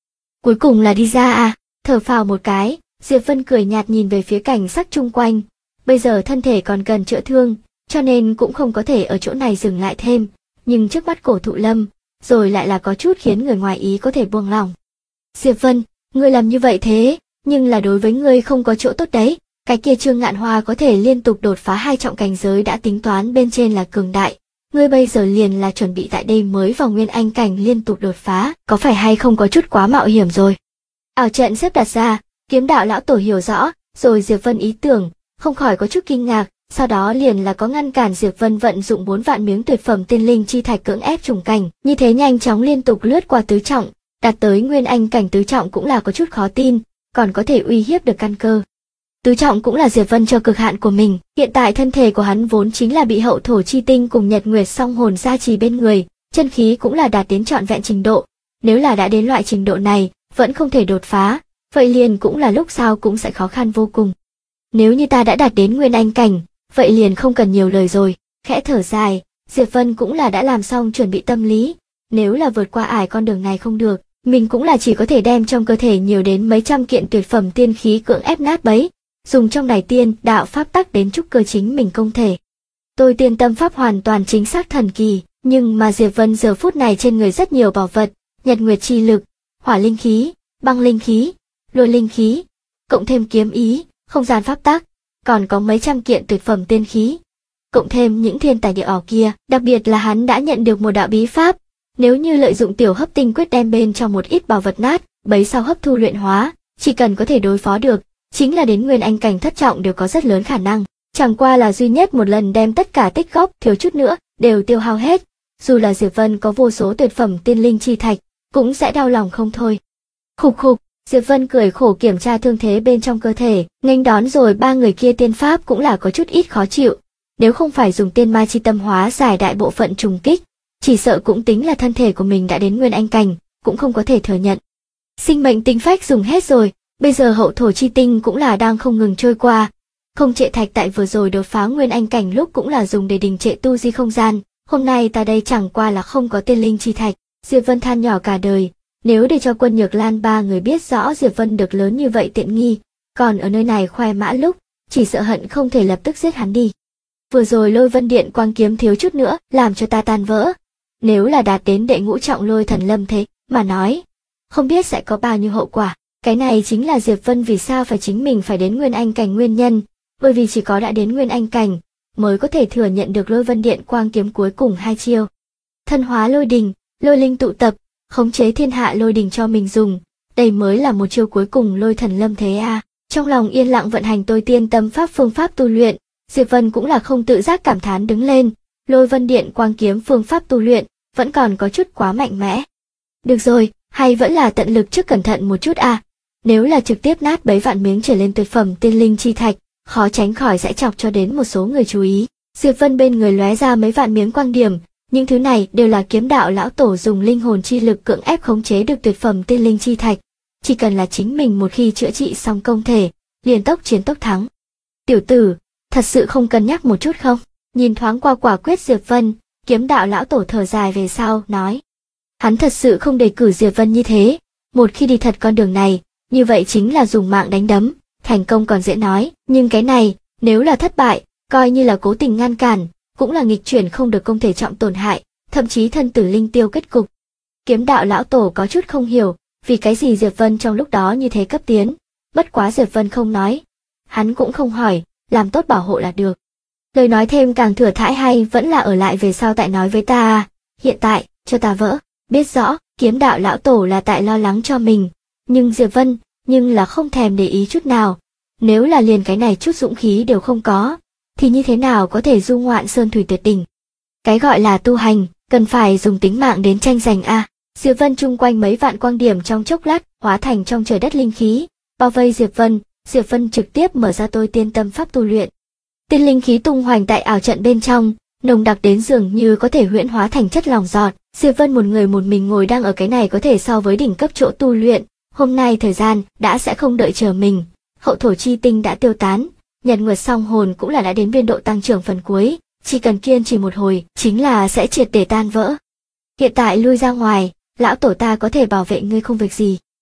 Cuối cùng là đi ra à? Thở phào một cái, Diệp Vân cười nhạt nhìn về phía cảnh sắc chung quanh. Bây giờ thân thể còn cần chữa thương, cho nên cũng không có thể ở chỗ này dừng lại thêm, nhưng trước mắt Cổ Thụ Lâm, rồi lại là có chút khiến người ngoài ý có thể buông lòng. Diệp Vân, ngươi làm như vậy thế, nhưng là đối với ngươi không có chỗ tốt đấy. Cái kia Trương Ngạn Hoa có thể liên tục đột phá 2 trọng cảnh giới đã tính toán bên trên là cường đại. Ngươi bây giờ liền là chuẩn bị tại đây mới vào Nguyên Anh cảnh liên tục đột phá, có phải hay không có chút quá mạo hiểm rồi? Ảo trận xếp đặt ra, Kiếm Đạo lão tổ hiểu rõ, rồi Diệp Vân ý tưởng, không khỏi có chút kinh ngạc, sau đó liền là có ngăn cản Diệp Vân vận dụng 4 vạn miếng tuyệt phẩm tiên linh chi thạch cưỡng ép trùng cảnh, như thế nhanh chóng liên tục lướt qua tứ trọng, đạt tới Nguyên Anh cảnh tứ trọng cũng là có chút khó tin, còn có thể uy hiếp được căn cơ. Tứ trọng cũng là Diệp Vân cho cực hạn của mình, hiện tại thân thể của hắn vốn chính là bị hậu thổ chi tinh cùng nhật nguyệt song hồn gia trì bên người, chân khí cũng là đạt đến trọn vẹn trình độ, nếu là đã đến loại trình độ này, vẫn không thể đột phá, vậy liền cũng là lúc sau cũng sẽ khó khăn vô cùng. Nếu như ta đã đạt đến Nguyên Anh cảnh, vậy liền không cần nhiều lời rồi, khẽ thở dài, Diệp Vân cũng là đã làm xong chuẩn bị tâm lý, nếu là vượt qua ải con đường này không được, mình cũng là chỉ có thể đem trong cơ thể nhiều đến mấy trăm kiện tuyệt phẩm tiên khí cưỡng ép nát bấy, dùng trong này tiên đạo pháp tắc đến trúc cơ chính mình công thể. Tôi tiên tâm pháp hoàn toàn chính xác thần kỳ, nhưng mà Diệp Vân giờ phút này trên người rất nhiều bảo vật, nhật nguyệt chi lực, hỏa linh khí, băng linh khí, lôi linh khí, cộng thêm kiếm ý, không gian pháp tắc, còn có mấy trăm kiện tuyệt phẩm tiên khí, cộng thêm những thiên tài địa ỏ kia, đặc biệt là hắn đã nhận được một đạo bí pháp, nếu như lợi dụng tiểu hấp tinh quyết đem bên trong một ít bảo vật nát, bấy sau hấp thu luyện hóa, chỉ cần có thể đối phó được, chính là đến Nguyên Anh cảnh thất trọng đều có rất lớn khả năng, chẳng qua là duy nhất một lần đem tất cả tích góp thiếu chút nữa, đều tiêu hao hết, dù là Diệp Vân có vô số tuyệt phẩm tiên linh chi thạch, cũng sẽ đau lòng không thôi. Khục khục, Diệp Vân cười khổ kiểm tra thương thế bên trong cơ thể, nghênh đón rồi 3 người kia tiên pháp cũng là có chút ít khó chịu, nếu không phải dùng tiên ma chi tâm hóa giải đại bộ phận trùng kích, chỉ sợ cũng tính là thân thể của mình đã đến Nguyên Anh cảnh, cũng không có thể thừa nhận. Sinh mệnh tinh phách dùng hết rồi, bây giờ hậu thổ chi tinh cũng là đang không ngừng trôi qua. Không trệ thạch tại vừa rồi đột phá Nguyên Anh cảnh lúc cũng là dùng để đình trệ tu di không gian, hôm nay ta đây chẳng qua là không có tiên linh chi thạch. Diệp Vân than nhỏ cả đời, nếu để cho Quân Nhược Lan 3 người biết rõ Diệp Vân được lớn như vậy tiện nghi, còn ở nơi này khoe mã lúc, chỉ sợ hận không thể lập tức giết hắn đi. Vừa rồi Lôi Vân Điện quang kiếm thiếu chút nữa làm cho ta tan vỡ, nếu là đạt đến đệ ngũ trọng Lôi Thần Lâm thế mà nói, không biết sẽ có bao nhiêu hậu quả. Cái này chính là Diệp Vân vì sao phải chính mình phải đến Nguyên Anh cảnh nguyên nhân, bởi vì chỉ có đã đến Nguyên Anh cảnh mới có thể thừa nhận được Lôi Vân Điện quang kiếm cuối cùng 2 chiêu. Thân hóa lôi đình, lôi linh tụ tập, khống chế thiên hạ lôi đình cho mình dùng, đây mới là một chiêu cuối cùng Lôi Thần Lâm thế a. Trong lòng yên lặng vận hành tôi tiên tâm pháp phương pháp tu luyện, Diệp Vân cũng là không tự giác cảm thán đứng lên, Lôi Vân Điện quang kiếm phương pháp tu luyện vẫn còn có chút quá mạnh mẽ. Được rồi, hay vẫn là tận lực trước cẩn thận một chút a. Nếu là trực tiếp nát bấy vạn miếng trở lên tuyệt phẩm tiên linh chi thạch, khó tránh khỏi sẽ chọc cho đến một số người chú ý. Diệp Vân bên người lóe ra mấy vạn miếng quang điểm, những thứ này đều là Kiếm Đạo lão tổ dùng linh hồn chi lực cưỡng ép khống chế được tuyệt phẩm tiên linh chi thạch, chỉ cần là chính mình một khi chữa trị xong công thể, liền tốc chiến tốc thắng. Tiểu tử, thật sự không cân nhắc một chút không? Nhìn thoáng qua quả quyết Diệp Vân, Kiếm Đạo lão tổ thở dài về sau, nói. Hắn thật sự không đề cử Diệp Vân như thế, một khi đi thật con đường này, như vậy chính là dùng mạng đánh đấm, thành công còn dễ nói, nhưng cái này, nếu là thất bại, coi như là cố tình ngăn cản, cũng là nghịch chuyển không được công thể trọng tổn hại, thậm chí thân tử linh tiêu kết cục. Kiếm Đạo lão tổ có chút không hiểu, vì cái gì Diệp Vân trong lúc đó như thế cấp tiến, bất quá Diệp Vân không nói, hắn cũng không hỏi, làm tốt bảo hộ là được. Lời nói thêm càng thừa thãi hay vẫn là ở lại về sau tại nói với ta à, hiện tại, cho ta vỡ, biết rõ, Kiếm Đạo lão tổ là tại lo lắng cho mình, nhưng Diệp Vân, nhưng là không thèm để ý chút nào, nếu là liền cái này chút dũng khí đều không có, thì như thế nào có thể du ngoạn sơn thủy tuyệt đỉnh. Cái gọi là tu hành, cần phải dùng tính mạng đến tranh giành a. Diệp Vân chung quanh mấy vạn quang điểm trong chốc lát, hóa thành trong trời đất linh khí, bao vây Diệp Vân trực tiếp mở ra tôi tiên tâm pháp tu luyện. Tiên linh khí tung hoành tại ảo trận bên trong, nồng đặc đến dường như có thể huyễn hóa thành chất lỏng giọt. Diệp Vân một người một mình ngồi đang ở cái này có thể so với đỉnh cấp chỗ tu luyện, hôm nay thời gian đã sẽ không đợi chờ mình, hậu thổ chi tinh đã tiêu tán, nhật nguyệt song hồn cũng là đã đến biên độ tăng trưởng phần cuối, chỉ cần kiên trì một hồi, chính là sẽ triệt để tan vỡ. Hiện tại lui ra ngoài, lão tổ ta có thể bảo vệ ngươi không việc gì.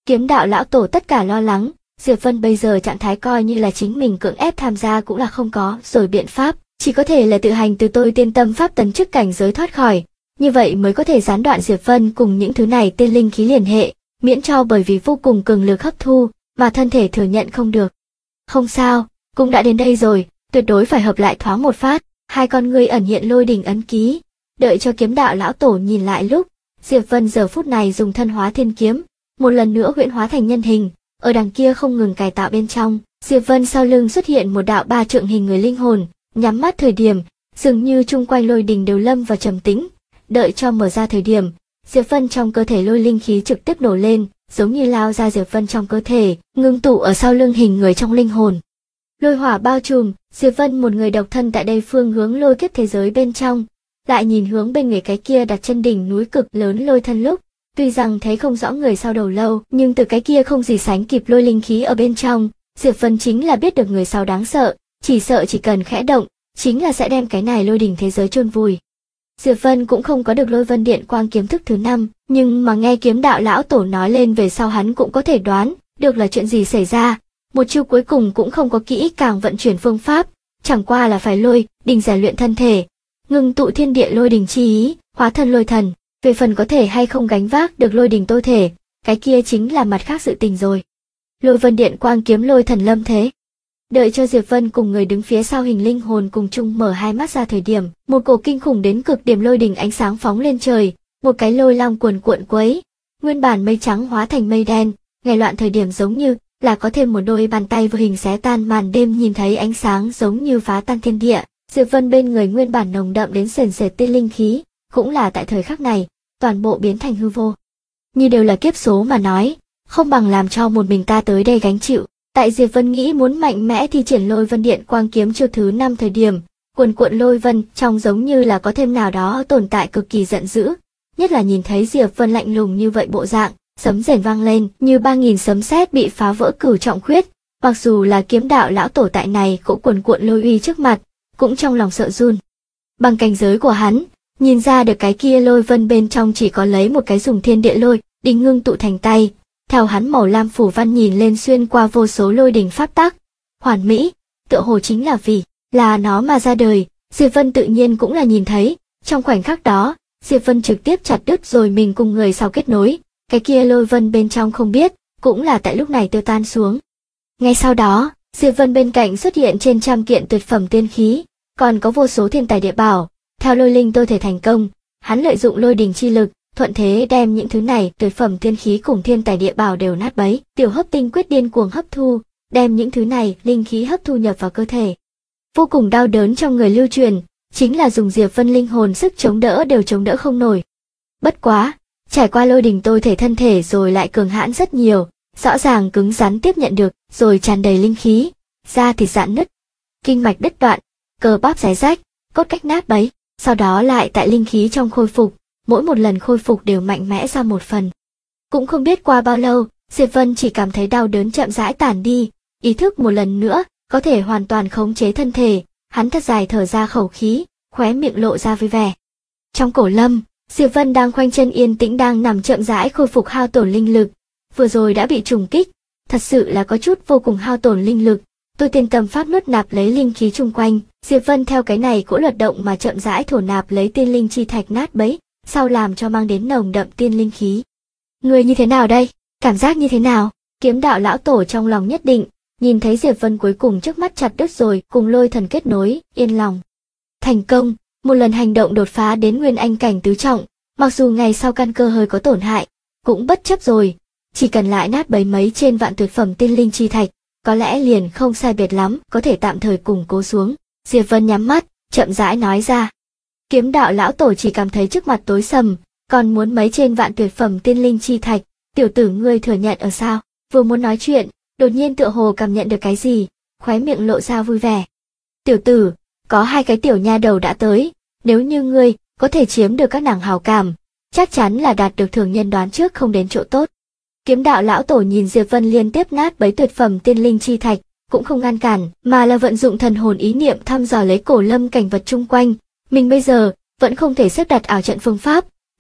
Kiếm đạo lão tổ tất cả lo lắng, Diệp Vân bây giờ trạng thái coi như là chính mình cưỡng ép tham gia cũng là không có rồi biện pháp, chỉ có thể là tự hành từ tôi tiên tâm pháp tấn chức cảnh giới thoát khỏi, như vậy mới có thể gián đoạn Diệp Vân cùng những thứ này tiên linh khí liên hệ, miễn cho bởi vì vô cùng cường lực hấp thu mà thân thể thừa nhận không được. Không sao, cũng đã đến đây rồi, tuyệt đối phải hợp lại thoáng một phát. Hai con ngươi ẩn hiện lôi đỉnh ấn ký, đợi cho kiếm đạo lão tổ nhìn lại lúc, Diệp Vân giờ phút này dùng thân hóa thiên kiếm, một lần nữa huyễn hóa thành nhân hình, ở đằng kia không ngừng cải tạo bên trong, Diệp Vân sau lưng xuất hiện một đạo ba trượng hình người linh hồn, nhắm mắt thời điểm, dường như chung quanh lôi đỉnh đều lâm vào trầm tĩnh, đợi cho mở ra thời điểm, Diệp Vân trong cơ thể lôi linh khí trực tiếp nổ lên, giống như lao ra Diệp Vân trong cơ thể, ngưng tụ ở sau lưng hình người trong linh hồn. Lôi hỏa bao trùm, Diệp Vân một người độc thân tại đây phương hướng lôi kiếp thế giới bên trong, lại nhìn hướng bên người cái kia đặt chân đỉnh núi cực lớn lôi thân lúc, tuy rằng thấy không rõ người sau đầu lâu, nhưng từ cái kia không gì sánh kịp lôi linh khí ở bên trong, Diệp Vân chính là biết được người sau đáng sợ, chỉ sợ chỉ cần khẽ động, chính là sẽ đem cái này lôi đỉnh thế giới chôn vùi. Diệp Vân cũng không có được lôi vân điện quang kiếm thức thứ 5, nhưng mà nghe kiếm đạo lão tổ nói lên về sau hắn cũng có thể đoán được là chuyện gì xảy ra. Một chiêu cuối cùng cũng không có kỹ càng vận chuyển phương pháp, chẳng qua là phải lôi đỉnh rèn luyện thân thể, ngưng tụ thiên địa lôi đỉnh chi ý, hóa thân lôi thần. Về phần có thể hay không gánh vác được lôi đỉnh tôi thể, cái kia chính là mặt khác sự tình rồi. Lôi vân điện quang kiếm lôi thần lâm thế. Đợi cho Diệp Vân cùng người đứng phía sau hình linh hồn cùng chung mở hai mắt ra thời điểm, một cổ kinh khủng đến cực điểm lôi đỉnh ánh sáng phóng lên trời, một cái lôi long cuồn cuộn quấy, nguyên bản mây trắng hóa thành mây đen, ngày loạn thời điểm giống như là có thêm một đôi bàn tay vô hình xé tan màn đêm, nhìn thấy ánh sáng giống như phá tan thiên địa. Diệp Vân bên người nguyên bản nồng đậm đến sền sệt tiên linh khí, cũng là tại thời khắc này, toàn bộ biến thành hư vô. Như đều là kiếp số mà nói, không bằng làm cho một mình ta tới đây gánh chịu. Tại Diệp Vân nghĩ muốn mạnh mẽ thi triển lôi vân điện quang kiếm chiêu thứ 5 thời điểm, cuồn cuộn lôi vân trong giống như là có thêm nào đó tồn tại cực kỳ giận dữ, nhất là nhìn thấy Diệp Vân lạnh lùng như vậy bộ dạng, sấm rền vang lên như 3000 sấm sét bị phá vỡ cửu trọng khuyết, mặc dù là kiếm đạo lão tổ tại này cũng cuồn cuộn lôi uy trước mặt, cũng trong lòng sợ run. Bằng cảnh giới của hắn, nhìn ra được cái kia lôi vân bên trong chỉ có lấy một cái dùng thiên địa lôi đỉnh ngưng tụ thành tay. Theo hắn màu lam phủ văn nhìn lên xuyên qua vô số lôi đỉnh pháp tắc, hoàn mỹ, tựa hồ chính là vì là nó mà ra đời. Diệp Vân tự nhiên cũng là nhìn thấy, trong khoảnh khắc đó, Diệp Vân trực tiếp chặt đứt rồi mình cùng người sau kết nối, cái kia lôi vân bên trong không biết, cũng là tại lúc này tiêu tan xuống. Ngay sau đó, Diệp Vân bên cạnh xuất hiện trên trăm kiện tuyệt phẩm tiên khí, còn có vô số thiên tài địa bảo. Theo lôi linh tôi thể thành công, hắn lợi dụng lôi đỉnh chi lực, thuận thế đem những thứ này tuyệt phẩm tiên khí cùng thiên tài địa bảo đều nát bấy. Tiểu hấp tinh quyết điên cuồng hấp thu, đem những thứ này linh khí hấp thu nhập vào cơ thể. Vô cùng đau đớn trong người lưu truyền, chính là dùng Diệp Vân linh hồn sức chống đỡ đều chống đỡ không nổi. Bất quá, trải qua lôi đỉnh tôi thể thân thể rồi lại cường hãn rất nhiều, rõ ràng cứng rắn tiếp nhận được, rồi tràn đầy linh khí, da thịt rạn nứt, kinh mạch đứt đoạn, cơ bắp xé rách, cốt cách nát bấy, sau đó lại tại linh khí trong khôi phục, mỗi một lần khôi phục đều mạnh mẽ ra một phần. Cũng không biết qua bao lâu, Diệp Vân chỉ cảm thấy đau đớn chậm rãi tản đi, ý thức một lần nữa, có thể hoàn toàn khống chế thân thể, hắn thật dài thở ra khẩu khí, khóe miệng lộ ra vui vẻ. Trong cổ lâm, Diệp Vân đang khoanh chân yên tĩnh đang nằm chậm rãi khôi phục hao tổn linh lực, vừa rồi đã bị trùng kích, thật sự là có chút vô cùng hao tổn linh lực. Tôi tiên tâm pháp nuốt nạp lấy linh khí chung quanh, Diệp Vân theo cái này cỗ luật động mà chậm rãi thổ nạp lấy tiên linh chi thạch nát bấy, sau làm cho mang đến nồng đậm tiên linh khí. Người như thế nào đây? Cảm giác như thế nào? Kiếm đạo lão tổ trong lòng nhất định, nhìn thấy Diệp Vân cuối cùng trước mắt chặt đứt rồi, cùng lôi thần kết nối, yên lòng. Thành công, một lần hành động đột phá đến nguyên anh cảnh tứ trọng, mặc dù ngày sau căn cơ hơi có tổn hại, cũng bất chấp rồi, chỉ cần lại nát bấy mấy trên vạn tuyệt phẩm tiên linh chi thạch, có lẽ liền không sai biệt lắm, có thể tạm thời củng cố xuống. Diệp Vân nhắm mắt, chậm rãi nói ra. Kiếm đạo lão tổ chỉ cảm thấy trước mặt tối sầm, còn muốn mấy trên vạn tuyệt phẩm tiên linh chi thạch, tiểu tử ngươi thừa nhận ở sao? Vừa muốn nói chuyện, đột nhiên tựa hồ cảm nhận được cái gì, khóe miệng lộ ra vui vẻ. Tiểu tử, có hai cái tiểu nha đầu đã tới, nếu như ngươi có thể chiếm được các nàng hào cảm, chắc chắn là đạt được thường nhân đoán trước không đến chỗ tốt. Kiếm đạo lão tổ nhìn Diệp Vân liên tiếp nát bấy tuyệt phẩm tiên linh chi thạch, cũng không ngăn cản, mà là vận dụng thần hồn ý niệm thăm dò lấy cổ lâm cảnh vật chung quanh. Mình bây giờ vẫn không thể xếp đặt ảo trận phương pháp,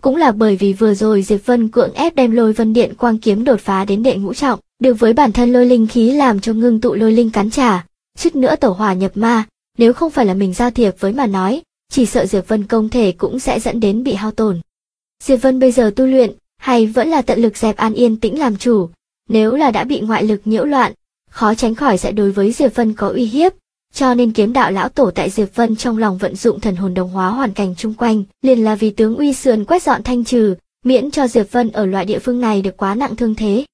Cũng là bởi vì vừa rồi Diệp Vân cưỡng ép đem Lôi Vân Điện Quang kiếm đột phá đến đệ ngũ trọng, được với bản thân lôi linh khí làm cho ngưng tụ lôi linh cắn trả, suýt nữa tẩu hỏa nhập ma, nếu không phải là mình giao thiệp với mà nói, chỉ sợ Diệp Vân công thể cũng sẽ dẫn đến bị hao tổn. Diệp Vân bây giờ tu luyện, hay vẫn là tận lực dẹp an yên tĩnh làm chủ, nếu là đã bị ngoại lực nhiễu loạn, khó tránh khỏi sẽ đối với Diệp Vân có uy hiếp, cho nên kiếm đạo lão tổ tại Diệp Vân trong lòng vận dụng thần hồn đồng hóa hoàn cảnh chung quanh, liền là vì tướng uy sườn quét dọn thanh trừ, miễn cho Diệp Vân ở loại địa phương này được quá nặng thương thế.